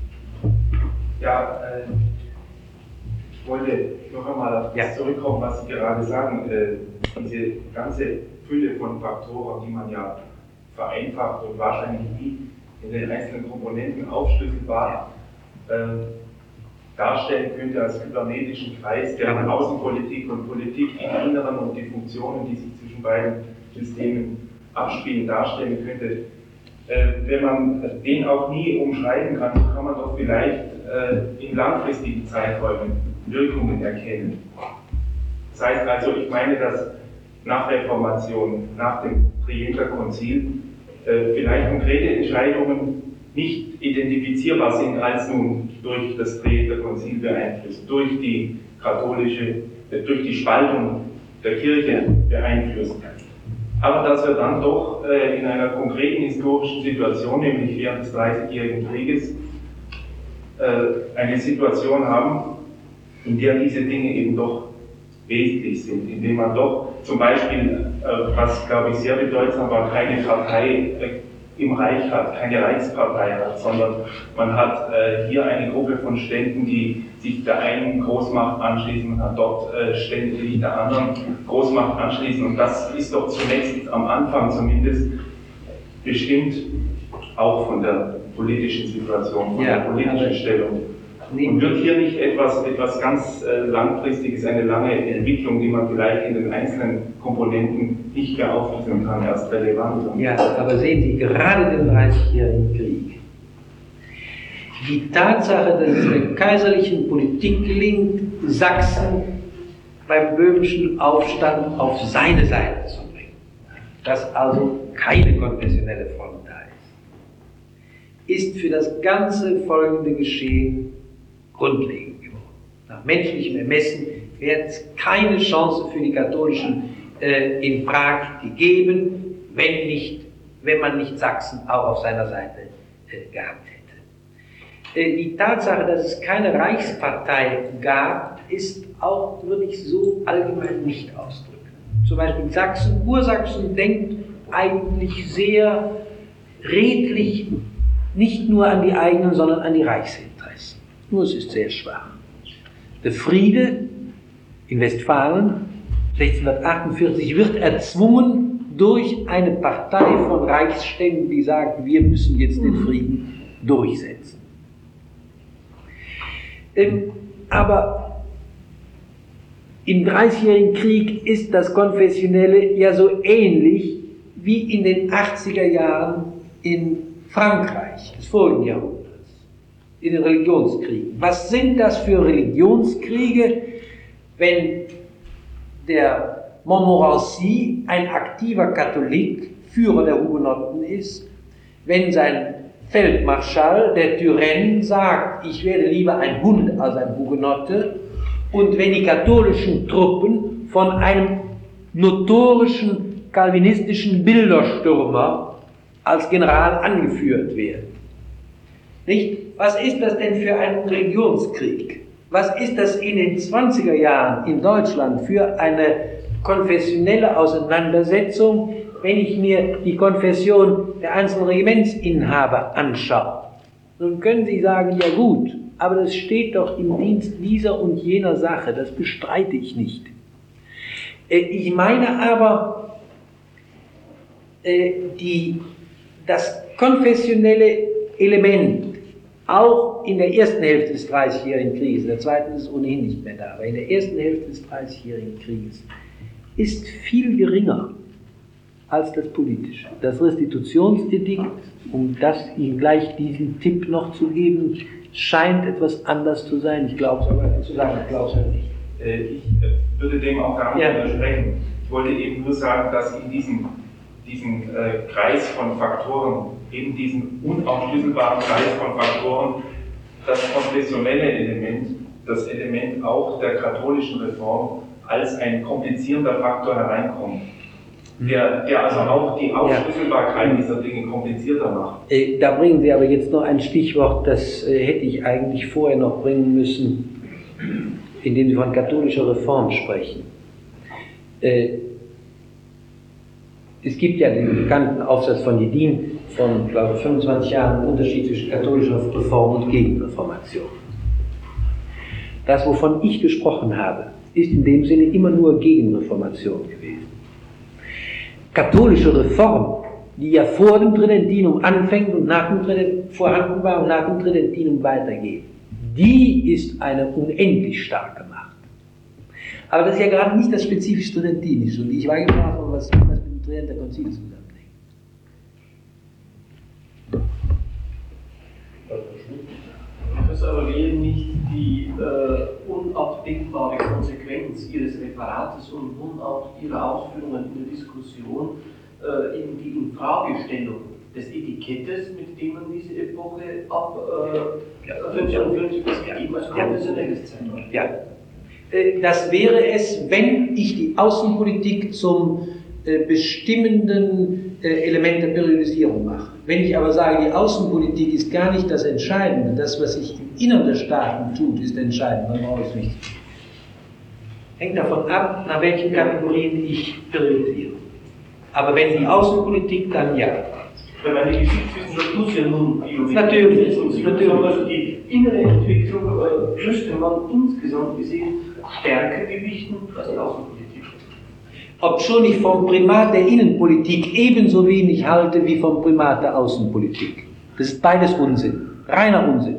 Ja, ich wollte noch einmal auf das zurückkommen, was Sie gerade sagen. Diese ganze Fülle von Faktoren, die man ja vereinfacht und wahrscheinlich nie in den einzelnen Komponenten aufschlüsselbar darstellen könnte als kybernetischen Kreis, der Außenpolitik und Politik im Inneren und die Funktionen, die sich zwischen beiden Systemen abspielen, darstellen könnte. Wenn man den auch nie umschreiben kann, so kann man doch vielleicht in langfristigen Zeiträumen Wirkungen erkennen. Das heißt also, ich meine, dass nach Reformation, nach dem Trienter Konzil, vielleicht konkrete Entscheidungen nicht identifizierbar sind als nun durch das Trienter Konzil beeinflusst, durch die Spaltung der Kirche beeinflusst. Aber dass wir dann doch in einer konkreten historischen Situation, nämlich während des Dreißigjährigen Krieges, eine Situation haben, in der diese Dinge eben doch wesentlich sind, indem man doch zum Beispiel, was glaube ich sehr bedeutsam war, keine Partei im Reich hat, keine Reichspartei hat, sondern man hat hier eine Gruppe von Ständen, die sich der einen Großmacht anschließen, man hat dort Stände, die sich der anderen Großmacht anschließen, und das ist doch zunächst am Anfang zumindest bestimmt auch von der politischen Situation, von der politischen Stellung. Und wird hier nicht etwas ganz Langfristiges, eine lange Entwicklung, die man vielleicht in den einzelnen Komponenten nicht mehr auflösen kann, erst relevant? Ja, aber sehen Sie, gerade den 30-jährigen Krieg, die Tatsache, dass es der kaiserlichen Politik gelingt, Sachsen beim böhmischen Aufstand auf seine Seite zu bringen, dass also keine konfessionelle Front da ist für das ganze folgende Geschehen grundlegend geworden. Nach menschlichem Ermessen wäre es keine Chance für die Katholischen in Prag gegeben, wenn man nicht Sachsen auch auf seiner Seite gehabt hätte. Die Tatsache, dass es keine Reichspartei gab, ist auch, würde ich so allgemein nicht ausdrücken. Zum Beispiel Sachsen, Ursachsen denkt eigentlich sehr redlich nicht nur an die eigenen, sondern an die Reichsinteressen. Nur es ist sehr schwach. Der Friede in Westfalen 1648 wird erzwungen durch eine Partei von Reichsständen, die sagt, wir müssen jetzt den Frieden durchsetzen. Aber im Dreißigjährigen Krieg ist das Konfessionelle ja so ähnlich wie in den 80er Jahren in Frankreich des vorigen Jahrhunderts, in den Religionskriegen. Was sind das für Religionskriege, wenn der Montmorency ein aktiver Katholik, Führer der Hugenotten ist, wenn sein Feldmarschall, der Turenne, sagt, ich werde lieber ein Hund als ein Hugenotte, und wenn die katholischen Truppen von einem notorischen calvinistischen Bilderstürmer als General angeführt werden. Nicht? Was ist das denn für ein Religionskrieg? Was ist das in den 20er Jahren in Deutschland für eine konfessionelle Auseinandersetzung, wenn ich mir die Konfession der einzelnen Regimentsinhaber anschaue? Nun können Sie sagen, ja gut, aber das steht doch im Dienst dieser und jener Sache, das bestreite ich nicht. Ich meine aber, das konfessionelle Element, auch in der ersten Hälfte des Dreißigjährigen Krieges, in der zweiten ist es ohnehin nicht mehr da, aber in der ersten Hälfte des Dreißigjährigen Krieges ist viel geringer als das Politische. Das Restitutionsedikt, um das Ihnen gleich diesen Tipp noch zu geben, scheint etwas anders zu sein. Ich glaube es aber zu sagen, ich glaube es halt nicht. Ich würde dem auch gar nicht widersprechen. Ich wollte eben nur sagen, dass in diesem Kreis von Faktoren, eben diesen unaufschlüsselbaren Kreis von Faktoren, das konfessionelle Element, das Element auch der katholischen Reform als ein komplizierender Faktor hereinkommt, der also auch die Aufschlüsselbarkeit dieser Dinge komplizierter macht. Da bringen Sie aber jetzt noch ein Stichwort, das hätte ich eigentlich vorher noch bringen müssen, indem Sie von katholischer Reform sprechen. Es gibt ja den bekannten Aufsatz von Jedin von, glaube ich, 25 Jahren Unterschied zwischen katholischer Reform und Gegenreformation. Das, wovon ich gesprochen habe, ist in dem Sinne immer nur Gegenreformation gewesen. Katholische Reform, die ja vor dem Tridentinum anfängt und nach dem Tridentinum vorhanden war und nach dem Tridentinum weitergeht, die ist eine unendlich starke Macht. Aber das ist ja gerade nicht das spezifisch Tridentinische. Und ich war gefragt, was mit dem Trident der Konzile zusammenhängt. Professor, aber wäre nicht die unabdingbare Konsequenz Ihres Referates und nun auch Ihrer Ausführungen in der Diskussion eben die Infragestellung des Etikettes, mit dem man diese Epoche ab 1945 bis gegeben als konfessionelles Zeitalter? Ja. Das wäre es, wenn ich die Außenpolitik zum bestimmenden Element der Periodisierung mache. Wenn ich aber sage, die Außenpolitik ist gar nicht das Entscheidende, das, was sich im Innern der Staaten tut, ist entscheidend, dann brauche ich es nicht. Hängt davon ab, nach welchen Kategorien ich periodisiere. Aber wenn die Außenpolitik, dann ja. Weil meine Geschichtswissenschaft muss ja nun Biologie. Natürlich. Also die innere Entwicklung müsste man insgesamt gesehen stärker gewichten als die Außenpolitik. Obschon ich vom Primat der Innenpolitik ebenso wenig halte wie vom Primat der Außenpolitik. Das ist beides Unsinn, reiner Unsinn.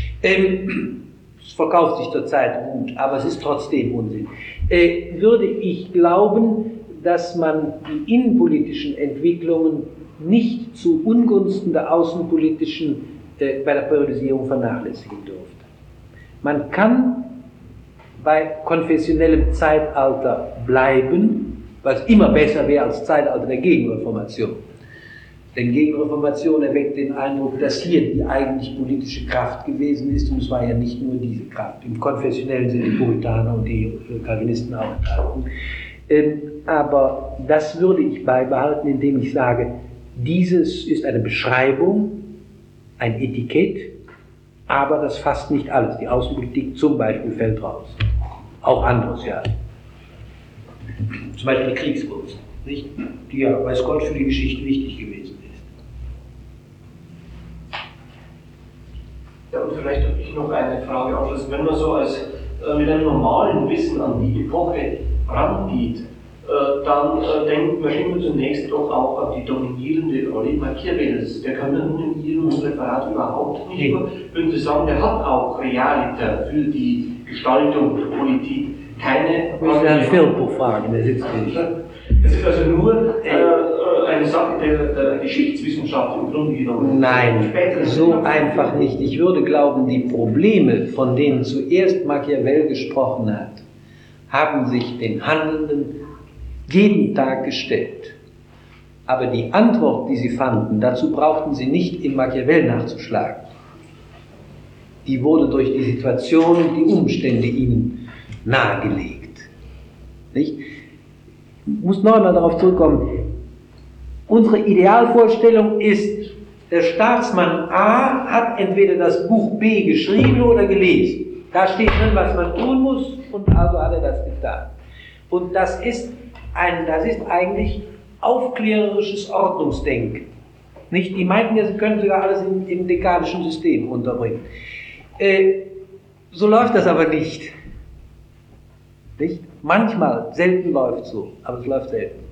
Es verkauft sich zurzeit gut, aber es ist trotzdem Unsinn. Würde ich glauben, dass man die innenpolitischen Entwicklungen nicht zu Ungunsten der außenpolitischen bei der Periodisierung vernachlässigen dürfte. Man kann bei konfessionellem Zeitalter bleiben, was immer besser wäre als Zeitalter der Gegenreformation. Denn Gegenreformation erweckt den Eindruck, dass hier die eigentlich politische Kraft gewesen ist, und es war ja nicht nur diese Kraft. Im konfessionellen sind die Puritaner und die Calvinisten auch enthalten. Aber das würde ich beibehalten, indem ich sage, dieses ist eine Beschreibung, ein Etikett, aber das fasst nicht alles. Die Außenpolitik zum Beispiel fällt raus. Auch anderes, ja. Zum Beispiel die Kriegskunst, nicht? Die ja, weiß Gott, für die Geschichte wichtig gewesen ist. Ja, und vielleicht habe ich noch eine Frage anschließend. Wenn man so mit einem normalen Wissen an die Epoche rangeht, dann denkt man immer zunächst doch auch an die dominierende Rolle Machiavellis. Der kann ja nun in Ihrem Referat überhaupt nicht. Würden Sie sagen, der hat auch Realiter für die Gestaltung der Politik keine. Ich muss Herrn Firpo fragen, der sitzt nicht. Das ist also nur ein eine Sache der Geschichtswissenschaft im Grunde genommen. Nein, so einfach nicht. Ich würde glauben, die Probleme, von denen zuerst Machiavelli gesprochen hat, haben sich den Handelnden jeden Tag gestellt. Aber die Antwort, die sie fanden, dazu brauchten sie nicht im Machiavelli nachzuschlagen. Die wurde durch die Situation und die Umstände ihnen nahegelegt. Nicht? Ich muss noch einmal darauf zurückkommen. Unsere Idealvorstellung ist, der Staatsmann A hat entweder das Buch B geschrieben oder gelesen. Da steht drin, was man tun muss, und also hat er das getan. Und das ist eigentlich aufklärerisches Ordnungsdenken. Nicht? Die meinten ja, sie können sogar alles im dekadischen System unterbringen. So läuft das aber nicht. Nicht? Manchmal, selten läuft es so, aber es läuft selten.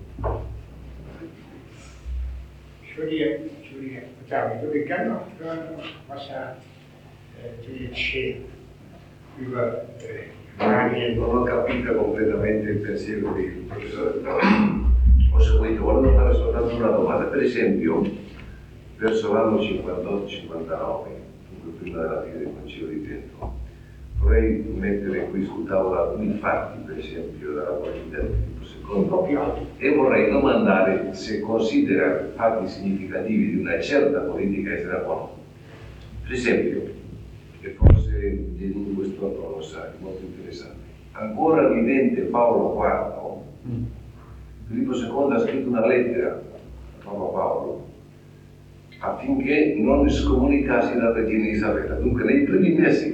Ich würde gerne noch hören, was Herr Felice über Daniel. Non ho capito completamente il pensiero del professore, ho seguito, volevo fare soltanto una domanda. Per esempio, verso l'anno 58-59, comunque prima della fine del Concilio di Trento, vorrei mettere qui sul tavolo alcuni fatti, per esempio, della politica di tipo secondo, e vorrei domandare se considera fatti significativi di una certa politica estera buona. Per esempio, che forse di questo non lo sa, è molto interessante. Ancora vivente Paolo IV, Filippo II ha scritto una lettera a Paolo affinché non scomunicasse la regina Isabella. Dunque nei primi mesi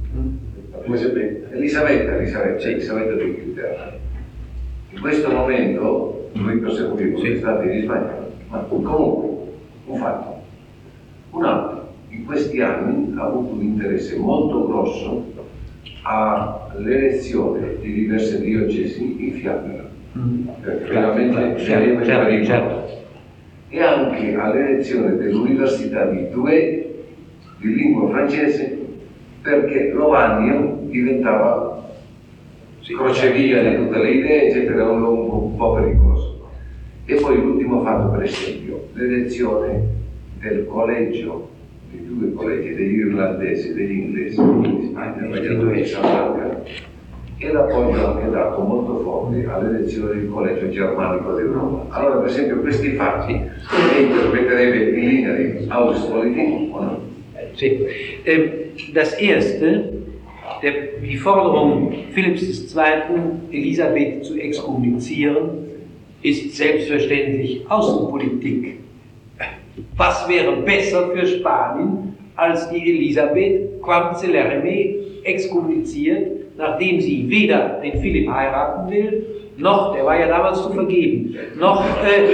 Elisabetta d'Inghilterra. In questo momento lui perseguiva gli stati di Spagna, ma comunque un fatto. Un altro, in questi anni ha avuto un interesse molto grosso all'elezione di diverse diocesi in Fiandra, perché veramente certo. E anche all'elezione dell'Università di Douai di lingua francese, perché Lovanio diventava crocevia di tutte le idee, eccetera, un po' pericoloso. E poi l'ultimo fatto, per esempio, l'elezione del collegio, di due collegi, degli irlandesi e degli inglesi, in Spagna, e l'appoggio anche dato molto forte all'elezione del collegio germanico di Roma. Allora, per esempio, questi fatti lei interpreterebbe in linea di Außenpolitik o no? Sì. Das erste, die Forderung Philipps II., Elisabeth zu exkommunizieren, ist selbstverständlich Außenpolitik. Was wäre besser für Spanien, als die Elisabeth quam celerime exkommuniziert, nachdem sie weder den Philipp heiraten will, noch, der war ja damals zu vergeben, noch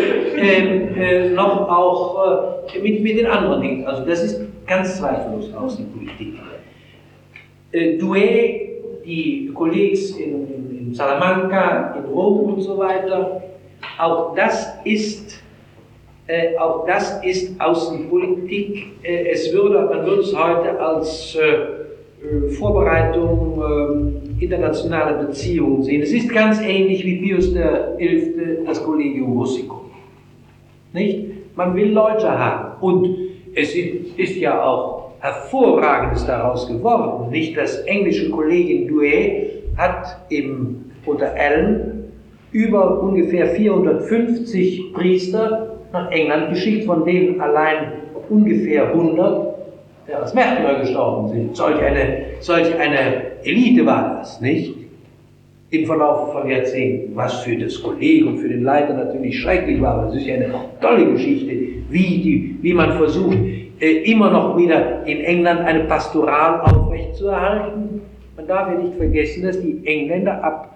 auch mit den anderen Dingen. Also das ist ganz zweifellos Außenpolitik. Douai, die Kollegs in Salamanca, in Rom und so weiter, auch das ist Außenpolitik. Man würde es heute als Vorbereitung internationaler Beziehungen sehen. Es ist ganz ähnlich wie Pius XI. Das Collegium Russicum. Nicht? Man will Leute haben. Und es ist ja auch Hervorragendes daraus geworden. Nicht? Das englische Kollegium Douai hat unter Allen über ungefähr 450 Priester nach England geschickt, von denen allein ungefähr 100 als Märtyrer gestorben sind. Solch eine Elite war das, nicht? Im Verlauf von Jahrzehnten, was für das Kollegium, für den Leiter natürlich schrecklich war, aber das ist ja eine tolle Geschichte, wie man versucht, immer noch wieder in England eine Pastoral aufrechtzuerhalten. Man darf ja nicht vergessen, dass die Engländer ab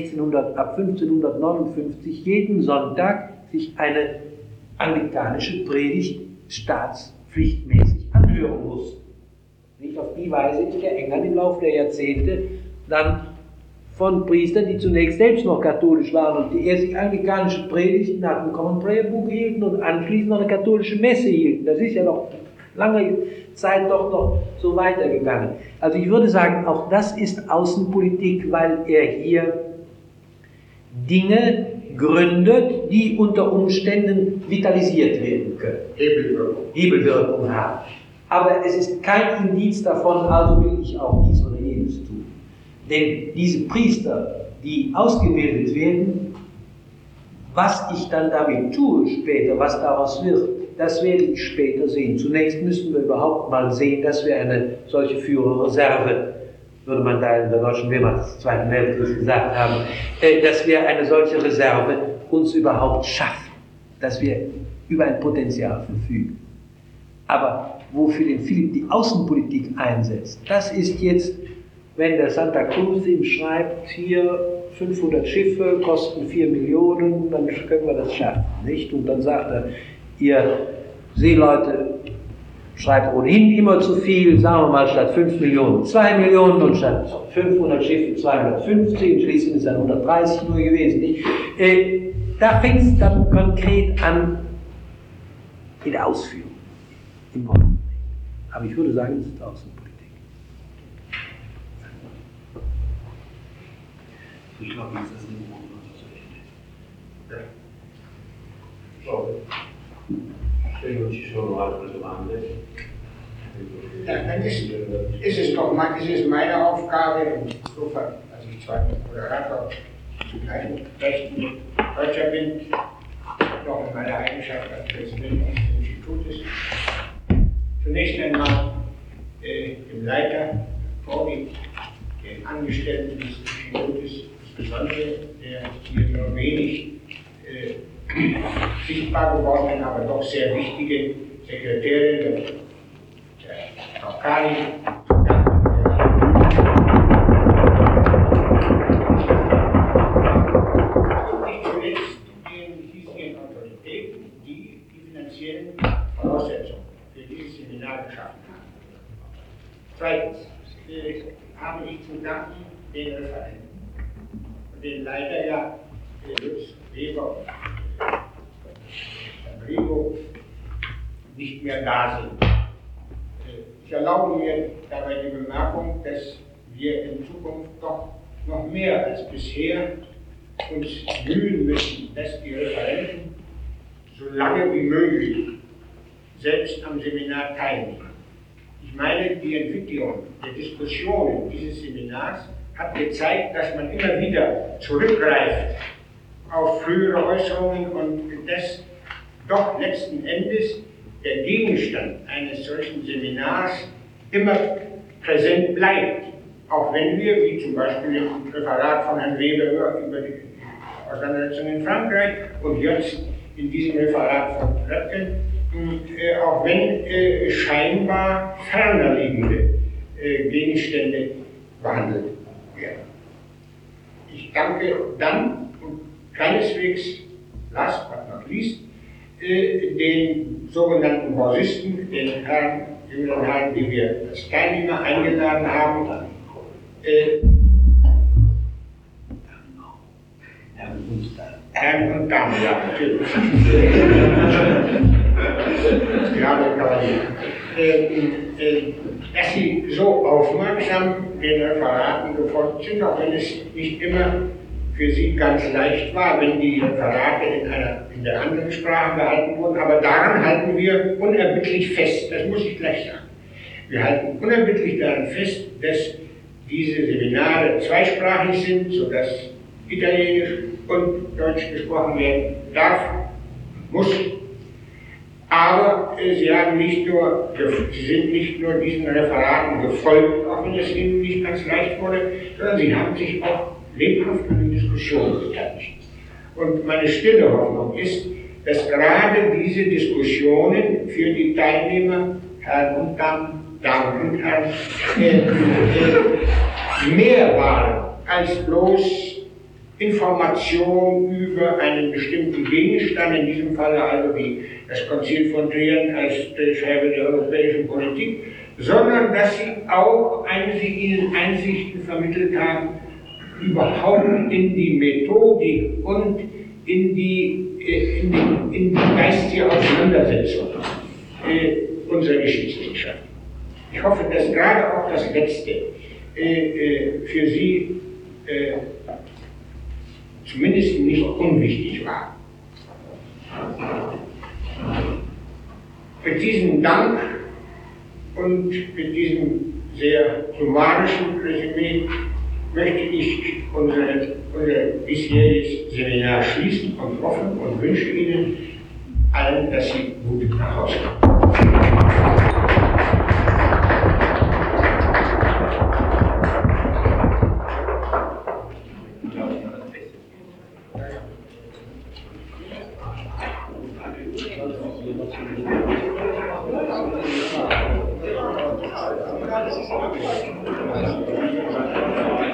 1559 jeden Sonntag sich eine anglikanische Predigt staatspflichtmäßig anhören mussten. Nicht auf die Weise ist ja England im Laufe der Jahrzehnte dann von Priestern, die zunächst selbst noch katholisch waren und die erst sich anglikanische Predigten nach dem Common Prayer Book hielten und anschließend noch eine katholische Messe hielten. Das ist ja noch lange Zeit doch noch so weitergegangen. Also ich würde sagen, auch das ist Außenpolitik, weil er hier Dinge, gründet, die unter Umständen vitalisiert werden können. Hebelwirkung haben. Aber es ist kein Indiz davon, also will ich auch dies oder jenes tun. Denn diese Priester, die ausgebildet werden, was ich dann damit tue später, was daraus wird, das werde ich später sehen. Zunächst müssen wir überhaupt mal sehen, dass wir eine solche Führerreserve, würde man da in der deutschen Wehrmacht des Zweiten Weltkriegs gesagt haben, dass wir eine solche Reserve uns überhaupt schaffen, dass wir über ein Potenzial verfügen. Aber wofür den Philipp die Außenpolitik einsetzt, das ist jetzt, wenn der Santa Cruz ihm schreibt, hier 500 Schiffe kosten 4 Millionen, dann können wir das schaffen, nicht? Und dann sagt er, ihr Seeleute schreibt ohnehin immer zu viel, sagen wir mal statt 5 Millionen 2 Millionen und statt 500 Schiffe 250, und schließlich ist es dann 130 nur gewesen. Nicht? Da fängt es dann konkret an in der Ausführung. Im Wort. Aber ich würde sagen, es ist Außenpolitik. Ich glaube, das ist ein Wort. Se non ci sono altre domande. Ja, dann ist es doch meine Aufgabe, insofern, als ich zwar Moderator zu gleichen Rechten Deutscher bin, noch in meiner Eigenschaft als Präsident des Institutes, zunächst einmal dem Leiter, vorwiegend den Angestellten des Institutes, insbesondere der hier nur wenig sichtbar gewordenen, aber doch sehr wichtige Sekretärin, der Frau Kali, und nicht zuletzt den hiesigen Autoritäten, die die finanziellen Voraussetzungen für dieses Seminar geschaffen haben. Zweitens habe ich zu danken den Referenten und den leider ja Lutz Weber und Herr Brigo nicht mehr da sind. Ich erlaube mir dabei die Bemerkung, dass wir in Zukunft doch noch mehr als bisher uns bemühen müssen, dass die Referenten so lange wie möglich selbst am Seminar teilnehmen. Ich meine, die Entwicklung der Diskussionen dieses Seminars hat gezeigt, dass man immer wieder zurückgreift auf frühere Äußerungen und dass doch letzten Endes der Gegenstand eines solchen Seminars immer präsent bleibt. Auch wenn wir, wie zum Beispiel im Referat von Herrn Weber über die Auseinandersetzung in Frankreich und jetzt in diesem Referat von Röttgen, auch wenn scheinbar ferner liegende Gegenstände behandelt werden. Ich danke dann und keineswegs, last but not least, den sogenannten Vorsisten, den jüngeren Herren, die wir als Teilnehmer eingeladen haben, Herren und Damen, ja, natürlich. Dass Sie so aufmerksam den Referaten gefolgt sind, auch wenn es nicht immer für Sie ganz leicht war, wenn die Referate in der anderen Sprache gehalten wurden, aber daran halten wir unerbittlich fest, das muss ich gleich sagen. Wir halten unerbittlich daran fest, dass diese Seminare zweisprachig sind, sodass Italienisch und Deutsch gesprochen werden darf, muss. Aber sie sind nicht nur diesen Referaten gefolgt, auch wenn es ihnen nicht ganz leicht wurde, sondern sie haben sich auch lebhaft an den Diskussionen beteiligt. Und meine stille Hoffnung ist, dass gerade diese Diskussionen für die Teilnehmer, Herren und Damen und Herren, mehr waren als bloß Information über einen bestimmten Gegenstand, in diesem Falle also wie das Konzil von Trient als Schreiber der europäischen Politik, sondern dass sie auch ihnen Einsichten vermittelt haben, überhaupt in die Methodik und in die geistige Auseinandersetzung unserer Geschichtswissenschaft. Ich hoffe, dass gerade auch das Letzte für Sie zumindest nicht unwichtig war. Mit diesem Dank und mit diesem sehr summarischen Resümee möchte ich unser bisheriges Seminar schließen und hoffen und wünsche Ihnen allen, dass Sie gut nach Hause kommen. Ja.